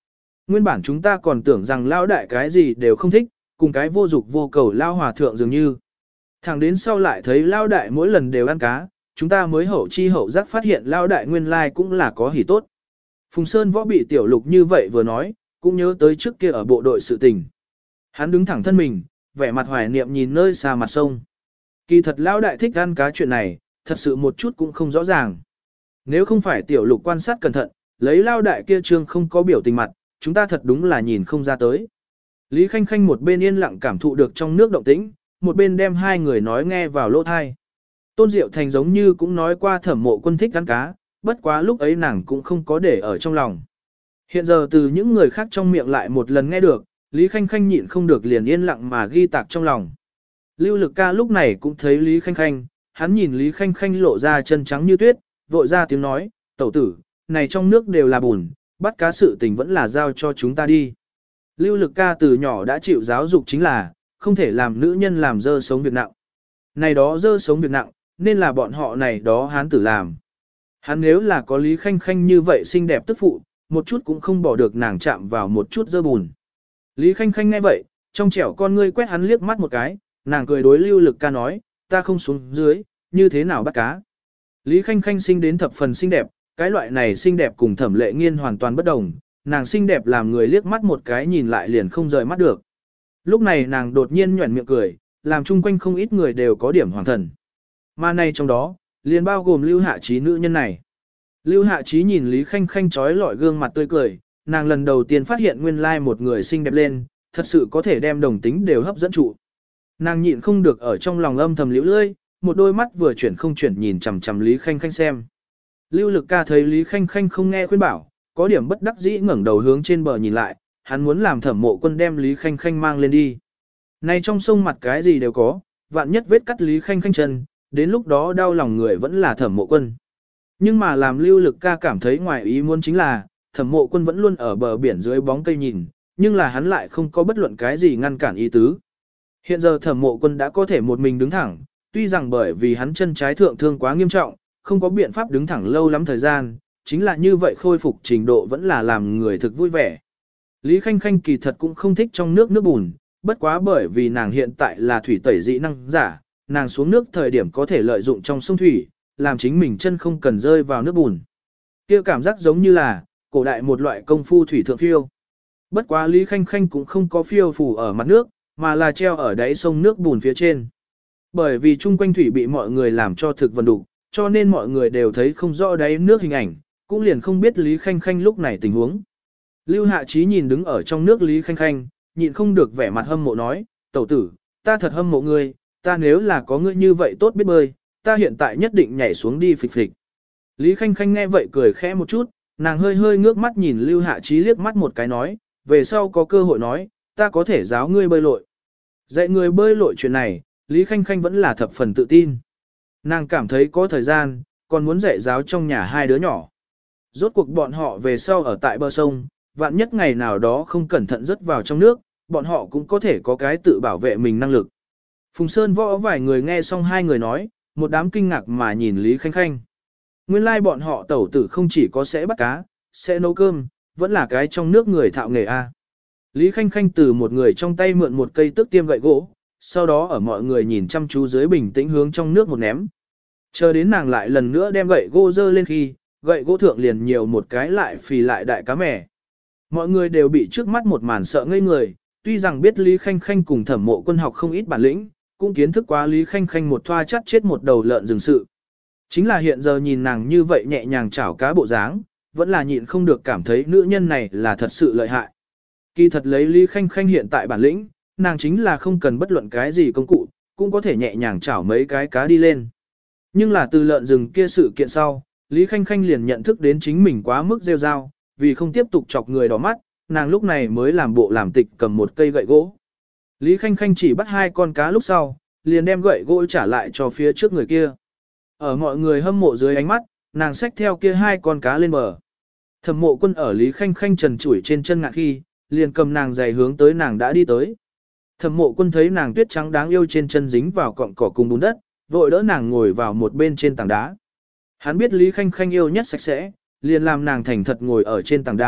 Nguyên bản chúng ta còn tưởng rằng lao đại cái gì đều không thích, cùng cái vô dục vô cầu lao hòa thượng dường như. Thẳng đến sau lại thấy lao đại mỗi lần đều ăn cá, chúng ta mới hậu chi hậu giác phát hiện lao đại nguyên lai cũng là có hỉ tốt. Phùng Sơn Võ bị Tiểu Lục như vậy vừa nói, cũng nhớ tới trước kia ở bộ đội sự tình. Hắn đứng thẳng thân mình, vẻ mặt hoài niệm nhìn nơi xa mặt sông. Kỳ thật lao đại thích ăn cá chuyện này, thật sự một chút cũng không rõ ràng. Nếu không phải Tiểu Lục quan sát cẩn thận, lấy lao đại kia trương không có biểu tình mặt, chúng ta thật đúng là nhìn không ra tới. Lý Khanh Khanh một bên yên lặng cảm thụ được trong nước động tĩnh, một bên đem hai người nói nghe vào lỗ thai. Tôn Diệu Thành giống như cũng nói qua Thẩm Mộ Quân thích ăn cá, bất quá lúc ấy nàng cũng không có để ở trong lòng. Hiện giờ từ những người khác trong miệng lại một lần nghe được, Lý Khanh Khanh nhịn không được liền yên lặng mà ghi tạc trong lòng. Lưu Lực Ca lúc này cũng thấy Lý Khanh Khanh, hắn nhìn Lý Khanh Khanh lộ ra chân trắng như tuyết, vội ra tiếng nói, tẩu tử, này trong nước đều là bùn, bắt cá sự tình vẫn là giao cho chúng ta đi. Lưu Lực Ca từ nhỏ đã chịu giáo dục chính là, không thể làm nữ nhân làm dơ sống việc nặng. Này đó dơ sống việc nặng, nên là bọn họ này đó hán tử làm. Hắn nếu là có Lý Khanh Khanh như vậy xinh đẹp tức phụ, một chút cũng không bỏ được nàng chạm vào một chút dơ bùn. Lý Khanh Khanh nghe vậy, trong trẻo con ngươi quét hắn liếc mắt một cái, nàng cười đối Lưu Lực Ca nói, ta không xuống dưới, như thế nào bắt cá. Lý Khanh Khanh sinh đến thập phần xinh đẹp, cái loại này xinh đẹp cùng Thẩm Lệ Nghiên hoàn toàn bất đồng, nàng xinh đẹp làm người liếc mắt một cái nhìn lại liền không rời mắt được. Lúc này nàng đột nhiên nhuẩn miệng cười, làm chung quanh không ít người đều có điểm hoàng thần. Mà này trong đó, liền bao gồm Lưu Hạ Trí nữ nhân này. Lưu Hạ Trí nhìn Lý Khanh Khanh trói lọi gương mặt tươi cười, nàng lần đầu tiên phát hiện nguyên lai một người xinh đẹp lên, thật sự có thể đem đồng tính đều hấp dẫn trụ. Nàng nhịn không được ở trong lòng âm thầm liễu lơi, một đôi mắt vừa chuyển không chuyển nhìn chằm chằm Lý Khanh Khanh xem. Lưu Lực Ca thấy Lý Khanh Khanh không nghe khuyên bảo, có điểm bất đắc dĩ ngẩng đầu hướng trên bờ nhìn lại, hắn muốn làm Thẩm Mộ Quân đem Lý Khanh Khanh mang lên đi. Này trong sông mặt cái gì đều có, vạn nhất vết cắt Lý Khanh Khanh chân, đến lúc đó đau lòng người vẫn là Thẩm Mộ Quân. Nhưng mà làm Lưu Lực Ca cảm thấy ngoài ý muốn chính là, Thẩm Mộ Quân vẫn luôn ở bờ biển dưới bóng cây nhìn, nhưng là hắn lại không có bất luận cái gì ngăn cản ý tứ. Hiện giờ Thẩm Mộ Quân đã có thể một mình đứng thẳng, tuy rằng bởi vì hắn chân trái thượng thương quá nghiêm trọng, không có biện pháp đứng thẳng lâu lắm thời gian, chính là như vậy khôi phục trình độ vẫn là làm người thực vui vẻ. Lý Khanh Khanh kỳ thật cũng không thích trong nước bùn, bất quá bởi vì nàng hiện tại là thủy tẩy dị năng giả, nàng xuống nước thời điểm có thể lợi dụng trong sông thủy, làm chính mình chân không cần rơi vào nước bùn. Kia cảm giác giống như là cổ đại một loại công phu thủy thượng phiêu. Bất quá Lý Khanh Khanh cũng không có phiêu phù ở mặt nước, mà là treo ở đáy sông nước bùn phía trên. Bởi vì chung quanh thủy bị mọi người làm cho thực vần đục, cho nên mọi người đều thấy không rõ đáy nước hình ảnh, cũng liền không biết Lý Khanh Khanh lúc này tình huống. Lưu Hạ Trí nhìn đứng ở trong nước Lý Khanh Khanh, nhịn không được vẻ mặt hâm mộ nói, tẩu tử, ta thật hâm mộ ngươi, ta nếu là có ngươi như vậy tốt biết bơi, ta hiện tại nhất định nhảy xuống đi phịch phịch. Lý Khanh Khanh nghe vậy cười khẽ một chút, nàng hơi hơi ngước mắt nhìn Lưu Hạ Trí liếc mắt một cái nói, về sau có cơ hội nói, ta có thể giáo ngươi bơi lội. Dạy người bơi lội chuyện này, Lý Khanh Khanh vẫn là thập phần tự tin. Nàng cảm thấy có thời gian, còn muốn dạy giáo trong nhà hai đứa nhỏ. Rốt cuộc bọn họ về sau ở tại bờ sông, vạn nhất ngày nào đó không cẩn thận rớt vào trong nước, bọn họ cũng có thể có cái tự bảo vệ mình năng lực. Phùng Sơn Võ vài người nghe xong hai người nói, một đám kinh ngạc mà nhìn Lý Khanh Khanh. Nguyên lai bọn họ tẩu tử không chỉ có sẽ bắt cá, sẽ nấu cơm, vẫn là cái trong nước người thạo nghề A. Lý Khanh Khanh từ một người trong tay mượn một cây tước tiêm gậy gỗ, sau đó ở mọi người nhìn chăm chú dưới bình tĩnh hướng trong nước một ném. Chờ đến nàng lại lần nữa đem gậy gỗ dơ lên khi, gậy gỗ thượng liền nhiều một cái lại phì lại đại cá mẻ. Mọi người đều bị trước mắt một màn sợ ngây người, tuy rằng biết Lý Khanh Khanh cùng Thẩm Mộ Quân học không ít bản lĩnh, cũng kiến thức quá Lý Khanh Khanh một thoa chắt chết một đầu lợn rừng sự. Chính là hiện giờ nhìn nàng như vậy nhẹ nhàng chảo cá bộ dáng, vẫn là nhịn không được cảm thấy nữ nhân này là thật sự lợi hại. Kỳ thật lấy Lý Khanh Khanh hiện tại bản lĩnh, nàng chính là không cần bất luận cái gì công cụ, cũng có thể nhẹ nhàng chảo mấy cái cá đi lên. Nhưng là từ lợn rừng kia sự kiện sau, Lý Khanh Khanh liền nhận thức đến chính mình quá mức rêu rao, vì không tiếp tục chọc người đỏ mắt, nàng lúc này mới làm bộ làm tịch cầm một cây gậy gỗ. Lý Khanh Khanh chỉ bắt hai con cá lúc sau, liền đem gậy gỗ trả lại cho phía trước người kia. Ở mọi người hâm mộ dưới ánh mắt, nàng xách theo kia hai con cá lên bờ. Thẩm Mộ Quân ở Lý Khanh Khanh trần trụi trên chân ngạc khi, liền cầm nàng giày hướng tới nàng đã đi tới. Thẩm Mộ Quân thấy nàng tuyết trắng đáng yêu trên chân dính vào cọng cỏ cùng bùn đất, vội đỡ nàng ngồi vào một bên trên tảng đá. Hắn biết Lý Khanh Khanh yêu nhất sạch sẽ, liền làm nàng thành thật ngồi ở trên tảng đá,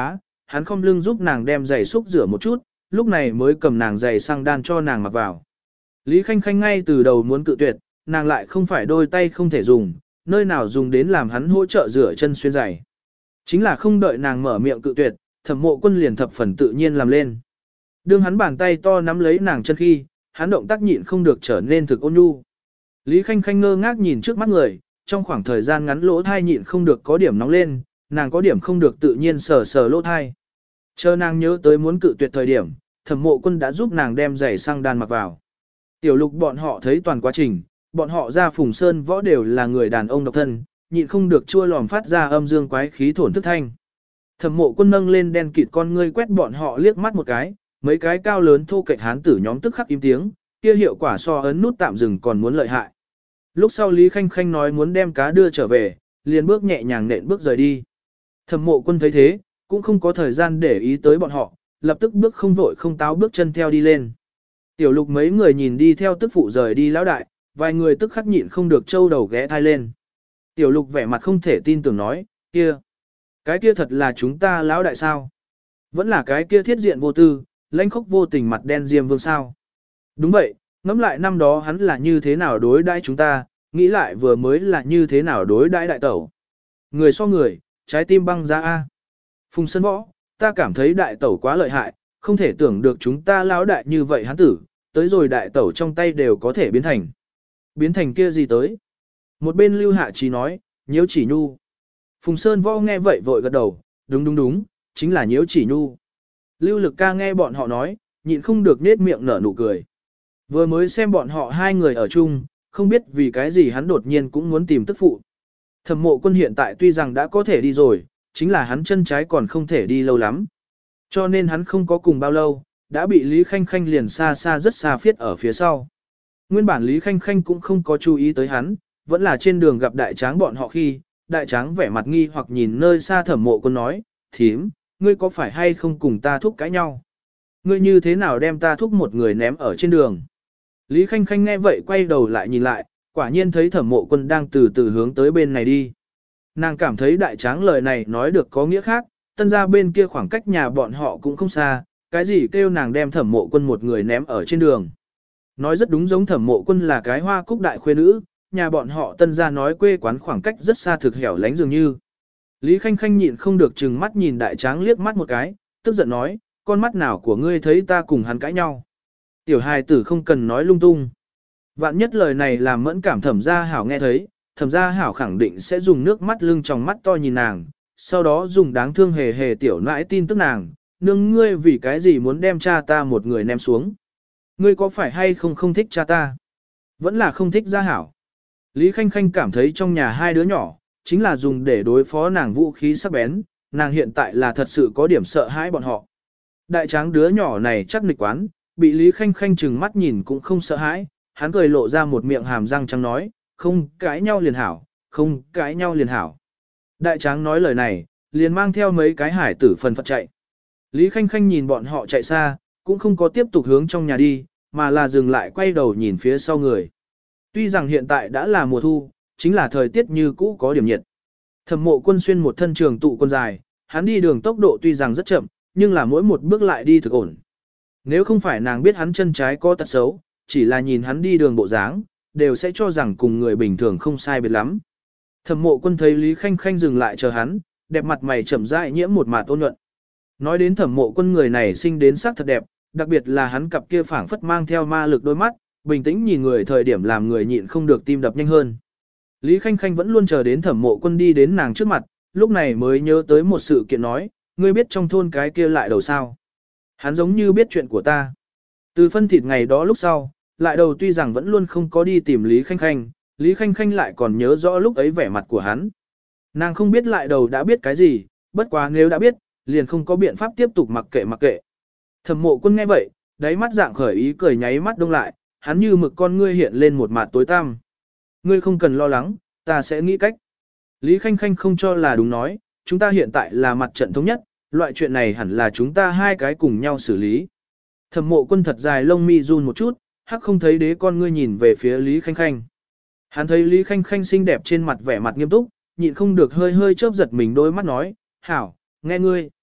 hắn không lưng giúp nàng đem giày xúc rửa một chút, lúc này mới cầm nàng giày sang đan cho nàng mặc vào. Lý Khanh Khanh ngay từ đầu muốn cự tuyệt, nàng lại không phải đôi tay không thể dùng, nơi nào dùng đến làm hắn hỗ trợ rửa chân xuyên giày. Chính là không đợi nàng mở miệng cự tuyệt, Thẩm Mộ Quân liền thập phần tự nhiên làm lên. Đương hắn bàn tay to nắm lấy nàng chân khi, hắn động tác nhịn không được trở nên thực ôn nhu. Lý Khanh Khanh ngơ ngác nhìn trước mắt người, trong khoảng thời gian ngắn lỗ thai nhịn không được có điểm nóng lên, nàng có điểm không được tự nhiên sờ sờ lỗ thai. Chờ nàng nhớ tới muốn cự tuyệt thời điểm, Thẩm Mộ Quân đã giúp nàng đem giày sang đan mặc vào. Tiểu Lục bọn họ thấy toàn quá trình, bọn họ ra Phùng Sơn Võ đều là người đàn ông độc thân, nhịn không được chua lòm phát ra âm dương quái khí thổn thức thanh. Thẩm Mộ Quân nâng lên đen kịt con ngươi quét bọn họ liếc mắt một cái, mấy cái cao lớn thô kệch hán tử nhóm tức khắc im tiếng, kia hiệu quả so ấn nút tạm dừng còn muốn lợi hại. Lúc sau Lý Khanh Khanh nói muốn đem cá đưa trở về, liền bước nhẹ nhàng nện bước rời đi. Thẩm Mộ Quân thấy thế, cũng không có thời gian để ý tới bọn họ, lập tức bước không vội không táo bước chân theo đi lên. Tiểu Lục mấy người nhìn đi theo tức phụ rời đi lão đại, vài người tức khắc nhịn không được trâu đầu ghé thai lên. Tiểu Lục vẻ mặt không thể tin tưởng nói, kia, cái kia thật là chúng ta lão đại sao? Vẫn là cái kia thiết diện vô tư, lãnh khốc vô tình mặt đen diêm vương sao? Đúng vậy, ngẫm lại năm đó hắn là như thế nào đối đãi chúng ta, nghĩ lại vừa mới là như thế nào đối đãi đại tẩu. Người so người, trái tim băng ra A. Phùng Sơn Võ, ta cảm thấy đại tẩu quá lợi hại, không thể tưởng được chúng ta lão đại như vậy hắn tử, tới rồi đại tẩu trong tay đều có thể biến thành. Biến thành kia gì tới? Một bên Lưu Hạ Trí nói, Nhiễu Chỉ Nhu. Phùng Sơn Võ nghe vậy vội gật đầu, đúng, chính là Nhiễu Chỉ Nhu. Lưu Lực Ca nghe bọn họ nói, nhịn không được nết miệng nở nụ cười. Vừa mới xem bọn họ hai người ở chung, không biết vì cái gì hắn đột nhiên cũng muốn tìm tức phụ. Thẩm Mộ Quân hiện tại tuy rằng đã có thể đi rồi, chính là hắn chân trái còn không thể đi lâu lắm. Cho nên hắn không có cùng bao lâu, đã bị Lý Khanh Khanh liền xa rất xa phiết ở phía sau. Nguyên bản Lý Khanh Khanh cũng không có chú ý tới hắn, vẫn là trên đường gặp đại tráng bọn họ khi, đại tráng vẻ mặt nghi hoặc nhìn nơi xa Thẩm Mộ Quân nói, thím, ngươi có phải hay không cùng ta thúc cãi nhau? Ngươi như thế nào đem ta thúc một người ném ở trên đường? Lý Khanh Khanh nghe vậy quay đầu lại nhìn lại, quả nhiên thấy Thẩm Mộ Quân đang từ từ hướng tới bên này đi. Nàng cảm thấy đại tráng lời này nói được có nghĩa khác, tân ra bên kia khoảng cách nhà bọn họ cũng không xa, cái gì kêu nàng đem Thẩm Mộ Quân một người ném ở trên đường. Nói rất đúng, giống Thẩm Mộ Quân là cái hoa cúc đại khuê nữ, nhà bọn họ tân ra nói quê quán khoảng cách rất xa thực hẻo lánh dường như. Lý Khanh Khanh nhịn không được chừng mắt nhìn đại tráng liếc mắt một cái, tức giận nói, con mắt nào của ngươi thấy ta cùng hắn cãi nhau. Tiểu hài tử không cần nói lung tung. Vạn nhất lời này làm mẫn cảm Thẩm Gia Hảo nghe thấy, Thẩm Gia Hảo khẳng định sẽ dùng nước mắt lưng tròng mắt to nhìn nàng, sau đó dùng đáng thương hề hề tiểu nãi tin tức nàng, nương ngươi vì cái gì muốn đem cha ta một người ném xuống. Ngươi có phải hay không thích cha ta? Vẫn là không thích Gia Hảo. Lý Khanh Khanh cảm thấy trong nhà hai đứa nhỏ, chính là dùng để đối phó nàng vũ khí sắc bén, nàng hiện tại là thật sự có điểm sợ hãi bọn họ. Đại tráng đứa nhỏ này chắc nghịch quán, bị Lý Khanh Khanh chừng mắt nhìn cũng không sợ hãi, hắn cười lộ ra một miệng hàm răng trắng nói, không cãi nhau liền hảo, không cãi nhau liền hảo. Đại tráng nói lời này, liền mang theo mấy cái hải tử phần phật chạy. Lý Khanh Khanh nhìn bọn họ chạy xa, cũng không có tiếp tục hướng trong nhà đi, mà là dừng lại quay đầu nhìn phía sau người. Tuy rằng hiện tại đã là mùa thu, chính là thời tiết như cũ có điểm nhiệt. Thẩm Mộ Quân xuyên một thân trường tụ quần dài, hắn đi đường tốc độ tuy rằng rất chậm, nhưng là mỗi một bước lại đi thực ổn. Nếu không phải nàng biết hắn chân trái có tật xấu, chỉ là nhìn hắn đi đường bộ dáng, đều sẽ cho rằng cùng người bình thường không sai biệt lắm. Thẩm Mộ Quân thấy Lý Khanh Khanh dừng lại chờ hắn, đẹp mặt mày chậm rãi nhiễm một mạt ôn nhuận. Nói đến Thẩm Mộ Quân người này sinh đến sắc thật đẹp, đặc biệt là hắn cặp kia phảng phất mang theo ma lực đôi mắt, bình tĩnh nhìn người thời điểm làm người nhịn không được tim đập nhanh hơn. Lý Khanh Khanh vẫn luôn chờ đến Thẩm Mộ Quân đi đến nàng trước mặt, lúc này mới nhớ tới một sự kiện nói, ngươi biết trong thôn cái kia lại đầu sao? Hắn giống như biết chuyện của ta. Từ phân thịt ngày đó lúc sau, lại đầu tuy rằng vẫn luôn không có đi tìm Lý Khanh Khanh, Lý Khanh Khanh lại còn nhớ rõ lúc ấy vẻ mặt của hắn. Nàng không biết lại đầu đã biết cái gì, bất quá nếu đã biết, liền không có biện pháp tiếp tục mặc kệ. Thẩm Mộ Quân nghe vậy, đáy mắt dạng khởi ý cười nháy mắt đông lại, hắn như mực con ngươi hiện lên một mặt tối tăm. Ngươi không cần lo lắng, ta sẽ nghĩ cách. Lý Khanh Khanh không cho là đúng nói, chúng ta hiện tại là mặt trận thống nhất, loại chuyện này hẳn là chúng ta hai cái cùng nhau xử lý. Thẩm Mộ Quân thật dài lông mi run một chút, hắc không thấy đế con ngươi nhìn về phía Lý Khanh Khanh. Hắn thấy Lý Khanh Khanh xinh đẹp trên mặt vẻ mặt nghiêm túc, nhịn không được hơi chớp giật mình đôi mắt nói, hảo, nghe ngươi.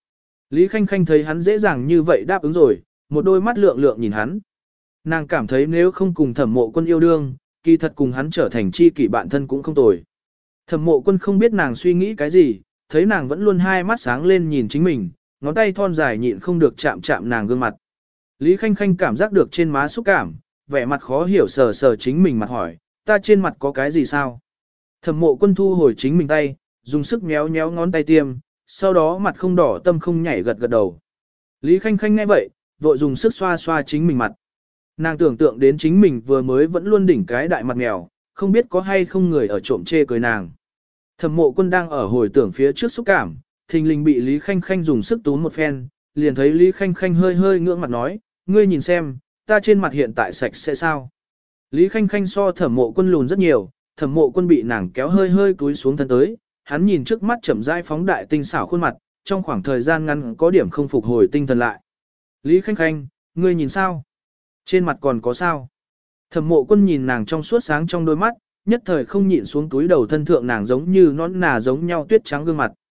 Lý Khanh Khanh thấy hắn dễ dàng như vậy đáp ứng rồi, một đôi mắt lượng lượng nhìn hắn. Nàng cảm thấy nếu không cùng Thẩm Mộ Quân yêu đương, kỳ thật cùng hắn trở thành chi kỷ bạn thân cũng không tồi. Thẩm Mộ Quân không biết nàng suy nghĩ cái gì, thấy nàng vẫn luôn hai mắt sáng lên nhìn chính mình, ngón tay thon dài nhịn không được chạm chạm nàng gương mặt. Lý Khanh Khanh cảm giác được trên má xúc cảm, vẻ mặt khó hiểu sờ sờ chính mình mặt hỏi, ta trên mặt có cái gì sao? Thẩm Mộ Quân thu hồi chính mình tay, dùng sức nhéo nhéo ngón tay tiêm, sau đó mặt không đỏ tâm không nhảy gật gật đầu. Lý Khanh Khanh nghe vậy, vội dùng sức xoa xoa chính mình mặt. Nàng tưởng tượng đến chính mình vừa mới vẫn luôn đỉnh cái đại mặt mèo, không biết có hay không người ở trộm chê cười nàng. Thẩm Mộ Quân đang ở hồi tưởng phía trước xúc cảm, thình lình bị Lý Khanh Khanh dùng sức túm một phen, liền thấy Lý Khanh Khanh hơi hơi ngưỡng mặt nói, ngươi nhìn xem, ta trên mặt hiện tại sạch sẽ sao? Lý Khanh Khanh so Thẩm Mộ Quân lùn rất nhiều, Thẩm Mộ Quân bị nàng kéo hơi hơi cúi xuống thân tới, hắn nhìn trước mắt chậm rãi phóng đại tinh xảo khuôn mặt, trong khoảng thời gian ngắn có điểm không phục hồi tinh thần lại. Lý Khanh Khanh, ngươi nhìn sao? Trên mặt còn có sao? Thẩm Mộ Quân nhìn nàng trong suốt sáng trong đôi mắt, nhất thời không nhịn xuống túi đầu thân thượng nàng giống như nón nà giống nhau tuyết trắng gương mặt.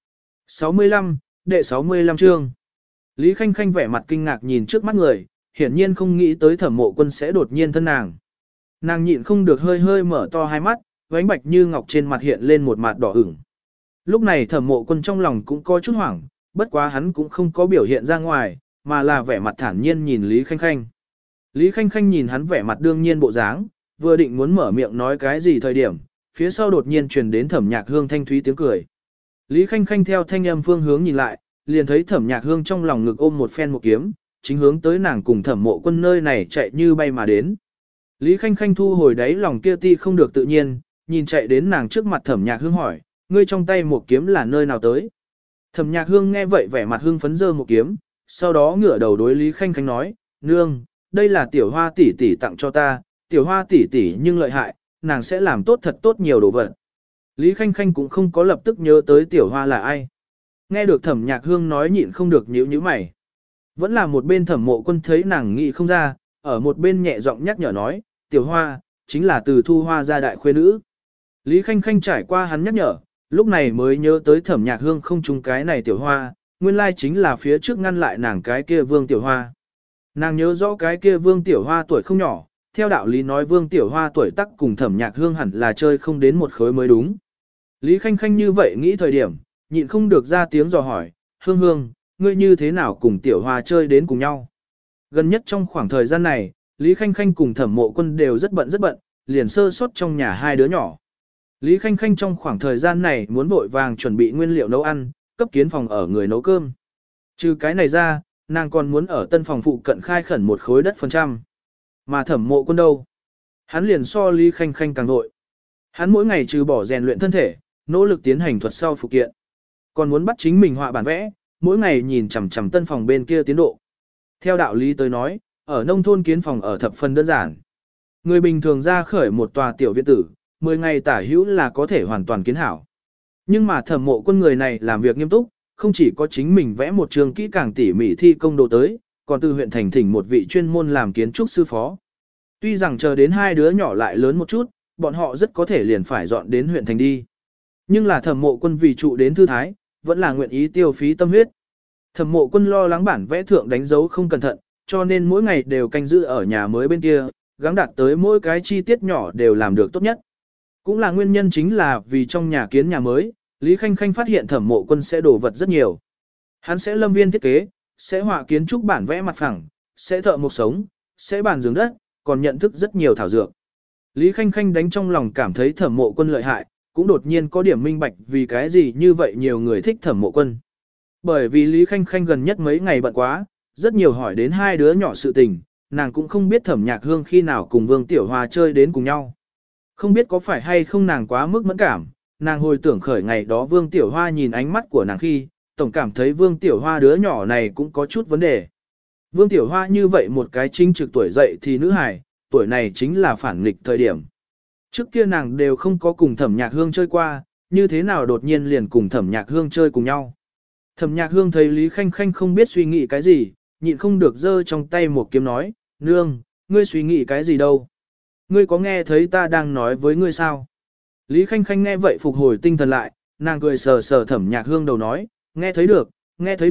65, đệ 65 chương. Lý Khanh Khanh vẻ mặt kinh ngạc nhìn trước mắt người, hiển nhiên không nghĩ tới Thẩm Mộ Quân sẽ đột nhiên thân nàng. Nàng nhịn không được hơi hơi mở to hai mắt, vánh bạch như ngọc trên mặt hiện lên một mặt đỏ ửng. Lúc này Thẩm Mộ Quân trong lòng cũng có chút hoảng, bất quá hắn cũng không có biểu hiện ra ngoài, mà là vẻ mặt thản nhiên nhìn Lý Khanh Khanh. Lý Khanh Khanh nhìn hắn vẻ mặt đương nhiên bộ dáng, vừa định muốn mở miệng nói cái gì thời điểm, phía sau đột nhiên truyền đến Thẩm Nhạc Hương thanh thúy tiếng cười. Lý Khanh Khanh theo thanh âm phương hướng nhìn lại, liền thấy Thẩm Nhạc Hương trong lòng ngực ôm một phen một kiếm, chính hướng tới nàng cùng Thẩm Mộ Quân nơi này chạy như bay mà đến. Lý Khanh Khanh thu hồi đáy lòng kia ti không được tự nhiên, nhìn chạy đến nàng trước mặt Thẩm Nhạc Hương hỏi, ngươi trong tay một kiếm là nơi nào tới? Thẩm Nhạc Hương nghe vậy vẻ mặt hưng phấn giơ một kiếm, sau đó ngửa đầu đối Lý Khanh Khanh nói, nương, đây là Tiểu Hoa tỷ tỷ tặng cho ta, Tiểu Hoa tỷ tỷ nhưng lợi hại, nàng sẽ làm tốt thật tốt nhiều đồ vật. Lý Khanh Khanh cũng không có lập tức nhớ tới Tiểu Hoa là ai. Nghe được Thẩm Nhạc Hương nói nhịn không được nhíu nhíu mày. Vẫn là một bên Thẩm Mộ Quân thấy nàng nghĩ không ra, ở một bên nhẹ giọng nhắc nhở nói, Tiểu Hoa, chính là từ Thu Hoa gia đại khuê nữ. Lý Khanh Khanh trải qua hắn nhắc nhở, lúc này mới nhớ tới Thẩm Nhạc Hương không trúng cái này Tiểu Hoa, nguyên lai chính là phía trước ngăn lại nàng cái kia Vương Tiểu Hoa. Nàng nhớ rõ cái kia Vương Tiểu Hoa tuổi không nhỏ, theo đạo lý nói Vương Tiểu Hoa tuổi tác cùng Thẩm Nhạc Hương hẳn là chơi không đến một khối mới đúng. Lý Khanh Khanh như vậy nghĩ thời điểm, nhịn không được ra tiếng dò hỏi, Hương Hương, ngươi như thế nào cùng Tiểu Hoa chơi đến cùng nhau? Gần nhất trong khoảng thời gian này, Lý Khanh Khanh cùng Thẩm Mộ Quân đều rất bận, liền sơ sót trong nhà hai đứa nhỏ. Lý Khanh Khanh trong khoảng thời gian này muốn vội vàng chuẩn bị nguyên liệu nấu ăn, cấp kiến phòng ở người nấu cơm. Trừ cái này ra, nàng còn muốn ở tân phòng phụ cận khai khẩn một khối đất phần trăm. Mà Thẩm Mộ Quân đâu? Hắn liền so Lý Khanh Khanh càng vội. Hắn mỗi ngày trừ bỏ rèn luyện thân thể, nỗ lực tiến hành thuật sau phụ kiện. Còn muốn bắt chính mình họa bản vẽ, mỗi ngày nhìn chằm chằm tân phòng bên kia tiến độ. Theo đạo lý tới nói, ở nông thôn kiến phòng ở thập phần đơn giản. Người bình thường ra khởi một tòa tiểu viện tử, 10 ngày tả hữu là có thể hoàn toàn kiến hảo. Nhưng mà Thẩm Mộ Quân người này làm việc nghiêm túc, không chỉ có chính mình vẽ một trường kỹ càng tỉ mỉ thi công đồ tới, còn từ huyện thành thỉnh một vị chuyên môn làm kiến trúc sư phó. Tuy rằng chờ đến hai đứa nhỏ lại lớn một chút, bọn họ rất có thể liền phải dọn đến huyện thành đi. Nhưng là Thẩm Mộ Quân vì trụ đến thư thái, vẫn là nguyện ý tiêu phí tâm huyết. Thẩm Mộ Quân lo lắng bản vẽ thượng đánh dấu không cẩn thận, cho nên mỗi ngày đều canh giữ ở nhà mới bên kia, gắng đạt tới mỗi cái chi tiết nhỏ đều làm được tốt nhất. Cũng là nguyên nhân chính là vì trong nhà kiến nhà mới, Lý Khanh Khanh phát hiện Thẩm Mộ Quân sẽ đổ vật rất nhiều. Hắn sẽ lâm viên thiết kế, sẽ họa kiến trúc bản vẽ mặt phẳng, sẽ thợ mộc sống, sẽ bàn giường đất, còn nhận thức rất nhiều thảo dược. Lý Khanh Khanh đánh trong lòng cảm thấy Thẩm Mộ Quân lợi hại, cũng đột nhiên có điểm minh bạch vì cái gì như vậy nhiều người thích Thẩm Mộ Quân. Bởi vì Lý Khanh Khanh gần nhất mấy ngày bận quá, rất nhiều hỏi đến hai đứa nhỏ sự tình, nàng cũng không biết Thẩm Nhạc Hương khi nào cùng Vương Tiểu Hoa chơi đến cùng nhau. Không biết có phải hay không nàng quá mức mẫn cảm, nàng hồi tưởng khởi ngày đó Vương Tiểu Hoa nhìn ánh mắt của nàng khi, tổng cảm thấy Vương Tiểu Hoa đứa nhỏ này cũng có chút vấn đề. Vương Tiểu Hoa như vậy một cái chính trực tuổi dậy thì nữ hài, tuổi này chính là phản nghịch thời điểm. Trước kia nàng đều không có cùng Thẩm Nhạc Hương chơi qua, như thế nào đột nhiên liền cùng Thẩm Nhạc Hương chơi cùng nhau. Thẩm Nhạc Hương thấy Lý Khanh Khanh không biết suy nghĩ cái gì, nhịn không được giơ trong tay một kiếm nói, nương, ngươi suy nghĩ cái gì đâu? Ngươi có nghe thấy ta đang nói với ngươi sao? Lý Khanh Khanh nghe vậy phục hồi tinh thần lại, nàng cười sờ sờ Thẩm Nhạc Hương đầu nói, nghe thấy được,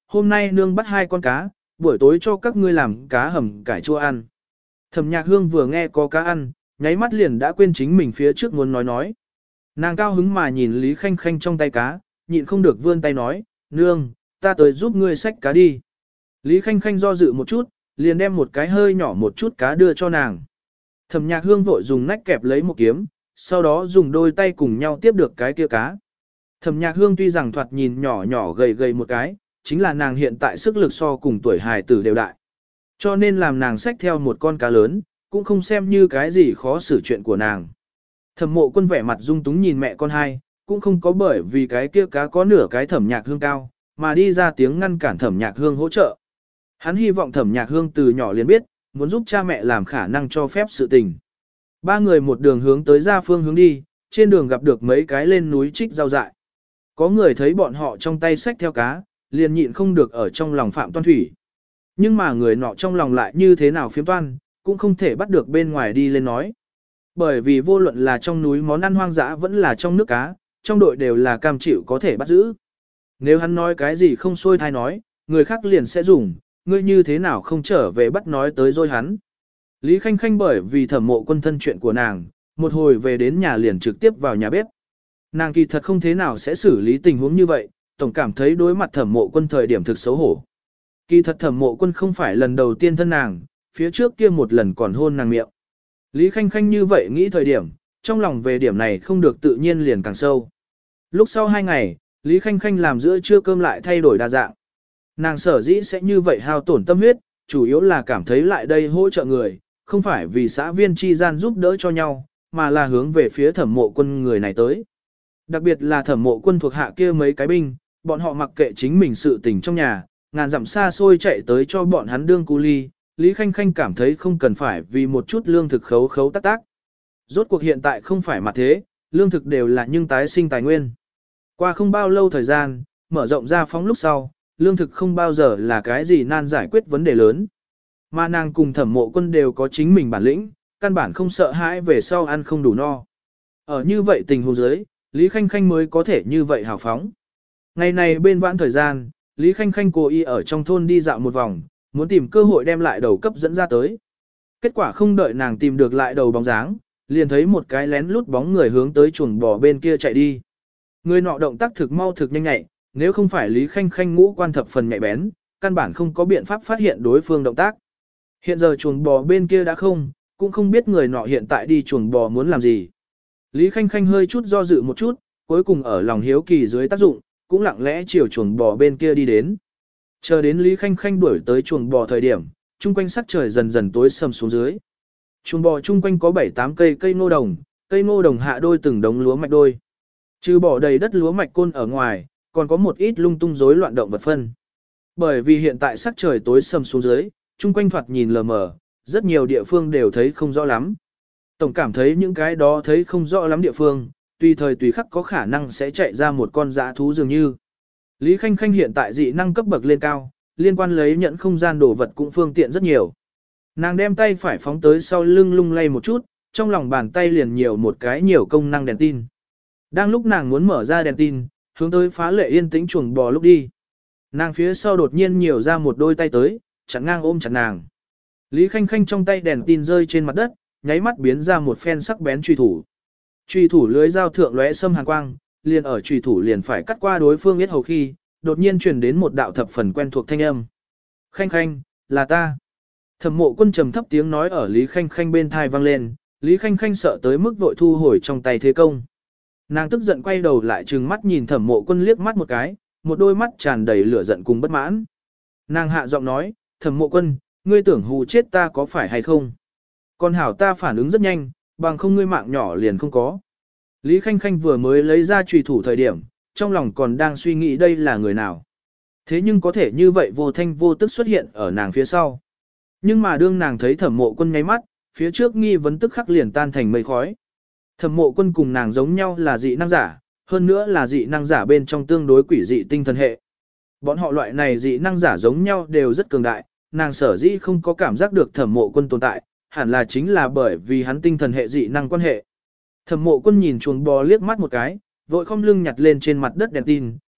hôm nay nương bắt 2 con cá, buổi tối cho các ngươi làm cá hầm cải chua ăn. Thẩm Nhạc Hương vừa nghe có cá ăn, nháy mắt liền đã quên chính mình phía trước muốn nói. Nàng cao hứng mà nhìn Lý Khanh Khanh trong tay cá, nhịn không được vươn tay nói, nương, ta tới giúp ngươi xách cá đi. Lý Khanh Khanh do dự một chút, liền đem một cái hơi nhỏ một chút cá đưa cho nàng. Thẩm Nhạc Hương vội dùng nách kẹp lấy một kiếm, sau đó dùng đôi tay cùng nhau tiếp được cái kia cá. Thẩm Nhạc Hương tuy rằng thoạt nhìn nhỏ nhỏ gầy gầy một cái, chính là nàng hiện tại sức lực so cùng tuổi hài tử đều đại. Cho nên làm nàng xách theo một con cá lớn, cũng không xem như cái gì khó xử chuyện của nàng. Thẩm Mộ Quân vẻ mặt dung túng nhìn mẹ con hai, cũng không có bởi vì cái kia cá có nửa cái Thẩm Nhạc Hương cao, mà đi ra tiếng ngăn cản Thẩm Nhạc Hương hỗ trợ. Hắn hy vọng Thẩm Nhạc Hương từ nhỏ liền biết, muốn giúp cha mẹ làm khả năng cho phép sự tình. Ba người một đường hướng tới ra phương hướng đi, trên đường gặp được mấy cái lên núi trích rau dại. Có người thấy bọn họ trong tay xách theo cá, liền nhịn không được ở trong lòng phạm toan thủy. Nhưng mà người nọ trong lòng lại như thế nào phiếm toan, cũng không thể bắt được bên ngoài đi lên nói. Bởi vì vô luận là trong núi món ăn hoang dã vẫn là trong nước cá, trong đội đều là cam chịu có thể bắt giữ. Nếu hắn nói cái gì không xuôi thai nói, người khác liền sẽ dùng, ngươi như thế nào không trở về bắt nói tới rồi hắn. Lý Khanh Khanh bởi vì Thẩm Mộ Quân thân chuyện của nàng, một hồi về đến nhà liền trực tiếp vào nhà bếp. Nàng kỳ thật không thế nào sẽ xử lý tình huống như vậy, tổng cảm thấy đối mặt Thẩm Mộ Quân thời điểm thực xấu hổ. Kỳ thật Thẩm Mộ Quân không phải lần đầu tiên thân nàng, phía trước kia một lần còn hôn nàng miệng. Lý Khanh Khanh như vậy nghĩ thời điểm, trong lòng về điểm này không được tự nhiên liền càng sâu. Lúc sau 2 ngày, Lý Khanh Khanh làm giữa trưa cơm lại thay đổi đa dạng. Nàng sở dĩ sẽ như vậy hao tổn tâm huyết, chủ yếu là cảm thấy lại đây hỗ trợ người, không phải vì xã viên chi gian giúp đỡ cho nhau, mà là hướng về phía Thẩm Mộ Quân người này tới. Đặc biệt là Thẩm Mộ Quân thuộc hạ kia mấy cái binh, bọn họ mặc kệ chính mình sự tình trong nhà, ngàn dặm xa xôi chạy tới cho bọn hắn đương cu ly, Lý Khanh Khanh cảm thấy không cần phải vì một chút lương thực khấu khấu tác tác. Rốt cuộc hiện tại không phải mặt thế, lương thực đều là nhưng tái sinh tài nguyên. Qua không bao lâu thời gian, mở rộng ra phóng lúc sau, lương thực không bao giờ là cái gì nan giải quyết vấn đề lớn. Mà nàng cùng Thẩm Mộ Quân đều có chính mình bản lĩnh, căn bản không sợ hãi về sau ăn không đủ no. Ở như vậy tình huống dưới, Lý Khanh Khanh mới có thể như vậy hào phóng. Ngày này bên vãn thời gian, Lý Khanh Khanh cố ý ở trong thôn đi dạo một vòng, muốn tìm cơ hội đem lại đầu cấp dẫn ra tới. Kết quả không đợi nàng tìm được lại đầu bóng dáng, liền thấy một cái lén lút bóng người hướng tới chuồng bò bên kia chạy đi. Người nọ động tác thực mau thực nhanh nhạy, nếu không phải Lý Khanh Khanh ngũ quan thập phần nhạy bén, căn bản không có biện pháp phát hiện đối phương động tác. Hiện giờ chuồng bò bên kia đã không, cũng không biết người nọ hiện tại đi chuồng bò muốn làm gì. Lý Khanh Khanh hơi chút do dự một chút, cuối cùng ở lòng hiếu kỳ dưới tác dụng, cũng lặng lẽ chiều chuồng bò bên kia đi đến. Chờ đến Lý Khanh Khanh đuổi tới chuồng bò thời điểm, chung quanh sắc trời dần dần tối sầm xuống dưới. Chuồng bò chung quanh có 7-8 cây ngô đồng hạ đôi từng đống lúa mạch đôi. Trừ bỏ đầy đất lúa mạch côn ở ngoài, còn có một ít lung tung rối loạn động vật phân. Bởi vì hiện tại sắc trời tối sầm xuống dưới, chung quanh thoạt nhìn lờ mờ, rất nhiều địa phương đều thấy không rõ lắm. Tổng cảm thấy những cái đó thấy không rõ lắm địa phương, tùy thời tùy khắc có khả năng sẽ chạy ra một con dã thú dường như. Lý Khanh Khanh hiện tại dị năng cấp bậc lên cao, liên quan lấy nhận không gian đồ vật cũng phương tiện rất nhiều. Nàng đem tay phải phóng tới sau lưng lung lay một chút, trong lòng bàn tay liền nhiều một cái nhiều công năng đèn tin. Đang lúc nàng muốn mở ra đèn tin, hướng tới phá lệ yên tĩnh chuồng bò lúc đi. Nàng phía sau đột nhiên nhiều ra một đôi tay tới, chặn ngang ôm chặt nàng. Lý Khanh Khanh trong tay đèn tin rơi trên mặt đất, nháy mắt biến ra một phen sắc bén truy thủ. Truy thủ lưới dao thượng lóe xâm hàn quang, liền ở truy thủ liền phải cắt qua đối phương yết hầu khi, đột nhiên truyền đến một đạo thập phần quen thuộc thanh âm. Khanh Khanh, là ta. Thẩm Mộ Quân trầm thấp tiếng nói ở Lý Khanh Khanh bên thai vang lên, Lý Khanh Khanh sợ tới mức vội thu hồi trong tay thế công. Nàng tức giận quay đầu lại trừng mắt nhìn Thẩm Mộ Quân liếc mắt một cái, một đôi mắt tràn đầy lửa giận cùng bất mãn. Nàng hạ giọng nói, Thẩm Mộ Quân, ngươi tưởng hù chết ta có phải hay không? Còn hảo ta phản ứng rất nhanh, bằng không ngươi mạng nhỏ liền không có. Lý Khanh Khanh vừa mới lấy ra trùy thủ thời điểm, trong lòng còn đang suy nghĩ đây là người nào. Thế nhưng có thể như vậy vô thanh vô tức xuất hiện ở nàng phía sau. Nhưng mà đương nàng thấy Thẩm Mộ Quân nháy mắt, phía trước nghi vấn tức khắc liền tan thành mây khói. Thẩm Mộ Quân cùng nàng giống nhau là dị năng giả, hơn nữa là dị năng giả bên trong tương đối quỷ dị tinh thần hệ. Bọn họ loại này dị năng giả giống nhau đều rất cường đại, nàng sở dĩ không có cảm giác được Thẩm Mộ Quân tồn tại, hẳn là chính là bởi vì hắn tinh thần hệ dị năng quan hệ. Thẩm Mộ Quân nhìn chuồng bò liếc mắt một cái, vội khom lưng nhặt lên trên mặt đất đèn tin,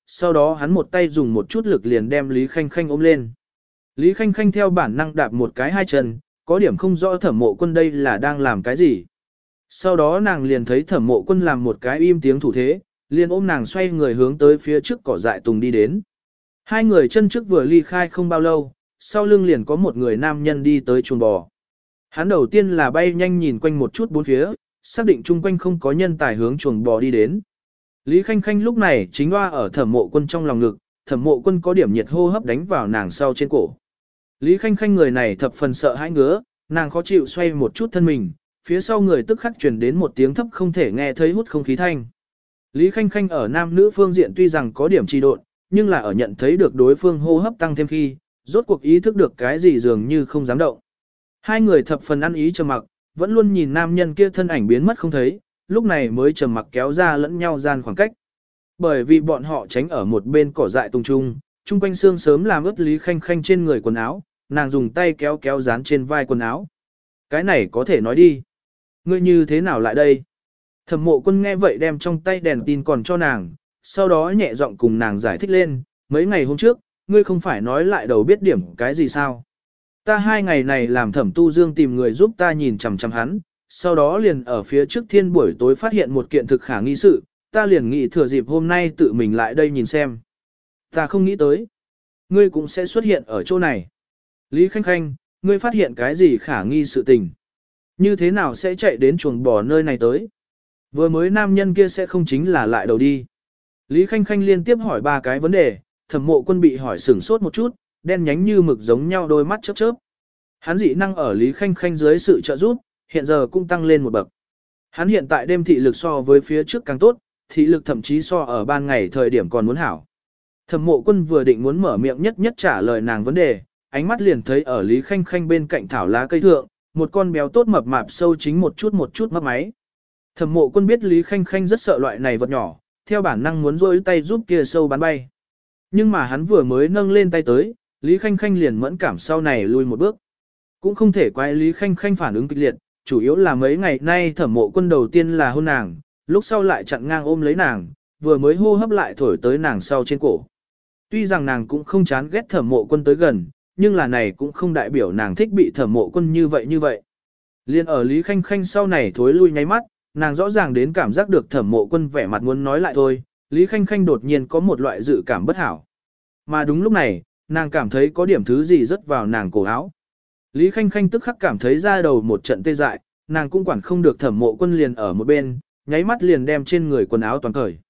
sau đó hắn một tay dùng một chút lực liền đem Lý Khanh Khanh ôm lên. Lý Khanh Khanh theo bản năng đạp một cái hai chân, có điểm không rõ Thẩm Mộ Quân đây là đang làm cái gì. Sau đó nàng liền thấy Thẩm Mộ Quân làm một cái im tiếng thủ thế, liền ôm nàng xoay người hướng tới phía trước cỏ dại tùng đi đến. Hai người chân trước vừa ly khai không bao lâu, sau lưng liền có một người nam nhân đi tới chuồng bò. Hắn đầu tiên là bay nhanh nhìn quanh một chút bốn phía, xác định chung quanh không có nhân tài hướng chuồng bò đi đến. Lý Khanh Khanh lúc này chính hoa ở Thẩm Mộ Quân trong lòng ngực, Thẩm Mộ Quân có điểm nhiệt hô hấp đánh vào nàng sau trên cổ. Lý Khanh Khanh người này thập phần sợ hãi ngứa, nàng khó chịu xoay một chút thân mình, phía sau người tức khắc truyền đến một tiếng thấp không thể nghe thấy hút không khí thanh. Lý Khanh Khanh ở nam nữ phương diện tuy rằng có điểm trì độn, nhưng là ở nhận thấy được đối phương hô hấp tăng thêm khi, rốt cuộc ý thức được cái gì dường như không dám động. Hai người thập phần ăn ý trầm mặc, vẫn luôn nhìn nam nhân kia thân ảnh biến mất không thấy, lúc này mới trầm mặc kéo ra lẫn nhau gian khoảng cách. Bởi vì bọn họ tránh ở một bên cỏ dại tung trung, chung quanh xương sớm làm ướt Lý Khanh Khanh trên người quần áo, nàng dùng tay kéo kéo dán trên vai quần áo. Cái này có thể nói đi. Ngươi như thế nào lại đây? Thẩm Mộ Quân nghe vậy đem trong tay đèn tin còn cho nàng, sau đó nhẹ giọng cùng nàng giải thích lên, mấy ngày hôm trước, ngươi không phải nói lại đầu biết điểm cái gì sao? Ta 2 ngày này làm Thẩm Tu Dương tìm người giúp ta nhìn chằm chằm hắn, sau đó liền ở phía trước thiên buổi tối phát hiện một kiện thực khả nghi sự, ta liền nghĩ thừa dịp hôm nay tự mình lại đây nhìn xem. Ta không nghĩ tới, ngươi cũng sẽ xuất hiện ở chỗ này. Lý Khanh Khanh, ngươi phát hiện cái gì khả nghi sự tình? Như thế nào sẽ chạy đến chuồng bò nơi này tới? Vừa mới nam nhân kia sẽ không chính là lại đầu đi. Lý Khanh Khanh liên tiếp hỏi 3 cái vấn đề, Thẩm Mộ Quân bị hỏi sửng sốt một chút, đen nhánh như mực giống nhau đôi mắt chớp chớp. Hắn dị năng ở Lý Khanh Khanh dưới sự trợ giúp, hiện giờ cũng tăng lên một bậc. Hắn hiện tại đêm thị lực so với phía trước càng tốt, thị lực thậm chí so ở ban ngày thời điểm còn muốn hảo. Thẩm Mộ Quân vừa định muốn mở miệng nhất trả lời nàng vấn đề, ánh mắt liền thấy ở Lý Khanh Khanh bên cạnh thảo lá cây thượng, một con béo tốt mập mạp sâu chính một chút mấp máy. Thẩm Mộ Quân biết Lý Khanh Khanh rất sợ loại này vật nhỏ, theo bản năng muốn rôi tay giúp kia sâu bắn bay. Nhưng mà hắn vừa mới nâng lên tay tới, Lý Khanh Khanh liền mẫn cảm sau này lui một bước. Cũng không thể quay Lý Khanh Khanh phản ứng kịch liệt, chủ yếu là mấy ngày nay Thẩm Mộ Quân đầu tiên là hôn nàng, lúc sau lại chặn ngang ôm lấy nàng, vừa mới hô hấp lại thổi tới nàng sau trên cổ. Tuy rằng nàng cũng không chán ghét Thẩm Mộ Quân tới gần, nhưng là này cũng không đại biểu nàng thích bị Thẩm Mộ Quân như vậy. Liên ở Lý Khanh Khanh sau này thối lui nháy mắt, nàng rõ ràng đến cảm giác được Thẩm Mộ Quân vẻ mặt muốn nói lại thôi, Lý Khanh Khanh đột nhiên có một loại dự cảm bất hảo. Mà đúng lúc này, nàng cảm thấy có điểm thứ gì rớt vào nàng cổ áo. Lý Khanh Khanh tức khắc cảm thấy da đầu một trận tê dại, nàng cũng quản không được Thẩm Mộ Quân liền ở một bên, nháy mắt liền đem trên người quần áo toàn cởi.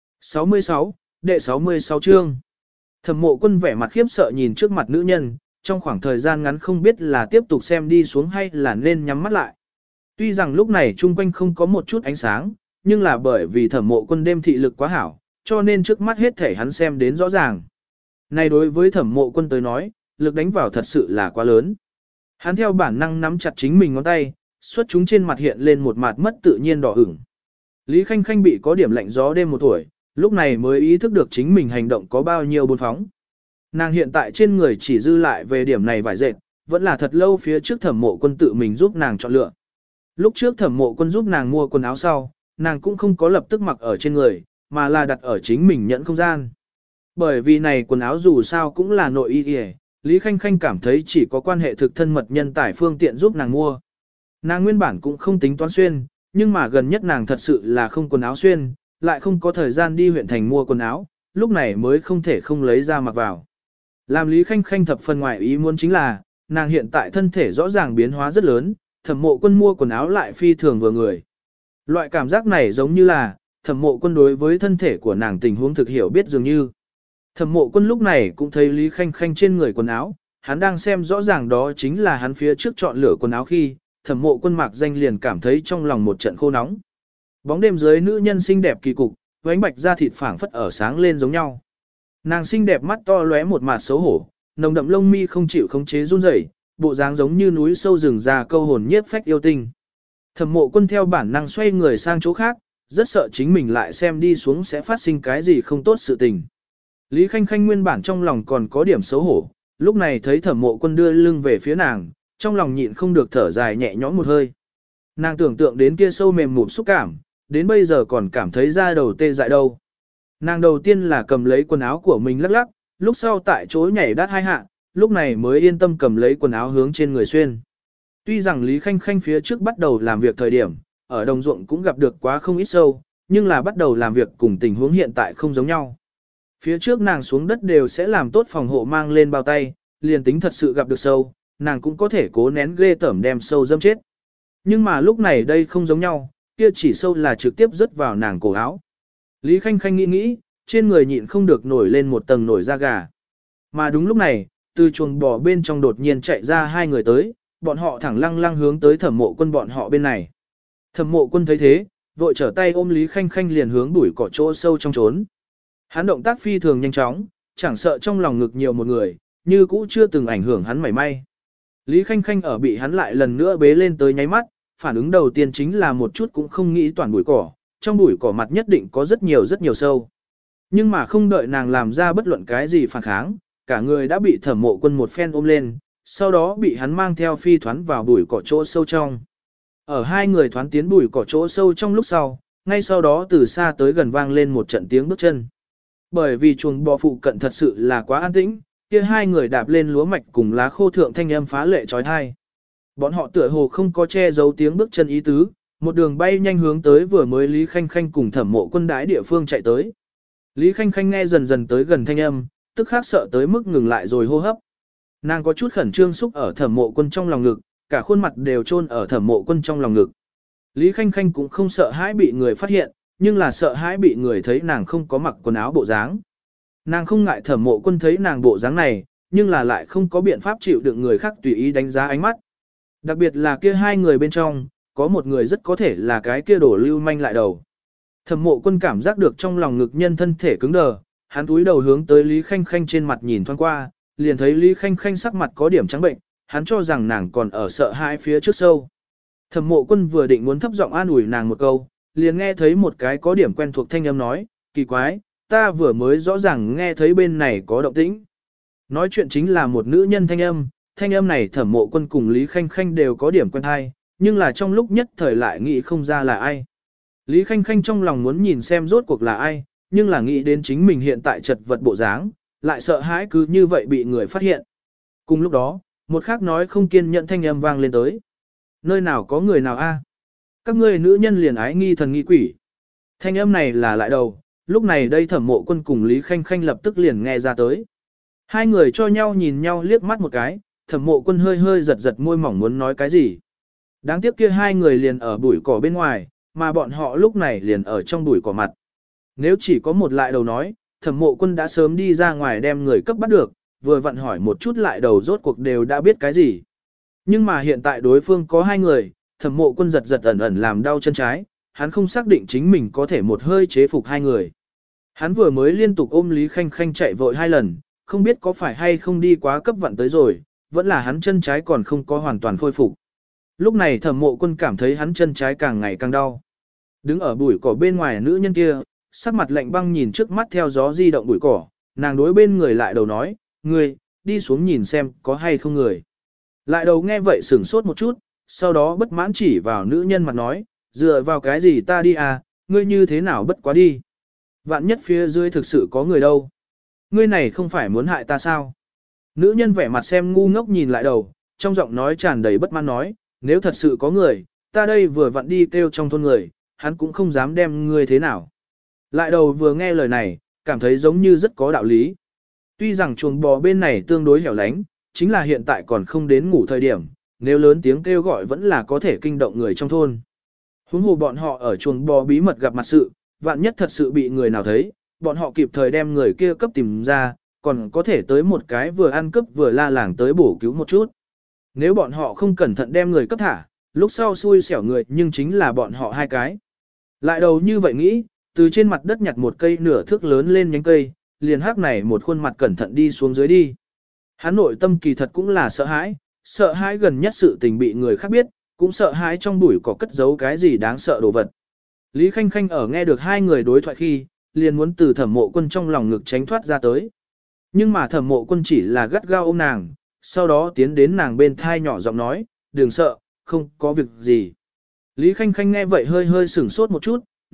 66, đệ 66 chương. Thẩm Mộ Quân vẻ mặt khiếp sợ nhìn trước mặt nữ nhân, trong khoảng thời gian ngắn không biết là tiếp tục xem đi xuống hay là nên nhắm mắt lại. Tuy rằng lúc này chung quanh không có một chút ánh sáng, nhưng là bởi vì Thẩm Mộ Quân đêm thị lực quá hảo, cho nên trước mắt hết thể hắn xem đến rõ ràng. Này đối với Thẩm Mộ Quân tới nói, lực đánh vào thật sự là quá lớn. Hắn theo bản năng nắm chặt chính mình ngón tay, xuất chúng trên mặt hiện lên một mặt mất tự nhiên đỏ ửng. Lý Khanh Khanh bị có điểm lạnh gió đêm một tuổi, lúc này mới ý thức được chính mình hành động có bao nhiêu bôn phóng. Nàng hiện tại trên người chỉ dư lại về điểm này vải dệt, vẫn là thật lâu phía trước Thẩm Mộ Quân tự mình giúp nàng chọn lựa. Lúc trước Thẩm Mộ Quân giúp nàng mua quần áo sau, nàng cũng không có lập tức mặc ở trên người, mà là đặt ở chính mình nhẫn không gian. Bởi vì này quần áo dù sao cũng là nội y y, Lý Khanh Khanh cảm thấy chỉ có quan hệ thực thân mật nhân tài phương tiện giúp nàng mua. Nàng nguyên bản cũng không tính toán xuyên, nhưng mà gần nhất nàng thật sự là không quần áo xuyên, lại không có thời gian đi huyện thành mua quần áo, lúc này mới không thể không lấy ra mặc vào. Làm Lý Khanh Khanh thập phần ngoài ý muốn chính là, nàng hiện tại thân thể rõ ràng biến hóa rất lớn, Thẩm Mộ Quân mua quần áo lại phi thường vừa người. Loại cảm giác này giống như là, Thẩm Mộ Quân đối với thân thể của nàng tình huống thực hiểu biết dường như. Thẩm Mộ Quân lúc này cũng thấy Lý Khanh Khanh trên người quần áo, hắn đang xem rõ ràng đó chính là hắn phía trước chọn lựa quần áo khi, Thẩm Mộ Quân mặc danh liền cảm thấy trong lòng một trận khô nóng. Bóng đêm dưới nữ nhân xinh đẹp kỳ cục, ánh bạch da thịt phảng phất ở sáng lên giống nhau. Nàng xinh đẹp mắt to lóe một mặt xấu hổ, nồng đậm lông mi không chịu khống chế run rẩy, bộ dáng giống như núi sâu rừng già câu hồn nhiếp phách yêu tinh. Thẩm Mộ Quân theo bản năng xoay người sang chỗ khác, rất sợ chính mình lại xem đi xuống sẽ phát sinh cái gì không tốt sự tình. Lý Khanh Khanh nguyên bản trong lòng còn có điểm xấu hổ, lúc này thấy Thẩm Mộ Quân đưa lưng về phía nàng, trong lòng nhịn không được thở dài nhẹ nhõm một hơi. Nàng tưởng tượng đến kia sâu mềm mụn xúc cảm, đến bây giờ còn cảm thấy da đầu tê dại đâu. Nàng đầu tiên là cầm lấy quần áo của mình lắc lắc, lúc sau tại chỗ nhảy đát hai hạ, lúc này mới yên tâm cầm lấy quần áo hướng trên người xuyên. Tuy rằng Lý Khanh Khanh phía trước bắt đầu làm việc thời điểm, ở đồng ruộng cũng gặp được quá không ít sâu, nhưng là bắt đầu làm việc cùng tình huống hiện tại không giống nhau. Phía trước nàng xuống đất đều sẽ làm tốt phòng hộ mang lên bao tay, liền tính thật sự gặp được sâu, nàng cũng có thể cố nén ghê tởm đem sâu dâm chết. Nhưng mà lúc này đây không giống nhau, kia chỉ sâu là trực tiếp rớt vào nàng cổ áo. Lý Khanh Khanh nghĩ nghĩ, trên người nhịn không được nổi lên một tầng nổi da gà. Mà đúng lúc này, từ chuồng bò bên trong đột nhiên chạy ra hai người tới, bọn họ thẳng lăng lăng hướng tới Thẩm Mộ Quân bọn họ bên này. Thẩm Mộ Quân thấy thế, vội trở tay ôm Lý Khanh Khanh liền hướng bụi cỏ chỗ sâu trong trốn. Hắn động tác phi thường nhanh chóng, chẳng sợ trong lòng ngực nhiều một người, như cũ chưa từng ảnh hưởng hắn mảy may. Lý Khanh Khanh ở bị hắn lại lần nữa bế lên tới nháy mắt, phản ứng đầu tiên chính là một chút cũng không nghĩ toàn bụi cỏ, trong bụi cỏ mặt nhất định có rất nhiều sâu. Nhưng mà không đợi nàng làm ra bất luận cái gì phản kháng, cả người đã bị Thẩm Mộ Quân một phen ôm lên, sau đó bị hắn mang theo phi thoán vào bụi cỏ chỗ sâu trong. Ở hai người thoán tiến bụi cỏ chỗ sâu trong lúc sau, ngay sau đó từ xa tới gần vang lên một trận tiếng bước chân. Bởi vì chuồng bò phụ cận thật sự là quá an tĩnh, kia hai người đạp lên lúa mạch cùng lá khô thượng thanh âm phá lệ trói thai. Bọn họ tựa hồ không có che giấu tiếng bước chân ý tứ, một đường bay nhanh hướng tới vừa mới Lý Khanh Khanh cùng Thẩm Mộ Quân đái địa phương chạy tới. Lý Khanh Khanh nghe dần dần tới gần thanh âm, tức khắc sợ tới mức ngừng lại rồi hô hấp. Nàng có chút khẩn trương xúc ở Thẩm Mộ Quân trong lòng ngực, cả khuôn mặt đều chôn ở Thẩm Mộ Quân trong lòng ngực. Lý Khanh Khanh cũng không sợ hãi bị người phát hiện, nhưng là sợ hãi bị người thấy nàng không có mặc quần áo bộ dáng. Nàng không ngại Thẩm Mộ Quân thấy nàng bộ dáng này, nhưng là lại không có biện pháp chịu đựng người khác tùy ý đánh giá ánh mắt. Đặc biệt là kia hai người bên trong, có một người rất có thể là cái kia đổ lưu manh lại đầu. Thẩm Mộ Quân cảm giác được trong lòng ngực nhân thân thể cứng đờ, hắn cúi đầu hướng tới Lý Khanh Khanh trên mặt nhìn thoáng qua, liền thấy Lý Khanh Khanh sắc mặt có điểm trắng bệnh, hắn cho rằng nàng còn ở sợ hãi phía trước sâu. Thẩm Mộ Quân vừa định muốn thấp giọng an ủi nàng một câu, liền nghe thấy một cái có điểm quen thuộc thanh âm nói, kỳ quái, ta vừa mới rõ ràng nghe thấy bên này có động tĩnh. Nói chuyện chính là một nữ nhân thanh âm này Thẩm Mộ Quân cùng Lý Khanh Khanh đều có điểm quen hay, nhưng là trong lúc nhất thời lại nghĩ không ra là ai. Lý Khanh Khanh trong lòng muốn nhìn xem rốt cuộc là ai, nhưng là nghĩ đến chính mình hiện tại chật vật bộ dáng, lại sợ hãi cứ như vậy bị người phát hiện. Cùng lúc đó, một khác nói không kiên nhẫn thanh âm vang lên tới. Nơi nào có người nào a? Các ngươi nữ nhân liền ái nghi thần nghi quỷ. Thanh âm này là lại đầu, lúc này đây Thẩm Mộ Quân cùng Lý Khanh Khanh lập tức liền nghe ra tới. Hai người cho nhau nhìn nhau liếc mắt một cái, Thẩm Mộ Quân hơi hơi giật giật môi mỏng muốn nói cái gì. Đáng tiếc kia hai người liền ở bụi cỏ bên ngoài, mà bọn họ lúc này liền ở trong bụi cỏ mặt. Nếu chỉ có một lại đầu nói, Thẩm Mộ Quân đã sớm đi ra ngoài đem người cấp bắt được, vừa vặn hỏi một chút lại đầu rốt cuộc đều đã biết cái gì. Nhưng mà hiện tại đối phương có hai người, Thẩm Mộ Quân giật giật ẩn ẩn làm đau chân trái, hắn không xác định chính mình có thể một hơi chế phục hai người. Hắn vừa mới liên tục ôm Lý Khanh Khanh chạy vội hai lần, không biết có phải hay không đi quá cấp vặn tới rồi, vẫn là hắn chân trái còn không có hoàn toàn khôi phục. Lúc này Thẩm Mộ Quân cảm thấy hắn chân trái càng ngày càng đau. Đứng ở bụi cỏ bên ngoài nữ nhân kia, sắc mặt lạnh băng nhìn trước mắt theo gió di động bụi cỏ, nàng đối bên người lại đầu nói, ngươi, đi xuống nhìn xem có hay không người. Lại đầu nghe vậy sửng sốt một chút, sau đó bất mãn chỉ vào nữ nhân mặt nói, dựa vào cái gì ta đi à, ngươi như thế nào bất quá đi. Vạn nhất phía dưới thực sự có người đâu. Ngươi này không phải muốn hại ta sao? Nữ nhân vẻ mặt xem ngu ngốc nhìn lại đầu, trong giọng nói tràn đầy bất mãn nói, nếu thật sự có người, ta đây vừa vặn đi kêu trong thôn người, hắn cũng không dám đem ngươi thế nào. Lại đầu vừa nghe lời này, cảm thấy giống như rất có đạo lý. Tuy rằng chuồng bò bên này tương đối hẻo lánh, chính là hiện tại còn không đến ngủ thời điểm, nếu lớn tiếng kêu gọi vẫn là có thể kinh động người trong thôn. Huống hồ bọn họ ở chuồng bò bí mật gặp mặt sự, vạn nhất thật sự bị người nào thấy, bọn họ kịp thời đem người kia cấp tìm ra, còn có thể tới một cái vừa ăn cướp vừa la làng tới bổ cứu một chút. Nếu bọn họ không cẩn thận đem người cấp thả, lúc sau xui xẻo người nhưng chính là bọn họ hai cái. Lại đầu như vậy nghĩ, từ trên mặt đất nhặt một cây nửa thước lớn lên nhánh cây, liền hắc này một khuôn mặt cẩn thận đi xuống dưới đi. Hắn nội tâm kỳ thật cũng là sợ hãi gần nhất sự tình bị người khác biết, cũng sợ hãi trong bụi có cất giấu cái gì đáng sợ đồ vật. Lý Khanh Khanh ở nghe được hai người đối thoại khi, liền muốn từ Thẩm Mộ Quân trong lòng ngực tránh thoát ra tới. Nhưng mà Thẩm Mộ Quân chỉ là gắt gao ôm nàng, sau đó tiến đến nàng bên thai nhỏ giọng nói, đừng sợ, không có việc gì. Lý Khanh Khanh nghe vậy hơi hơi sửng sốt một chút,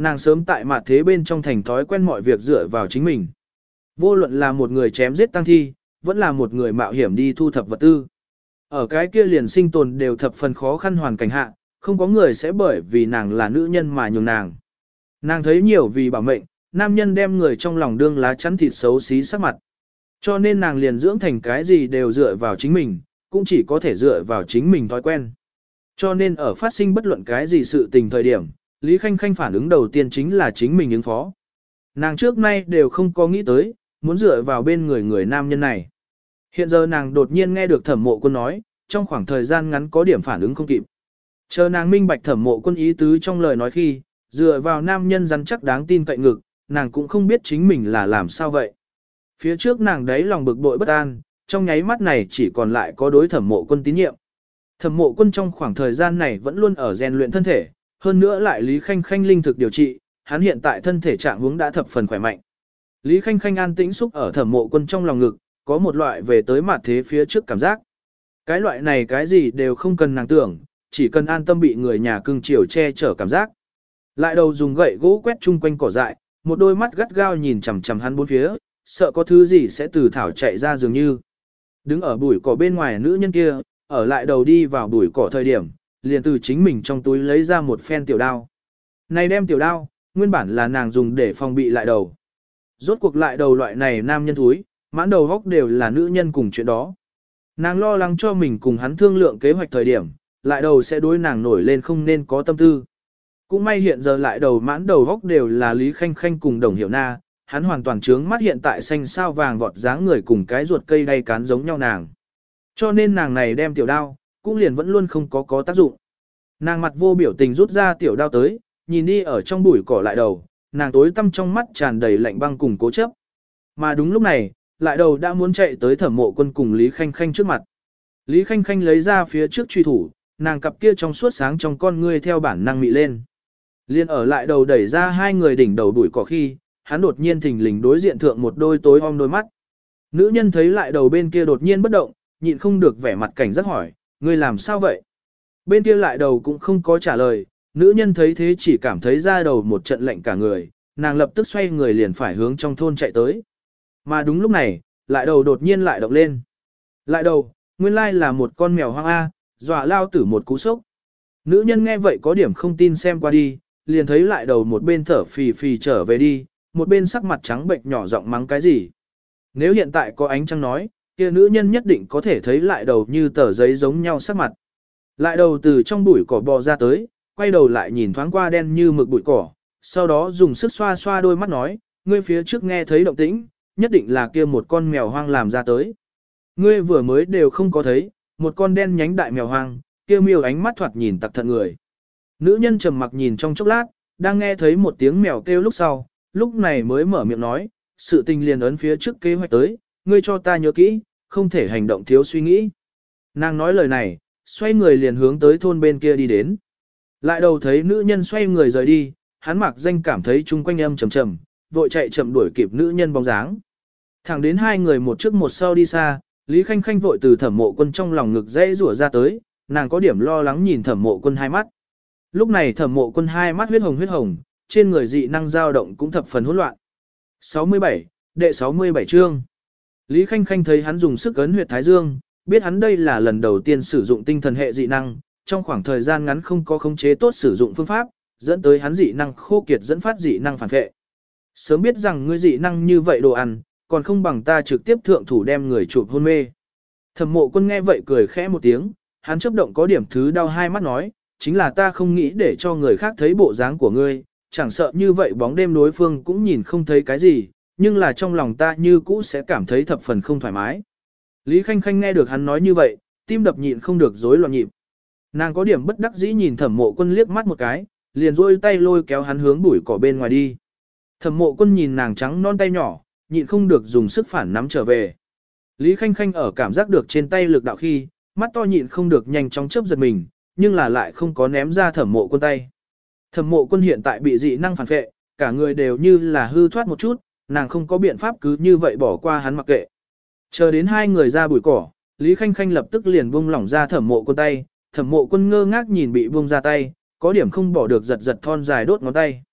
nàng sớm tại mặt thế bên trong thành thói quen mọi việc dựa vào chính mình. Vô luận là một người chém giết tăng thi, vẫn là một người mạo hiểm đi thu thập vật tư. Ở cái kia liền sinh tồn đều thập phần khó khăn hoàn cảnh hạ, không có người sẽ bởi vì nàng là nữ nhân mà nhường nàng. Nàng thấy nhiều vì bảo mệnh, nam nhân đem người trong lòng đương lá chắn thịt xấu xí sắc mặt. Cho nên nàng liền dưỡng thành cái gì đều dựa vào chính mình, cũng chỉ có thể dựa vào chính mình thói quen. Cho nên ở phát sinh bất luận cái gì sự tình thời điểm, Lý Khanh Khanh phản ứng đầu tiên chính là chính mình ứng phó. Nàng trước nay đều không có nghĩ tới, muốn dựa vào bên người nam nhân này. Hiện giờ nàng đột nhiên nghe được Thẩm Mộ Quân nói, trong khoảng thời gian ngắn có điểm phản ứng không kịp. Chờ nàng minh bạch Thẩm Mộ Quân ý tứ trong lời nói khi, dựa vào nam nhân rắn chắc đáng tin cậy ngực, nàng cũng không biết chính mình là làm sao vậy. Phía trước nàng đấy lòng bực bội bất an, trong nháy mắt này chỉ còn lại có đối Thẩm Mộ Quân tín nhiệm. Thẩm Mộ Quân trong khoảng thời gian này vẫn luôn ở rèn luyện thân thể, hơn nữa lại Lý Khanh Khanh linh thực điều trị, hắn hiện tại thân thể trạng huống đã thập phần khỏe mạnh. Lý Khanh Khanh an tĩnh xúc ở Thẩm Mộ Quân trong lòng ngực, có một loại về tới mặt thế phía trước cảm giác. Cái loại này cái gì đều không cần nàng tưởng, chỉ cần an tâm bị người nhà cưng chiều che chở cảm giác. Lại đầu dùng gậy gỗ quét chung quanh cỏ dại, một đôi mắt gắt gao nhìn chằm chằm hắn bốn phía, sợ có thứ gì sẽ từ thảo chạy ra dường như. Đứng ở bụi cỏ bên ngoài nữ nhân kia, ở lại đầu đi vào bụi cỏ thời điểm, liền từ chính mình trong túi lấy ra một phen tiểu đao. Này đem tiểu đao, nguyên bản là nàng dùng để phòng bị lại đầu. Rốt cuộc lại đầu loại này nam nhân thúi, mãn đầu góc đều là nữ nhân cùng chuyện đó. Nàng lo lắng cho mình cùng hắn thương lượng kế hoạch thời điểm, lại đầu sẽ đối nàng nổi lên không nên có tâm tư. Cũng may hiện giờ lại đầu mãn đầu góc đều là Lý Khanh Khanh cùng Đồng Hiểu Na, hắn hoàn toàn trướng mắt hiện tại xanh sao vàng vọt dáng người cùng cái ruột cây đay cán giống nhau nàng. Cho nên nàng này đem tiểu đao, cũng liền vẫn luôn không có tác dụng. Nàng mặt vô biểu tình rút ra tiểu đao tới, nhìn đi ở trong bụi cỏ lại đầu, nàng tối tăm trong mắt tràn đầy lạnh băng cùng cố chấp. Mà đúng lúc này, lại đầu đã muốn chạy tới Thẩm Mộ Quân cùng Lý Khanh Khanh trước mặt. Lý Khanh Khanh lấy ra phía trước truy thủ, nàng cặp kia trong suốt sáng trong con ngươi theo bản năng mị lên. Liên ở lại đầu đẩy ra hai người đỉnh đầu bụi cỏ khi, hắn đột nhiên thình lình đối diện thượng một đôi tối om đôi mắt. Nữ nhân thấy lại đầu bên kia đột nhiên bất động, nhịn không được vẻ mặt cảnh giác hỏi, ngươi làm sao vậy? Bên kia lại đầu cũng không có trả lời, nữ nhân thấy thế chỉ cảm thấy da đầu một trận lạnh cả người, nàng lập tức xoay người liền phải hướng trong thôn chạy tới. Mà đúng lúc này, lại đầu đột nhiên lại động lên. Lại đầu, nguyên lai là một con mèo hoang A, dọa lao tử một cú sốc. Nữ nhân nghe vậy có điểm không tin xem qua đi, liền thấy lại đầu một bên thở phì phì trở về đi, một bên sắc mặt trắng bệnh nhỏ giọng mắng cái gì. Nếu hiện tại có ánh trăng nói, kia nữ nhân nhất định có thể thấy lại đầu như tờ giấy giống nhau sắc mặt. Lại đầu từ trong bụi cỏ bò ra tới, quay đầu lại nhìn thoáng qua đen như mực bụi cỏ, sau đó dùng sức xoa xoa đôi mắt nói, ngươi phía trước nghe thấy động tĩnh, nhất định là kia một con mèo hoang làm ra tới. Ngươi vừa mới đều không có thấy, một con đen nhánh đại mèo hoang, kia miêu ánh mắt thoạt nhìn tặc thận người. Nữ nhân trầm mặc nhìn trong chốc lát, đang nghe thấy một tiếng mèo kêu lúc sau, lúc này mới mở miệng nói, sự tình liền ấn phía trước kế hoạch tới, ngươi cho ta nhớ kỹ, không thể hành động thiếu suy nghĩ. Nàng nói lời này, xoay người liền hướng tới thôn bên kia đi đến. Lại đầu thấy nữ nhân xoay người rời đi, hắn mặc danh cảm thấy chung quanh âm trầm trầm, vội chạy chậm đuổi kịp nữ nhân bóng dáng. Thẳng đến hai người một trước một sau đi xa, Lý Khanh Khanh vội từ Thẩm Mộ Quân trong lòng ngực dễ rủa ra tới, nàng có điểm lo lắng nhìn Thẩm Mộ Quân hai mắt. Lúc này Thẩm Mộ Quân hai mắt huyết hồng, trên người dị năng dao động cũng thập phần hỗn loạn. 67, đệ 67 chương. Lý Khanh Khanh thấy hắn dùng sức ấn huyệt thái dương, biết hắn đây là lần đầu tiên sử dụng tinh thần hệ dị năng, trong khoảng thời gian ngắn không có khống chế tốt sử dụng phương pháp, dẫn tới hắn dị năng khô kiệt dẫn phát dị năng phản vệ. Sớm biết rằng ngươi dị năng như vậy đồ ăn, còn không bằng ta trực tiếp thượng thủ đem người chụp hôn mê. Thẩm Mộ Quân nghe vậy cười khẽ một tiếng, hắn chớp động có điểm thứ đau hai mắt nói, chính là ta không nghĩ để cho người khác thấy bộ dáng của ngươi, chẳng sợ như vậy bóng đêm đối phương cũng nhìn không thấy cái gì, nhưng là trong lòng ta như cũ sẽ cảm thấy thập phần không thoải mái. Lý Khanh Khanh nghe được hắn nói như vậy, tim đập nhịn không được rối loạn nhịp. Nàng có điểm bất đắc dĩ nhìn Thẩm Mộ Quân liếc mắt một cái, liền duỗi tay lôi kéo hắn hướng bụi cỏ bên ngoài đi. Thẩm Mộ Quân nhìn nàng trắng non tay nhỏ, nhịn không được dùng sức phản nắm trở về. Lý Khanh Khanh ở cảm giác được trên tay lực đạo khi, mắt to nhịn không được nhanh chóng chớp giật mình, nhưng là lại không có ném ra Thẩm Mộ Quân tay. Thẩm Mộ Quân hiện tại bị dị năng phản phệ, cả người đều như là hư thoát một chút, nàng không có biện pháp cứ như vậy bỏ qua hắn mặc kệ. Chờ đến hai người ra bụi cỏ, Lý Khanh Khanh lập tức liền buông lỏng ra Thẩm Mộ Quân tay, Thẩm Mộ Quân ngơ ngác nhìn bị buông ra tay, có điểm không bỏ được giật giật thon dài đốt ngón tay.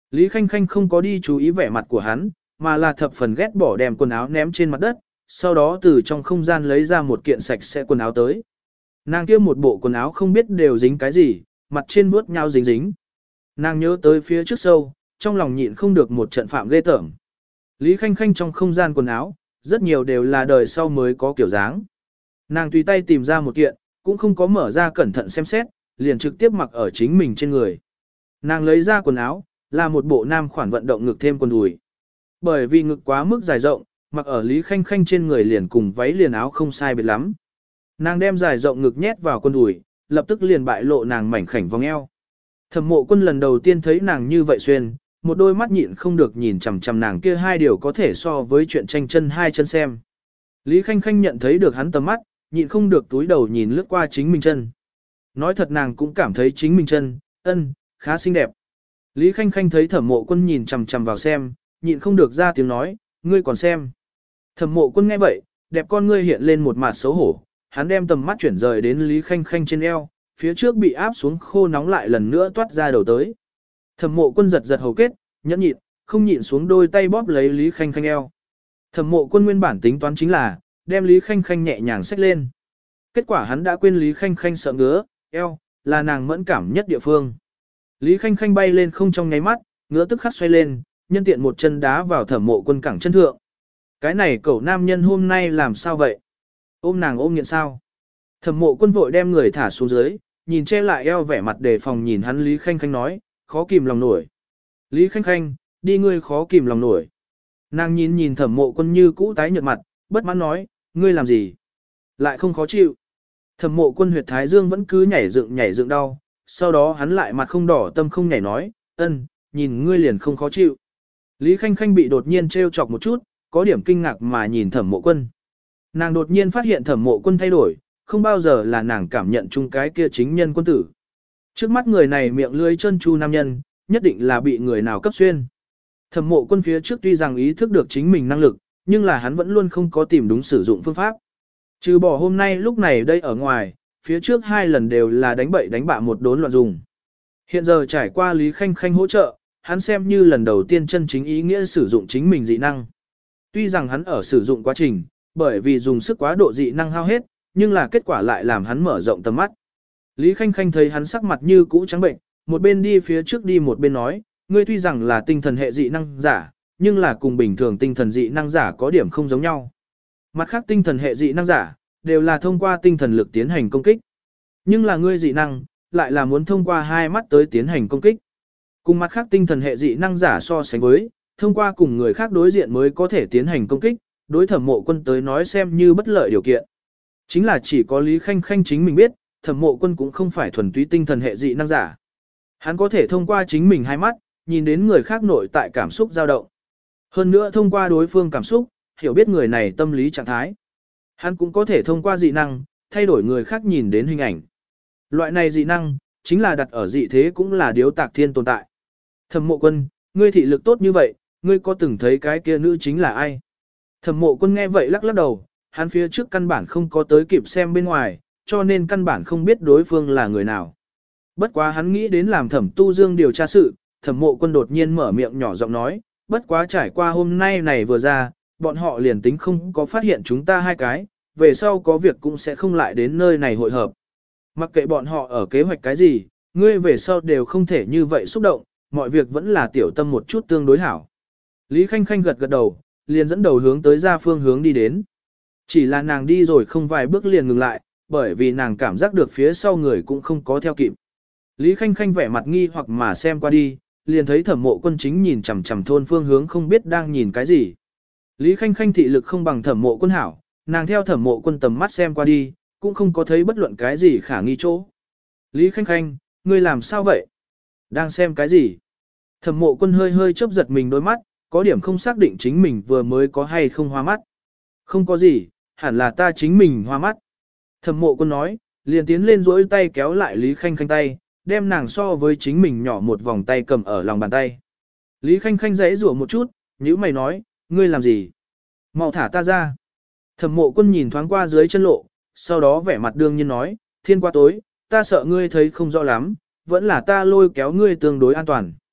Lý Khanh Khanh không có đi chú ý vẻ mặt của hắn, mà là thập phần ghét bỏ đem quần áo ném trên mặt đất, sau đó từ trong không gian lấy ra một kiện sạch sẽ quần áo tới. Nàng kia một bộ quần áo không biết đều dính cái gì, mặt trên bước nhau dính dính. Nàng nhớ tới phía trước sâu, trong lòng nhịn không được một trận phạm ghê tởm. Lý Khanh Khanh trong không gian quần áo, rất nhiều đều là đời sau mới có kiểu dáng. Nàng tùy tay tìm ra một kiện, cũng không có mở ra cẩn thận xem xét, liền trực tiếp mặc ở chính mình trên người. Nàng lấy ra quần áo, là một bộ nam khoản vận động ngực thêm quần đùi. Bởi vì ngực quá mức dài rộng, mặc ở Lý Khanh Khanh trên người liền cùng váy liền áo không sai biệt lắm. Nàng đem dài rộng ngực nhét vào quần đùi, lập tức liền bại lộ nàng mảnh khảnh vòng eo. Thẩm Mộ Quân lần đầu tiên thấy nàng như vậy xuyên, một đôi mắt nhịn không được nhìn chằm chằm nàng kia hai điều có thể so với chuyện tranh chân hai chân xem. Lý Khanh Khanh nhận thấy được hắn tầm mắt, nhịn không được túi đầu nhìn lướt qua chính mình chân. Nói thật nàng cũng cảm thấy chính mình chân, khá xinh đẹp. Lý Khanh Khanh thấy Thẩm Mộ Quân nhìn chằm chằm vào xem, nhịn không được ra tiếng nói, ngươi còn xem. Thẩm Mộ Quân nghe vậy, đẹp con ngươi hiện lên một mặt xấu hổ, hắn đem tầm mắt chuyển rời đến Lý Khanh Khanh trên eo, phía trước bị áp xuống khô nóng lại lần nữa toát ra đầu tới. Thẩm Mộ Quân giật giật hầu kết, nhẫn nhịn, không nhịn xuống đôi tay bóp lấy Lý Khanh Khanh eo. Thẩm Mộ Quân nguyên bản tính toán chính là đem Lý Khanh Khanh nhẹ nhàng xách lên. Kết quả hắn đã quên Lý Khanh Khanh sợ ngứa, eo là nàng mẫn cảm nhất địa phương. Lý Khanh Khanh bay lên không trong nháy mắt, ngứa tức khắc xoay lên, nhân tiện một chân đá vào Thẩm Mộ Quân cẳng chân thượng. Cái này cẩu nam nhân hôm nay làm sao vậy? Ôm nàng ôm nghiện sao? Thẩm Mộ Quân vội đem người thả xuống dưới, nhìn che lại eo vẻ mặt đề phòng nhìn hắn Lý Khanh Khanh nói, khó kìm lòng nổi. Lý Khanh Khanh, đi ngươi khó kìm lòng nổi. Nàng nhìn Thẩm Mộ Quân như cũ tái nhợt mặt, bất mãn nói, ngươi làm gì? Lại không khó chịu. Thẩm Mộ Quân huyệt thái dương vẫn cứ nhảy dựng đau, sau đó hắn lại mặt không đỏ tâm không nhảy nói, nhìn ngươi liền không khó chịu. Lý Khanh Khanh bị đột nhiên trêu chọc một chút, có điểm kinh ngạc mà nhìn Thẩm Mộ Quân. Nàng đột nhiên phát hiện Thẩm Mộ Quân thay đổi, không bao giờ là nàng cảm nhận chung cái kia chính nhân quân tử. Trước mắt người này miệng lưỡi chân chu nam nhân, nhất định là bị người nào cấp xuyên. Thẩm Mộ Quân phía trước tuy rằng ý thức được chính mình năng lực, nhưng là hắn vẫn luôn không có tìm đúng sử dụng phương pháp. Trừ bỏ hôm nay lúc này đây ở ngoài, phía trước hai lần đều là đánh bậy đánh bạ một đốn loạn dùng. Hiện giờ trải qua Lý Khanh Khanh hỗ trợ, hắn xem như lần đầu tiên chân chính ý nghĩa sử dụng chính mình dị năng. Tuy rằng hắn ở sử dụng quá trình, bởi vì dùng sức quá độ dị năng hao hết, nhưng là kết quả lại làm hắn mở rộng tầm mắt. Lý Khanh Khanh thấy hắn sắc mặt như cũ trắng bệnh, một bên đi phía trước đi một bên nói, ngươi tuy rằng là tinh thần hệ dị năng giả, nhưng là cùng bình thường tinh thần dị năng giả có điểm không giống nhau. Mặt khác tinh thần hệ dị năng giả, đều là thông qua tinh thần lực tiến hành công kích. Nhưng là ngươi dị năng, lại là muốn thông qua hai mắt tới tiến hành công kích. Cùng mặt khác tinh thần hệ dị năng giả so sánh với, thông qua cùng người khác đối diện mới có thể tiến hành công kích, đối Thẩm Mộ Quân tới nói xem như bất lợi điều kiện. Chính là chỉ có Lý Khanh Khanh chính mình biết, Thẩm Mộ Quân cũng không phải thuần túy tinh thần hệ dị năng giả. Hắn có thể thông qua chính mình hai mắt, nhìn đến người khác nội tại cảm xúc dao động. Hơn nữa thông qua đối phương cảm xúc, hiểu biết người này tâm lý trạng thái. Hắn cũng có thể thông qua dị năng, thay đổi người khác nhìn đến hình ảnh. Loại này dị năng, chính là đặt ở dị thế cũng là điếu tạc thiên tồn tại. Thẩm Mộ Quân, ngươi thị lực tốt như vậy, ngươi có từng thấy cái kia nữ chính là ai? Thẩm Mộ Quân nghe vậy lắc lắc đầu, hắn phía trước căn bản không có tới kịp xem bên ngoài, cho nên căn bản không biết đối phương là người nào. Bất quá hắn nghĩ đến làm Thẩm Tu Dương điều tra sự, Thẩm Mộ Quân đột nhiên mở miệng nhỏ giọng nói, bất quá trải qua hôm nay này vừa ra, bọn họ liền tính không có phát hiện chúng ta hai cái, về sau có việc cũng sẽ không lại đến nơi này hội hợp. Mặc kệ bọn họ ở kế hoạch cái gì, ngươi về sau đều không thể như vậy xúc động, mọi việc vẫn là tiểu tâm một chút tương đối hảo. Lý Khanh Khanh gật gật đầu, liền dẫn đầu hướng tới ra phương hướng đi đến. Chỉ là nàng đi rồi không vài bước liền ngừng lại, bởi vì nàng cảm giác được phía sau người cũng không có theo kịp. Lý Khanh Khanh vẻ mặt nghi hoặc mà xem qua đi, liền thấy Thẩm Mộ Quân chính nhìn chằm chằm thôn phương hướng không biết đang nhìn cái gì. Lý Khanh Khanh thị lực không bằng Thẩm Mộ Quân hảo, nàng theo Thẩm Mộ Quân tầm mắt xem qua đi, cũng không có thấy bất luận cái gì khả nghi chỗ. Lý Khanh Khanh, ngươi làm sao vậy? Đang xem cái gì? Thẩm Mộ Quân hơi hơi chớp giật mình đôi mắt, có điểm không xác định chính mình vừa mới có hay không hoa mắt. Không có gì, hẳn là ta chính mình hoa mắt. Thẩm Mộ Quân nói, liền tiến lên duỗi tay kéo lại Lý Khanh Khanh tay, đem nàng so với chính mình nhỏ một vòng tay cầm ở lòng bàn tay. Lý Khanh Khanh giãy giụa một chút, nhíu mày nói, ngươi làm gì? Mau thả ta ra. Thẩm Mộ Quân nhìn thoáng qua dưới chân lộ, sau đó vẻ mặt đương nhiên nói, thiên qua tối, ta sợ ngươi thấy không rõ lắm, vẫn là ta lôi kéo ngươi tương đối an toàn.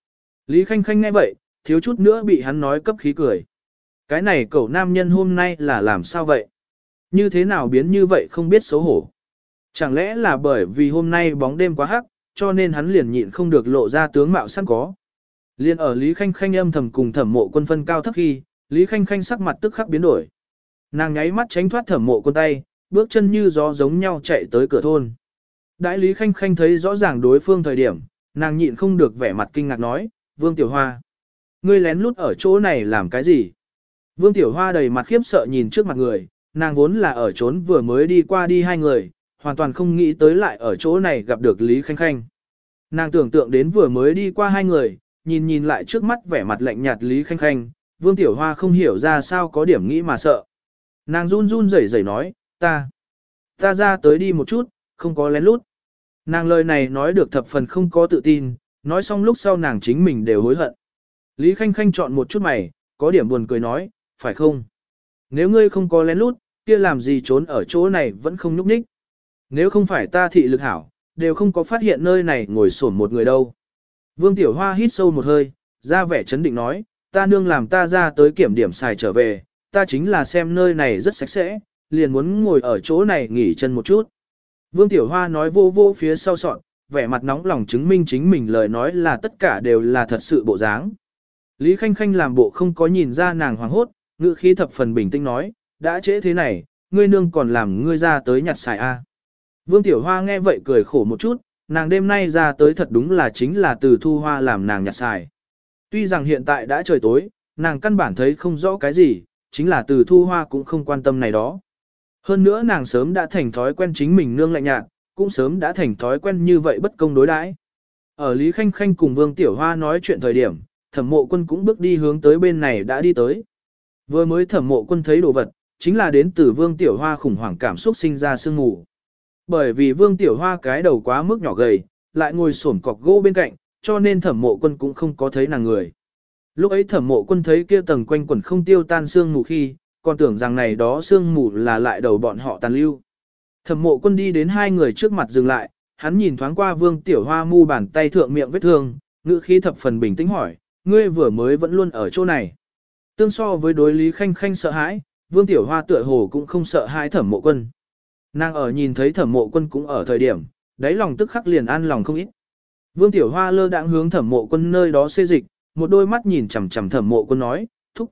Lý Khanh Khanh nghe vậy, thiếu chút nữa bị hắn nói cấp khí cười. Cái này cậu nam nhân hôm nay là làm sao vậy? Như thế nào biến như vậy không biết xấu hổ? Chẳng lẽ là bởi vì hôm nay bóng đêm quá hắc, cho nên hắn liền nhịn không được lộ ra tướng mạo sẵn có. Liên ở Lý Khanh Khanh âm thầm cùng Thẩm Mộ Quân phân cao thấp khi, Lý Khanh Khanh sắc mặt tức khắc biến đổi. Nàng nháy mắt tránh thoát Thẩm Mộ Quân tay, bước chân như gió giống nhau chạy tới cửa thôn. Đại Lý Khanh Khanh thấy rõ ràng đối phương thời điểm, nàng nhịn không được vẻ mặt kinh ngạc nói, Vương Tiểu Hoa, ngươi lén lút ở chỗ này làm cái gì? Vương Tiểu Hoa đầy mặt khiếp sợ nhìn trước mặt người, nàng vốn là ở trốn vừa mới đi qua đi hai người, hoàn toàn không nghĩ tới lại ở chỗ này gặp được Lý Khanh Khanh. Nàng tưởng tượng đến vừa mới đi qua hai người, nhìn lại trước mắt vẻ mặt lạnh nhạt Lý Khanh Khanh, Vương Tiểu Hoa không hiểu ra sao có điểm nghĩ mà sợ. Nàng run run rẩy rẩy nói, ta ra tới đi một chút, không có lén lút. Nàng lời này nói được thập phần không có tự tin, nói xong lúc sau nàng chính mình đều hối hận. Lý Khanh Khanh chọn một chút mày, có điểm buồn cười nói, phải không? Nếu ngươi không có lén lút, kia làm gì trốn ở chỗ này vẫn không nhúc nhích. Nếu không phải ta thị lực hảo, đều không có phát hiện nơi này ngồi xổm một người đâu. Vương Tiểu Hoa hít sâu một hơi, ra vẻ chấn định nói, ta nương làm ta ra tới kiểm điểm xài trở về, ta chính là xem nơi này rất sạch sẽ, liền muốn ngồi ở chỗ này nghỉ chân một chút. Vương Tiểu Hoa nói vô vô phía sau sọn, vẻ mặt nóng lòng chứng minh chính mình lời nói là tất cả đều là thật sự bộ dáng. Lý Khanh Khanh làm bộ không có nhìn ra nàng hoảng hốt, ngữ khí thập phần bình tĩnh nói, đã trễ thế này, ngươi nương còn làm ngươi ra tới nhặt xài a. Vương Tiểu Hoa nghe vậy cười khổ một chút, nàng đêm nay ra tới thật đúng là chính là từ Thu Hoa làm nàng nhặt xài. Tuy rằng hiện tại đã trời tối, nàng căn bản thấy không rõ cái gì, chính là từ Thu Hoa cũng không quan tâm này đó. Hơn nữa nàng sớm đã thành thói quen chính mình nương lạnh nhạt, cũng sớm đã thành thói quen như vậy bất công đối đãi. Ở Lý Khanh Khanh cùng Vương Tiểu Hoa nói chuyện thời điểm, Thẩm Mộ Quân cũng bước đi hướng tới bên này đã đi tới. Vừa mới Thẩm Mộ Quân thấy đồ vật, chính là đến từ Vương Tiểu Hoa khủng hoảng cảm xúc sinh ra sương mù. Bởi vì Vương Tiểu Hoa cái đầu quá mức nhỏ gầy, lại ngồi xổm cọc gỗ bên cạnh, cho nên Thẩm Mộ Quân cũng không có thấy nàng người. Lúc ấy Thẩm Mộ Quân thấy kia tầng quanh quẩn không tiêu tan sương mù khi, còn tưởng rằng này đó sương mù là lại đầu bọn họ tàn lưu. Thẩm Mộ Quân đi đến hai người trước mặt dừng lại, hắn nhìn thoáng qua Vương Tiểu Hoa mu bàn tay thượng miệng vết thương, ngữ khí thập phần bình tĩnh hỏi, ngươi vừa mới vẫn luôn ở chỗ này. Tương so với đối Lý Khanh Khanh sợ hãi, Vương Tiểu Hoa tựa hồ cũng không sợ hãi Thẩm Mộ Quân. Nàng ở nhìn thấy Thẩm Mộ Quân cũng ở thời điểm, đáy lòng tức khắc liền an lòng không ít. Vương Tiểu Hoa lơ đãng hướng Thẩm Mộ Quân nơi đó xê dịch, một đôi mắt nhìn chằm chằm Thẩm Mộ Quân nói, thúc,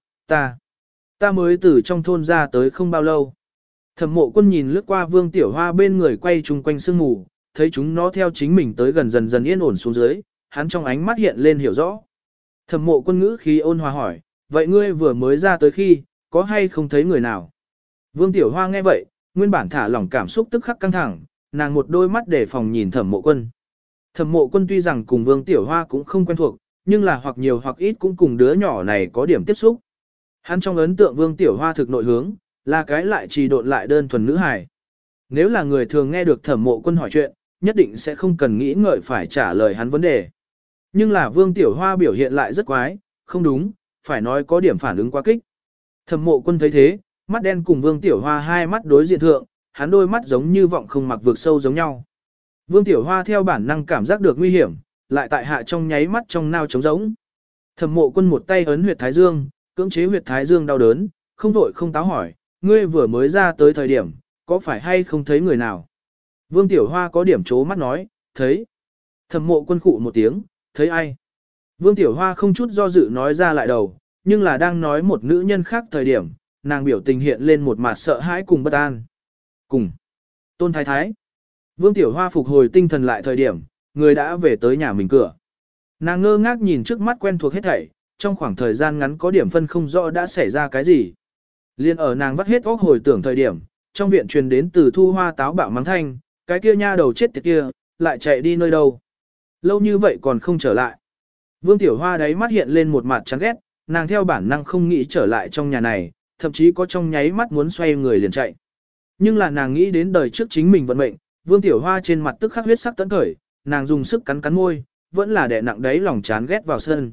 ta mới từ trong thôn ra tới không bao lâu. Thẩm Mộ Quân nhìn lướt qua Vương Tiểu Hoa bên người quay chung quanh sương mù, thấy chúng nó theo chính mình tới gần dần dần yên ổn xuống dưới, hắn trong ánh mắt hiện lên hiểu rõ. Thẩm Mộ Quân ngữ khí ôn hòa hỏi, vậy ngươi vừa mới ra tới khi, có hay không thấy người nào? Vương Tiểu Hoa nghe vậy, nguyên bản thả lỏng cảm xúc tức khắc căng thẳng, nàng một đôi mắt để phòng nhìn Thẩm Mộ Quân. Thẩm Mộ Quân tuy rằng cùng Vương Tiểu Hoa cũng không quen thuộc, nhưng là hoặc nhiều hoặc ít cũng cùng đứa nhỏ này có điểm tiếp xúc. Hắn trong ấn tượng Vương Tiểu Hoa thực nội hướng, là cái lại trì độn lại đơn thuần nữ hài. Nếu là người thường nghe được Thẩm Mộ Quân hỏi chuyện, nhất định sẽ không cần nghĩ ngợi phải trả lời hắn vấn đề. Nhưng là Vương Tiểu Hoa biểu hiện lại rất quái, không đúng, phải nói có điểm phản ứng quá kích. Thẩm Mộ Quân thấy thế, mắt đen cùng Vương Tiểu Hoa hai mắt đối diện thượng, hắn đôi mắt giống như vọng không mặc vực sâu giống nhau. Vương Tiểu Hoa theo bản năng cảm giác được nguy hiểm, lại tại hạ trong nháy mắt trong nao trống rỗng. Thẩm Mộ Quân một tay ấn huyệt thái dương, cưỡng chế huyệt thái dương đau đớn, không vội không táo hỏi, ngươi vừa mới ra tới thời điểm, có phải hay không thấy người nào? Vương Tiểu Hoa có điểm chố mắt nói, thấy. Thẩm Mộ Quân khụ một tiếng, thấy ai? Vương Tiểu Hoa không chút do dự nói ra lại đầu, nhưng là đang nói một nữ nhân khác thời điểm, nàng biểu tình hiện lên một mặt sợ hãi cùng bất an. Cùng. Tôn Thái Thái. Vương Tiểu Hoa phục hồi tinh thần lại thời điểm, người đã về tới nhà mình cửa. Nàng ngơ ngác nhìn trước mắt quen thuộc hết thảy, trong khoảng thời gian ngắn có điểm phân không rõ đã xảy ra cái gì. Liên ở nàng vắt hết óc hồi tưởng thời điểm, trong viện truyền đến từ Thu Hoa táo bạo mắng thanh, cái kia nha đầu chết tiệt kia, lại chạy đi nơi đâu. Lâu như vậy còn không trở lại. Vương Tiểu Hoa đáy mắt hiện lên một mặt chán ghét, nàng theo bản năng không nghĩ trở lại trong nhà này, thậm chí có trong nháy mắt muốn xoay người liền chạy. Nhưng là nàng nghĩ đến đời trước chính mình vận mệnh, Vương Tiểu Hoa trên mặt tức khắc huyết sắc tấn khởi, nàng dùng sức cắn cắn môi, vẫn là đè nặng đáy lòng chán ghét vào sân.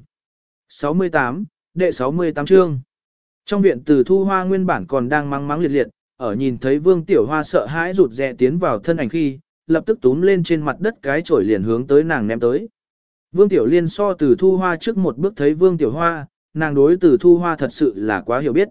68, đệ 68 chương. Trong viện từ Thu Hoa nguyên bản còn đang mắng mắng liệt liệt, ở nhìn thấy Vương Tiểu Hoa sợ hãi rụt rè tiến vào thân ảnh khi, lập tức túm lên trên mặt đất cái chổi liền hướng tới nàng ném tới. Vương Tiểu Liên so Từ Thu Hoa trước một bước thấy Vương Tiểu Hoa, nàng đối Từ Thu Hoa thật sự là quá hiểu biết.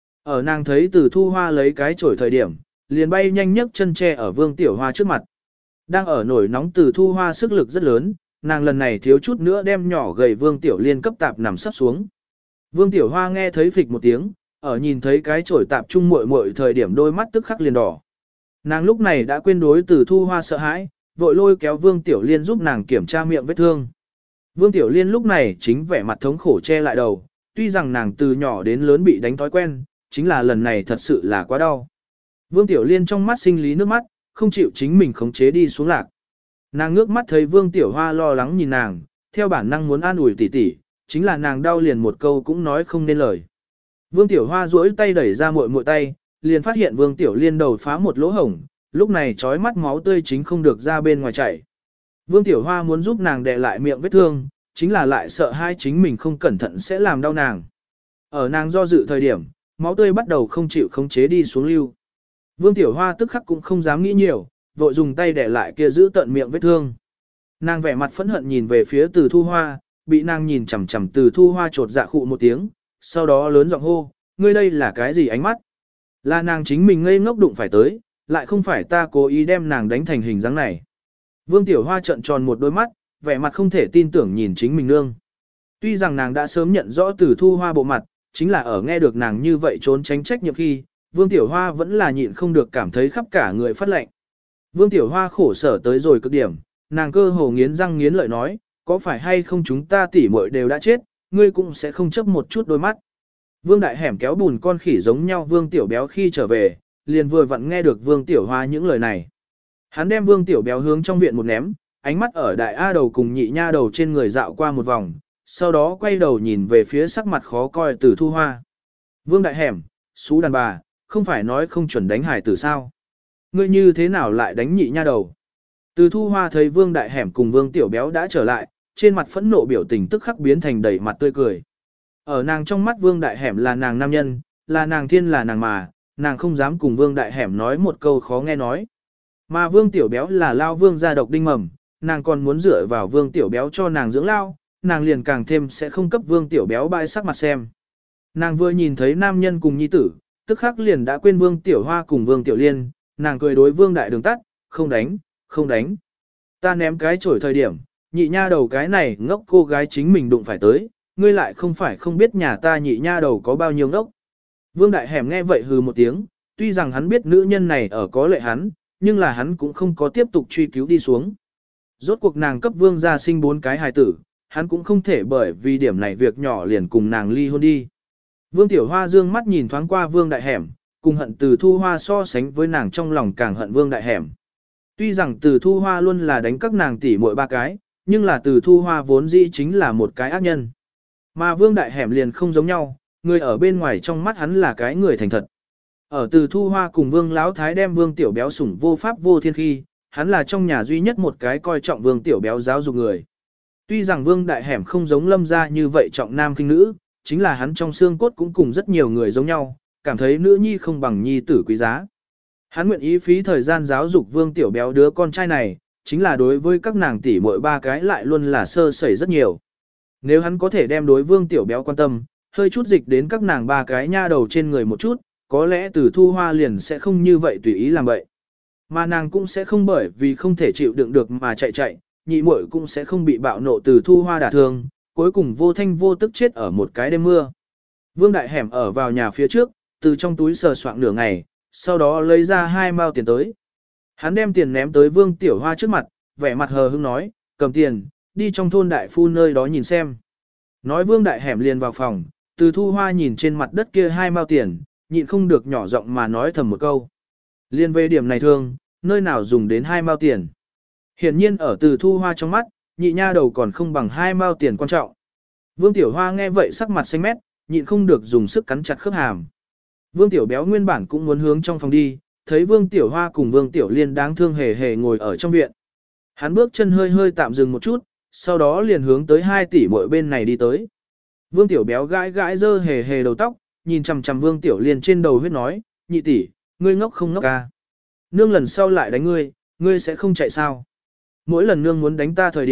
Ở nàng thấy Từ Thu Hoa lấy cái chổi thời điểm, liền bay nhanh nhấc chân tre ở Vương Tiểu Hoa trước mặt. Đang ở nổi nóng Từ Thu Hoa sức lực rất lớn, nàng lần này thiếu chút nữa đem nhỏ gầy Vương Tiểu Liên cấp tạp nằm sắp xuống. Vương Tiểu Hoa nghe thấy phịch một tiếng, ở nhìn thấy cái chổi tạp chung muội muội thời điểm đôi mắt tức khắc liền đỏ. Nàng lúc này đã quên đối Từ Thu Hoa sợ hãi, vội lôi kéo Vương Tiểu Liên giúp nàng kiểm tra miệng vết thương. Vương Tiểu Liên lúc này chính vẻ mặt thống khổ che lại đầu, tuy rằng nàng từ nhỏ đến lớn bị đánh thói quen, chính là lần này thật sự là quá đau. Vương Tiểu Liên trong mắt sinh lý nước mắt, không chịu chính mình khống chế đi xuống lạc. Nàng ngước mắt thấy Vương Tiểu Hoa lo lắng nhìn nàng, theo bản năng muốn an ủi tỉ tỉ, chính là nàng đau liền một câu cũng nói không nên lời. Vương Tiểu Hoa duỗi tay đẩy ra muội muội tay, liền phát hiện Vương Tiểu Liên đầu phá một lỗ hổng, lúc này trói mắt máu tươi chính không được ra bên ngoài chảy. Vương Tiểu Hoa muốn giúp nàng đè lại miệng vết thương, chính là lại sợ hai chính mình không cẩn thận sẽ làm đau nàng. Ở nàng do dự thời điểm, máu tươi bắt đầu không chịu khống chế đi xuống lưu. Vương Tiểu Hoa tức khắc cũng không dám nghĩ nhiều, vội dùng tay đè lại kia giữ tận miệng vết thương. Nàng vẻ mặt phẫn hận nhìn về phía Từ Thu Hoa, bị nàng nhìn chằm chằm Từ Thu Hoa chột dạ khụ một tiếng, sau đó lớn giọng hô, ngươi đây là cái gì ánh mắt? Là nàng chính mình ngây ngốc đụng phải tới, lại không phải ta cố ý đem nàng đánh thành hình dáng này. Vương Tiểu Hoa trợn tròn một đôi mắt, vẻ mặt không thể tin tưởng nhìn chính mình nương. Tuy rằng nàng đã sớm nhận rõ Từ Thu Hoa bộ mặt, chính là ở nghe được nàng như vậy trốn tránh trách nhiệm khi, Vương Tiểu Hoa vẫn là nhịn không được cảm thấy khắp cả người phát lạnh. Vương Tiểu Hoa khổ sở tới rồi cực điểm, nàng cơ hồ nghiến răng nghiến lợi nói, có phải hay không chúng ta tỉ muội đều đã chết, ngươi cũng sẽ không chấp một chút đôi mắt. Vương Đại Hẻm kéo bùn con khỉ giống nhau Vương Tiểu Béo khi trở về, liền vừa vặn nghe được Vương Tiểu Hoa những lời này. Hắn đem Vương Tiểu Béo hướng trong viện một ném, ánh mắt ở Đại A Đầu cùng Nhị Nha Đầu trên người dạo qua một vòng, sau đó quay đầu nhìn về phía sắc mặt khó coi Từ Thu Hoa. Vương Đại Hẻm, xú đàn bà, không phải nói không chuẩn đánh hải tử sao? Ngươi như thế nào lại đánh Nhị Nha Đầu? Từ Thu Hoa thấy Vương Đại Hẻm cùng Vương Tiểu Béo đã trở lại, trên mặt phẫn nộ biểu tình tức khắc biến thành đầy mặt tươi cười. Ở nàng trong mắt Vương Đại Hẻm là nàng nam nhân, là nàng thiên là nàng mà, nàng không dám cùng Vương Đại Hẻm nói một câu khó nghe nói. Mà Vương Tiểu Béo là lao Vương gia độc đinh mầm, nàng còn muốn dựa vào Vương Tiểu Béo cho nàng dưỡng lao, nàng liền càng thêm sẽ không cấp Vương Tiểu Béo bãi sắc mặt xem. Nàng vừa nhìn thấy nam nhân cùng nhi tử, tức khắc liền đã quên Vương Tiểu Hoa cùng Vương Tiểu Liên, nàng cười đối Vương Đại Đường tắt, không đánh, không đánh. Ta ném cái chổi thời điểm, Nhị Nha Đầu cái này ngốc cô gái chính mình đụng phải tới, ngươi lại không phải không biết nhà ta Nhị Nha Đầu có bao nhiêu ngốc. Vương Đại Hẻm nghe vậy hừ một tiếng, tuy rằng hắn biết nữ nhân này ở có lệ hắn, nhưng là hắn cũng không có tiếp tục truy cứu đi xuống. Rốt cuộc nàng cấp Vương gia sinh 4 cái hài tử, hắn cũng không thể bởi vì điểm này việc nhỏ liền cùng nàng ly hôn đi. Vương Tiểu Hoa dương mắt nhìn thoáng qua Vương Đại Hẻm, cùng hận Từ Thu Hoa so sánh với nàng trong lòng càng hận Vương Đại Hẻm. Tuy rằng Từ Thu Hoa luôn là đánh các nàng tỷ muội 3 cái, nhưng là Từ Thu Hoa vốn dĩ chính là một cái ác nhân. Mà Vương Đại Hẻm liền không giống nhau, người ở bên ngoài trong mắt hắn là cái người thành thật. Ở Từ Thu Hoa cùng Vương Lão Thái đem Vương Tiểu Béo sủng vô pháp vô thiên khi, hắn là trong nhà duy nhất một cái coi trọng Vương Tiểu Béo giáo dục người. Tuy rằng Vương Đại Hẻm không giống Lâm gia như vậy trọng nam khinh nữ, chính là hắn trong xương cốt cũng cùng rất nhiều người giống nhau, cảm thấy nữ nhi không bằng nhi tử quý giá. Hắn nguyện ý phí thời gian giáo dục Vương Tiểu Béo đứa con trai này, chính là đối với các nàng tỷ muội 3 cái lại luôn là sơ sẩy rất nhiều. Nếu hắn có thể đem đối Vương Tiểu Béo quan tâm, hơi chút dịch đến các nàng 3 cái nha đầu trên người một chút, có lẽ Từ Thu Hoa liền sẽ không như vậy tùy ý làm vậy. Mà nàng cũng sẽ không bởi vì không thể chịu đựng được mà chạy, nhị muội cũng sẽ không bị bạo nộ Từ Thu Hoa đả thương, cuối cùng vô thanh vô tức chết ở một cái đêm mưa. Vương Đại Hẻm ở vào nhà phía trước, từ trong túi sờ soạng nửa ngày, sau đó lấy ra 2 mao tiền tới. Hắn đem tiền ném tới Vương Tiểu Hoa trước mặt, vẻ mặt hờ hững nói, cầm tiền, đi trong thôn đại phu nơi đó nhìn xem. Nói Vương Đại Hẻm liền vào phòng, Từ Thu Hoa nhìn trên mặt đất kia 2 mao tiền, nhịn không được nhỏ giọng mà nói thầm một câu. Liên về điểm này thương, nơi nào dùng đến 2 mao tiền. Hiển nhiên ở Từ Thu Hoa trong mắt, Nhị Nha Đầu còn không bằng 2 mao tiền quan trọng. Vương Tiểu Hoa nghe vậy sắc mặt xanh mét, nhịn không được dùng sức cắn chặt khớp hàm. Vương Tiểu Béo nguyên bản cũng muốn hướng trong phòng đi, thấy Vương Tiểu Hoa cùng Vương Tiểu Liên đáng thương hề hề ngồi ở trong viện. Hắn bước chân hơi hơi tạm dừng một chút, sau đó liền hướng tới 2 tỷ muội bên này đi tới. Vương Tiểu Béo gãi gãi dơ hề hề đầu tóc, nhìn chằm chằm Vương Tiểu Liên trên đầu huyết nói, nhị tỷ, ngươi ngốc không ngốc à? Nương lần sau lại đánh ngươi, ngươi sẽ không chạy sao? Mỗi lần nương muốn đánh ta thời điểm,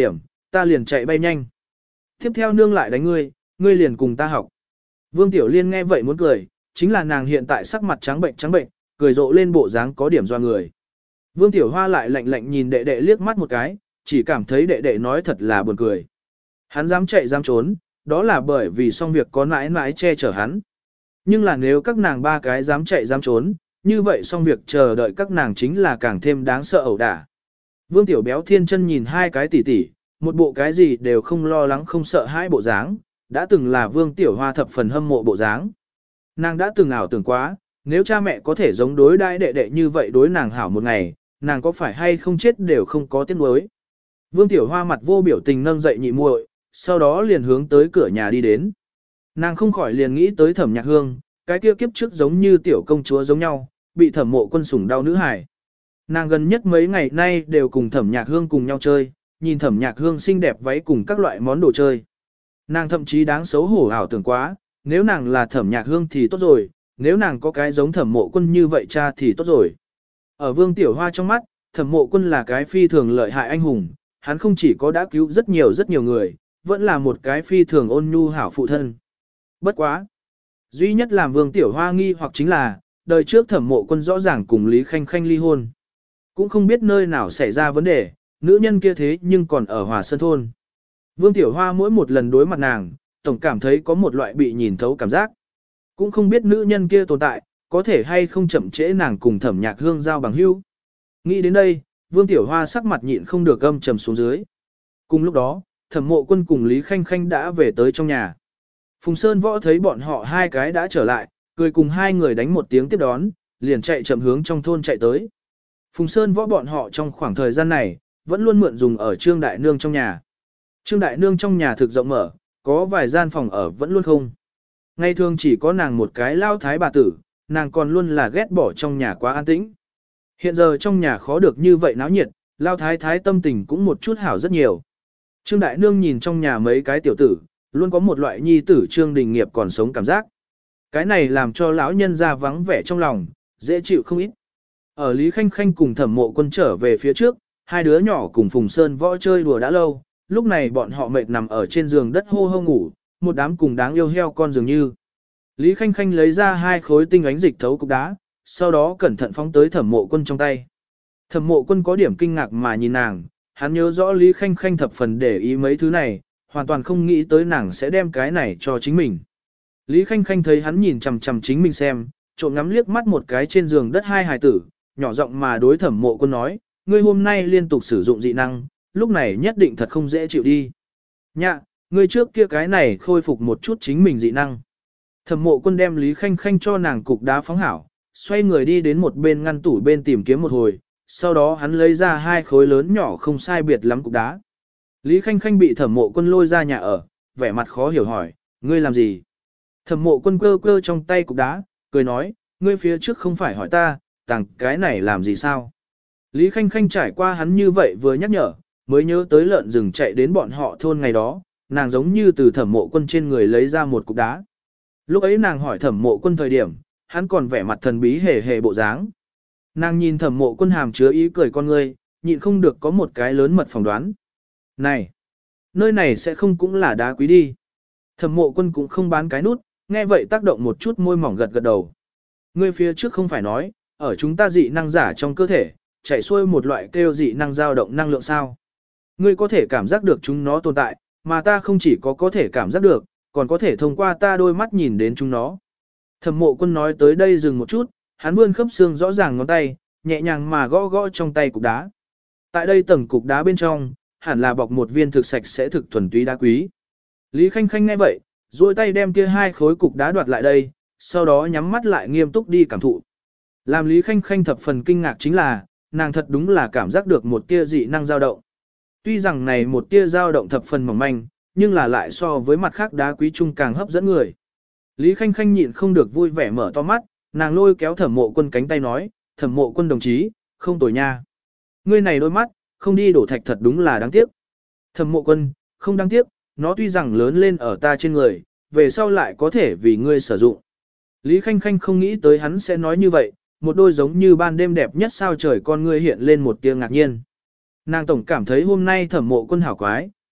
ta liền chạy bay nhanh. Tiếp theo nương lại đánh ngươi, ngươi liền cùng ta học. Vương Tiểu Liên nghe vậy muốn cười, chính là nàng hiện tại sắc mặt trắng bệnh, cười rộ lên bộ dáng có điểm doa người. Vương Tiểu Hoa lại lạnh lạnh nhìn đệ đệ liếc mắt một cái, chỉ cảm thấy đệ đệ nói thật là buồn cười. Hắn dám chạy dám trốn, đó là bởi vì xong việc có nãi nãi che chở hắn. Nhưng là nếu các nàng ba cái dám chạy dám trốn, như vậy xong việc chờ đợi các nàng chính là càng thêm đáng sợ ẩu đả. Vương Tiểu Béo thiên chân nhìn hai cái tỉ tỉ, một bộ cái gì đều không lo lắng không sợ hai bộ dáng, đã từng là Vương Tiểu Hoa thập phần hâm mộ bộ dáng. Nàng đã từng ảo tưởng quá, nếu cha mẹ có thể giống đối đãi đệ đệ như vậy đối nàng hảo một ngày, nàng có phải hay không chết đều không có tiếc nuối. Vương Tiểu Hoa mặt vô biểu tình nâng dậy nhị muội, sau đó liền hướng tới cửa nhà đi đến. Nàng không khỏi liền nghĩ tới Thẩm Nhạc Hương, cái kia kiếp trước giống như tiểu công chúa giống nhau, bị Thẩm Mộ Quân sủng đau nữ hài. Nàng gần nhất mấy ngày nay đều cùng Thẩm Nhạc Hương cùng nhau chơi, nhìn Thẩm Nhạc Hương xinh đẹp váy cùng các loại món đồ chơi. Nàng thậm chí đáng xấu hổ ảo tưởng quá, nếu nàng là Thẩm Nhạc Hương thì tốt rồi, nếu nàng có cái giống Thẩm Mộ Quân như vậy cha thì tốt rồi. Ở Vương Tiểu Hoa trong mắt, Thẩm Mộ Quân là cái phi thường lợi hại anh hùng, hắn không chỉ có đã cứu rất nhiều người, vẫn là một cái phi thường ôn nhu hảo phụ thân. Bất quá. Duy nhất làm Vương Tiểu Hoa nghi hoặc chính là, đời trước Thẩm Mộ Quân rõ ràng cùng Lý Khanh Khanh ly hôn. Cũng không biết nơi nào xảy ra vấn đề, nữ nhân kia thế nhưng còn ở Hòa Sơn Thôn. Vương Tiểu Hoa mỗi một lần đối mặt nàng, tổng cảm thấy có một loại bị nhìn thấu cảm giác. Cũng không biết nữ nhân kia tồn tại, có thể hay không chậm trễ nàng cùng Thẩm Nhạc Hương giao bằng hữu. Nghĩ đến đây, Vương Tiểu Hoa sắc mặt nhịn không được gâm trầm xuống dưới. Cùng lúc đó, Thẩm Mộ Quân cùng Lý Khanh Khanh đã về tới trong nhà. Phùng Sơn Võ thấy bọn họ hai cái đã trở lại, cười cùng hai người đánh một tiếng tiếp đón, liền chạy chậm hướng trong thôn chạy tới. Phùng Sơn Võ bọn họ trong khoảng thời gian này, vẫn luôn mượn dùng ở Trương Đại Nương trong nhà. Trương Đại Nương trong nhà thực rộng mở, có vài gian phòng ở vẫn luôn không. Ngày thường chỉ có nàng một cái lao thái bà tử, nàng còn luôn là ghét bỏ trong nhà quá an tĩnh. Hiện giờ trong nhà khó được như vậy náo nhiệt, lao thái thái tâm tình cũng một chút hảo rất nhiều. Trương Đại Nương nhìn trong nhà mấy cái tiểu tử, luôn có một loại nhi tử Trương Đình Nghiệp còn sống cảm giác. Cái này làm cho lão nhân ra vắng vẻ trong lòng, dễ chịu không ít. Ở Lý Khanh Khanh cùng Thẩm Mộ Quân trở về phía trước, hai đứa nhỏ cùng Phùng Sơn Võ chơi đùa đã lâu, lúc này bọn họ mệt nằm ở trên giường đất hô hô ngủ, một đám cùng đáng yêu heo con dường như. Lý Khanh Khanh lấy ra hai khối tinh ánh dịch thấu cục đá, sau đó cẩn thận phóng tới Thẩm Mộ Quân trong tay. Thẩm Mộ Quân có điểm kinh ngạc mà nhìn nàng, hắn nhớ rõ Lý Khanh Khanh thập phần để ý mấy thứ này, hoàn toàn không nghĩ tới nàng sẽ đem cái này cho chính mình. Lý Khanh Khanh thấy hắn nhìn chằm chằm chính mình xem, trộm ngắm liếc mắt một cái trên giường đất hai hài tử, nhỏ giọng mà đối Thẩm Mộ Quân nói, ngươi hôm nay liên tục sử dụng dị năng, lúc này nhất định thật không dễ chịu đi. Nhạ, ngươi trước kia cái này khôi phục một chút chính mình dị năng. Thẩm Mộ Quân đem Lý Khanh Khanh cho nàng cục đá phóng hảo, xoay người đi đến một bên ngăn tủ bên tìm kiếm một hồi, sau đó hắn lấy ra hai khối lớn nhỏ không sai biệt lắm cục đá. Lý Khanh Khanh bị Thẩm Mộ Quân lôi ra nhà ở, vẻ mặt khó hiểu hỏi, ngươi làm gì? Thẩm Mộ Quân cơ cơ trong tay cục đá, cười nói, ngươi phía trước không phải hỏi ta, tàng cái này làm gì sao? Lý Khanh Khanh trải qua hắn như vậy vừa nhắc nhở, mới nhớ tới lợn rừng chạy đến bọn họ thôn ngày đó, nàng giống như từ Thẩm Mộ Quân trên người lấy ra một cục đá. Lúc ấy nàng hỏi Thẩm Mộ Quân thời điểm, hắn còn vẻ mặt thần bí hề hề bộ dáng. Nàng nhìn Thẩm Mộ Quân hàm chứa ý cười con ngươi, nhịn không được có một cái lớn mật phỏng đoán. Này, nơi này sẽ không cũng là đá quý đi. Thẩm Mộ Quân cũng không bán cái nút, nghe vậy tác động một chút môi mỏng gật gật đầu. Ngươi phía trước không phải nói, ở chúng ta dị năng giả trong cơ thể, chạy xuôi một loại kêu dị năng dao động năng lượng sao. Ngươi có thể cảm giác được chúng nó tồn tại, mà ta không chỉ có thể cảm giác được, còn có thể thông qua ta đôi mắt nhìn đến chúng nó. Thẩm Mộ Quân nói tới đây dừng một chút, hắn vươn khớp xương rõ ràng ngón tay, nhẹ nhàng mà gõ gõ trong tay cục đá. Tại đây tầng cục đá bên trong, hẳn là bọc một viên thực sạch sẽ thực thuần túy đá quý. Lý Khanh Khanh nghe vậy, duỗi tay đem kia hai khối cục đá đoạt lại đây, sau đó nhắm mắt lại nghiêm túc đi cảm thụ. Làm Lý Khanh Khanh thập phần kinh ngạc chính là, nàng thật đúng là cảm giác được một tia dị năng dao động. Tuy rằng này một tia dao động thập phần mỏng manh, nhưng là lại so với mặt khác đá quý trung càng hấp dẫn người. Lý Khanh Khanh nhịn không được vui vẻ mở to mắt, nàng lôi kéo Thẩm Mộ Quân cánh tay nói, Thẩm Mộ Quân đồng chí, không tồi nha. Ngươi này đôi mắt, không đi đổ thạch thật đúng là đáng tiếc. Thẩm Mộ Quân, không đáng tiếc, nó tuy rằng lớn lên ở ta trên người, về sau lại có thể vì ngươi sử dụng. Lý Khanh Khanh không nghĩ tới hắn sẽ nói như vậy, một đôi giống như ban đêm đẹp nhất sao trời con ngươi hiện lên một tia ngạc nhiên. Nàng tổng cảm thấy hôm nay Thẩm Mộ Quân hảo quái,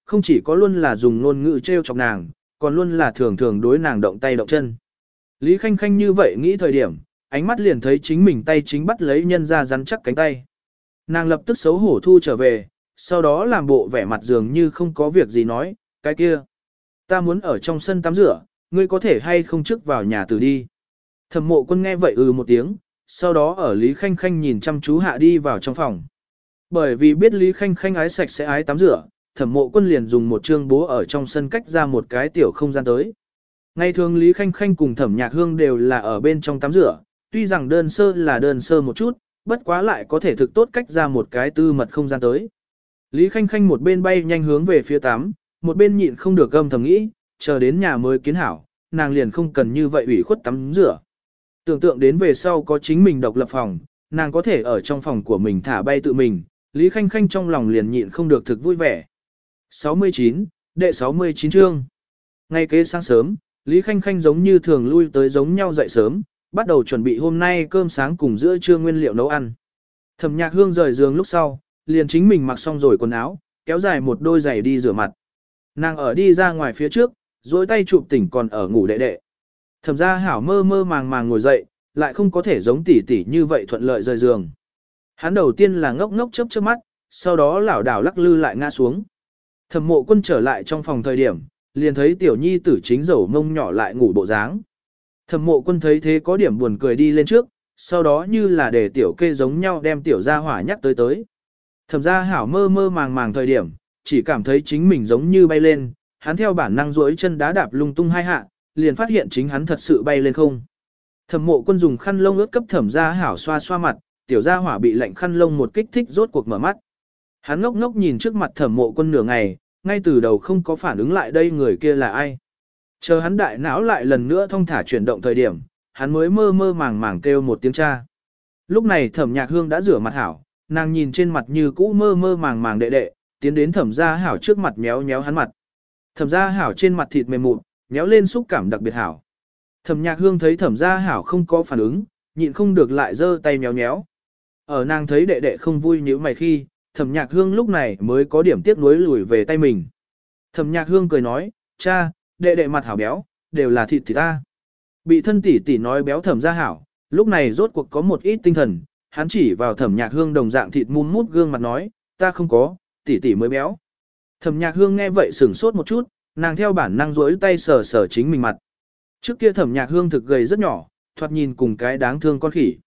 không chỉ có luôn là dùng ngôn ngữ trêu chọc nàng, còn luôn là thường thường đối nàng động tay động chân. Lý Khanh Khanh như vậy nghĩ thời điểm, ánh mắt liền thấy chính mình tay chính bắt lấy nhân ra rắn chắc cánh tay. Nàng lập tức xấu hổ thu trở về, sau đó làm bộ vẻ mặt dường như không có việc gì nói, cái kia. Ta muốn ở trong sân tắm rửa, ngươi có thể hay không trước vào nhà từ đi. Thẩm Mộ Quân nghe vậy một tiếng, sau đó ở Lý Khanh Khanh nhìn chăm chú hạ đi vào trong phòng. Bởi vì biết Lý Khanh Khanh ái sạch sẽ ái tắm rửa, Thẩm Mộ Quân liền dùng một chương bố ở trong sân cách ra một cái tiểu không gian tới. Ngày thường Lý Khanh Khanh cùng Thẩm Nhạc Hương đều là ở bên trong tắm rửa, tuy rằng đơn sơ là đơn sơ một chút, bất quá lại có thể thực tốt cách ra một cái tư mật không gian tới. Lý Khanh Khanh một bên bay nhanh hướng về phía tắm, một bên nhịn không được âm thầm nghĩ, chờ đến nhà mới kiến hảo, nàng liền không cần như vậy ủy khuất tắm rửa. Tưởng tượng đến về sau có chính mình độc lập phòng, nàng có thể ở trong phòng của mình thả bay tự mình, Lý Khanh Khanh trong lòng liền nhịn không được thực vui vẻ. 69, đệ 69 chương. Ngay kế sáng sớm, Lý Khanh Khanh giống như thường lui tới giống nhau dậy sớm, bắt đầu chuẩn bị hôm nay cơm sáng cùng giữa trưa nguyên liệu nấu ăn. Thẩm Nhạc Hương rời giường lúc sau, liền chính mình mặc xong rồi quần áo, kéo dài một đôi giày đi rửa mặt. Nàng ở đi ra ngoài phía trước, duỗi tay chụp tỉnh còn ở ngủ đệ đệ. Thẩm Gia Hảo mơ mơ màng màng ngồi dậy, lại không có thể giống tỷ tỷ như vậy thuận lợi rời giường. Hắn đầu tiên là ngốc ngốc chớp chớp mắt, sau đó lảo đảo lắc lư lại ngã xuống. Thẩm Mộ Quân trở lại trong phòng thời điểm, liền thấy tiểu nhi tử chính dầu mông nhỏ lại ngủ bộ dáng. Thẩm Mộ Quân thấy thế có điểm buồn cười đi lên trước, sau đó như là để tiểu kê giống nhau đem tiểu gia hỏa nhắc tới. Thẩm Gia Hảo mơ mơ màng màng thời điểm, chỉ cảm thấy chính mình giống như bay lên, hắn theo bản năng duỗi chân đá đạp lung tung hai hạ, liền phát hiện chính hắn thật sự bay lên không. Thẩm Mộ Quân dùng khăn lông ướt cấp Thẩm Gia Hảo xoa xoa mặt, tiểu gia hỏa bị lạnh khăn lông một kích thích rốt cuộc mở mắt. Hắn ngốc ngốc nhìn trước mặt Thẩm Mộ Quân nửa ngày, ngay từ đầu không có phản ứng lại đây người kia là ai. Chờ hắn đại não lại lần nữa thong thả chuyển động thời điểm, hắn mới mơ mơ màng màng kêu một tiếng cha. Lúc này Thẩm Nhạc Hương đã rửa mặt hảo, nàng nhìn trên mặt như cũ mơ mơ màng màng đệ đệ, tiến đến Thẩm Gia Hảo trước mặt méo méo hắn mặt. Thẩm Gia Hảo trên mặt thịt mềm mụn, méo lên xúc cảm đặc biệt hảo. Thẩm Nhạc Hương thấy Thẩm Gia Hảo không có phản ứng, nhịn không được lại giơ tay méo méo. Ở nàng thấy đệ đệ không vui như mày khi, Thẩm Nhạc Hương lúc này mới có điểm tiếc nuối lùi về tay mình. Thẩm Nhạc Hương cười nói, cha, đệ đệ mặt hảo béo, đều là thịt ta. Bị thân tỷ tỷ nói béo Thẩm Gia Hảo, lúc này rốt cuộc có một ít tinh thần, hắn chỉ vào Thẩm Nhạc Hương đồng dạng thịt mum mút gương mặt nói, ta không có, tỷ tỷ mới béo. Thẩm Nhạc Hương nghe vậy sửng sốt một chút, nàng theo bản năng duỗi tay sờ sờ chính mình mặt. Trước kia Thẩm Nhạc Hương thực gầy rất nhỏ, thoạt nhìn cùng cái đáng thương con khỉ.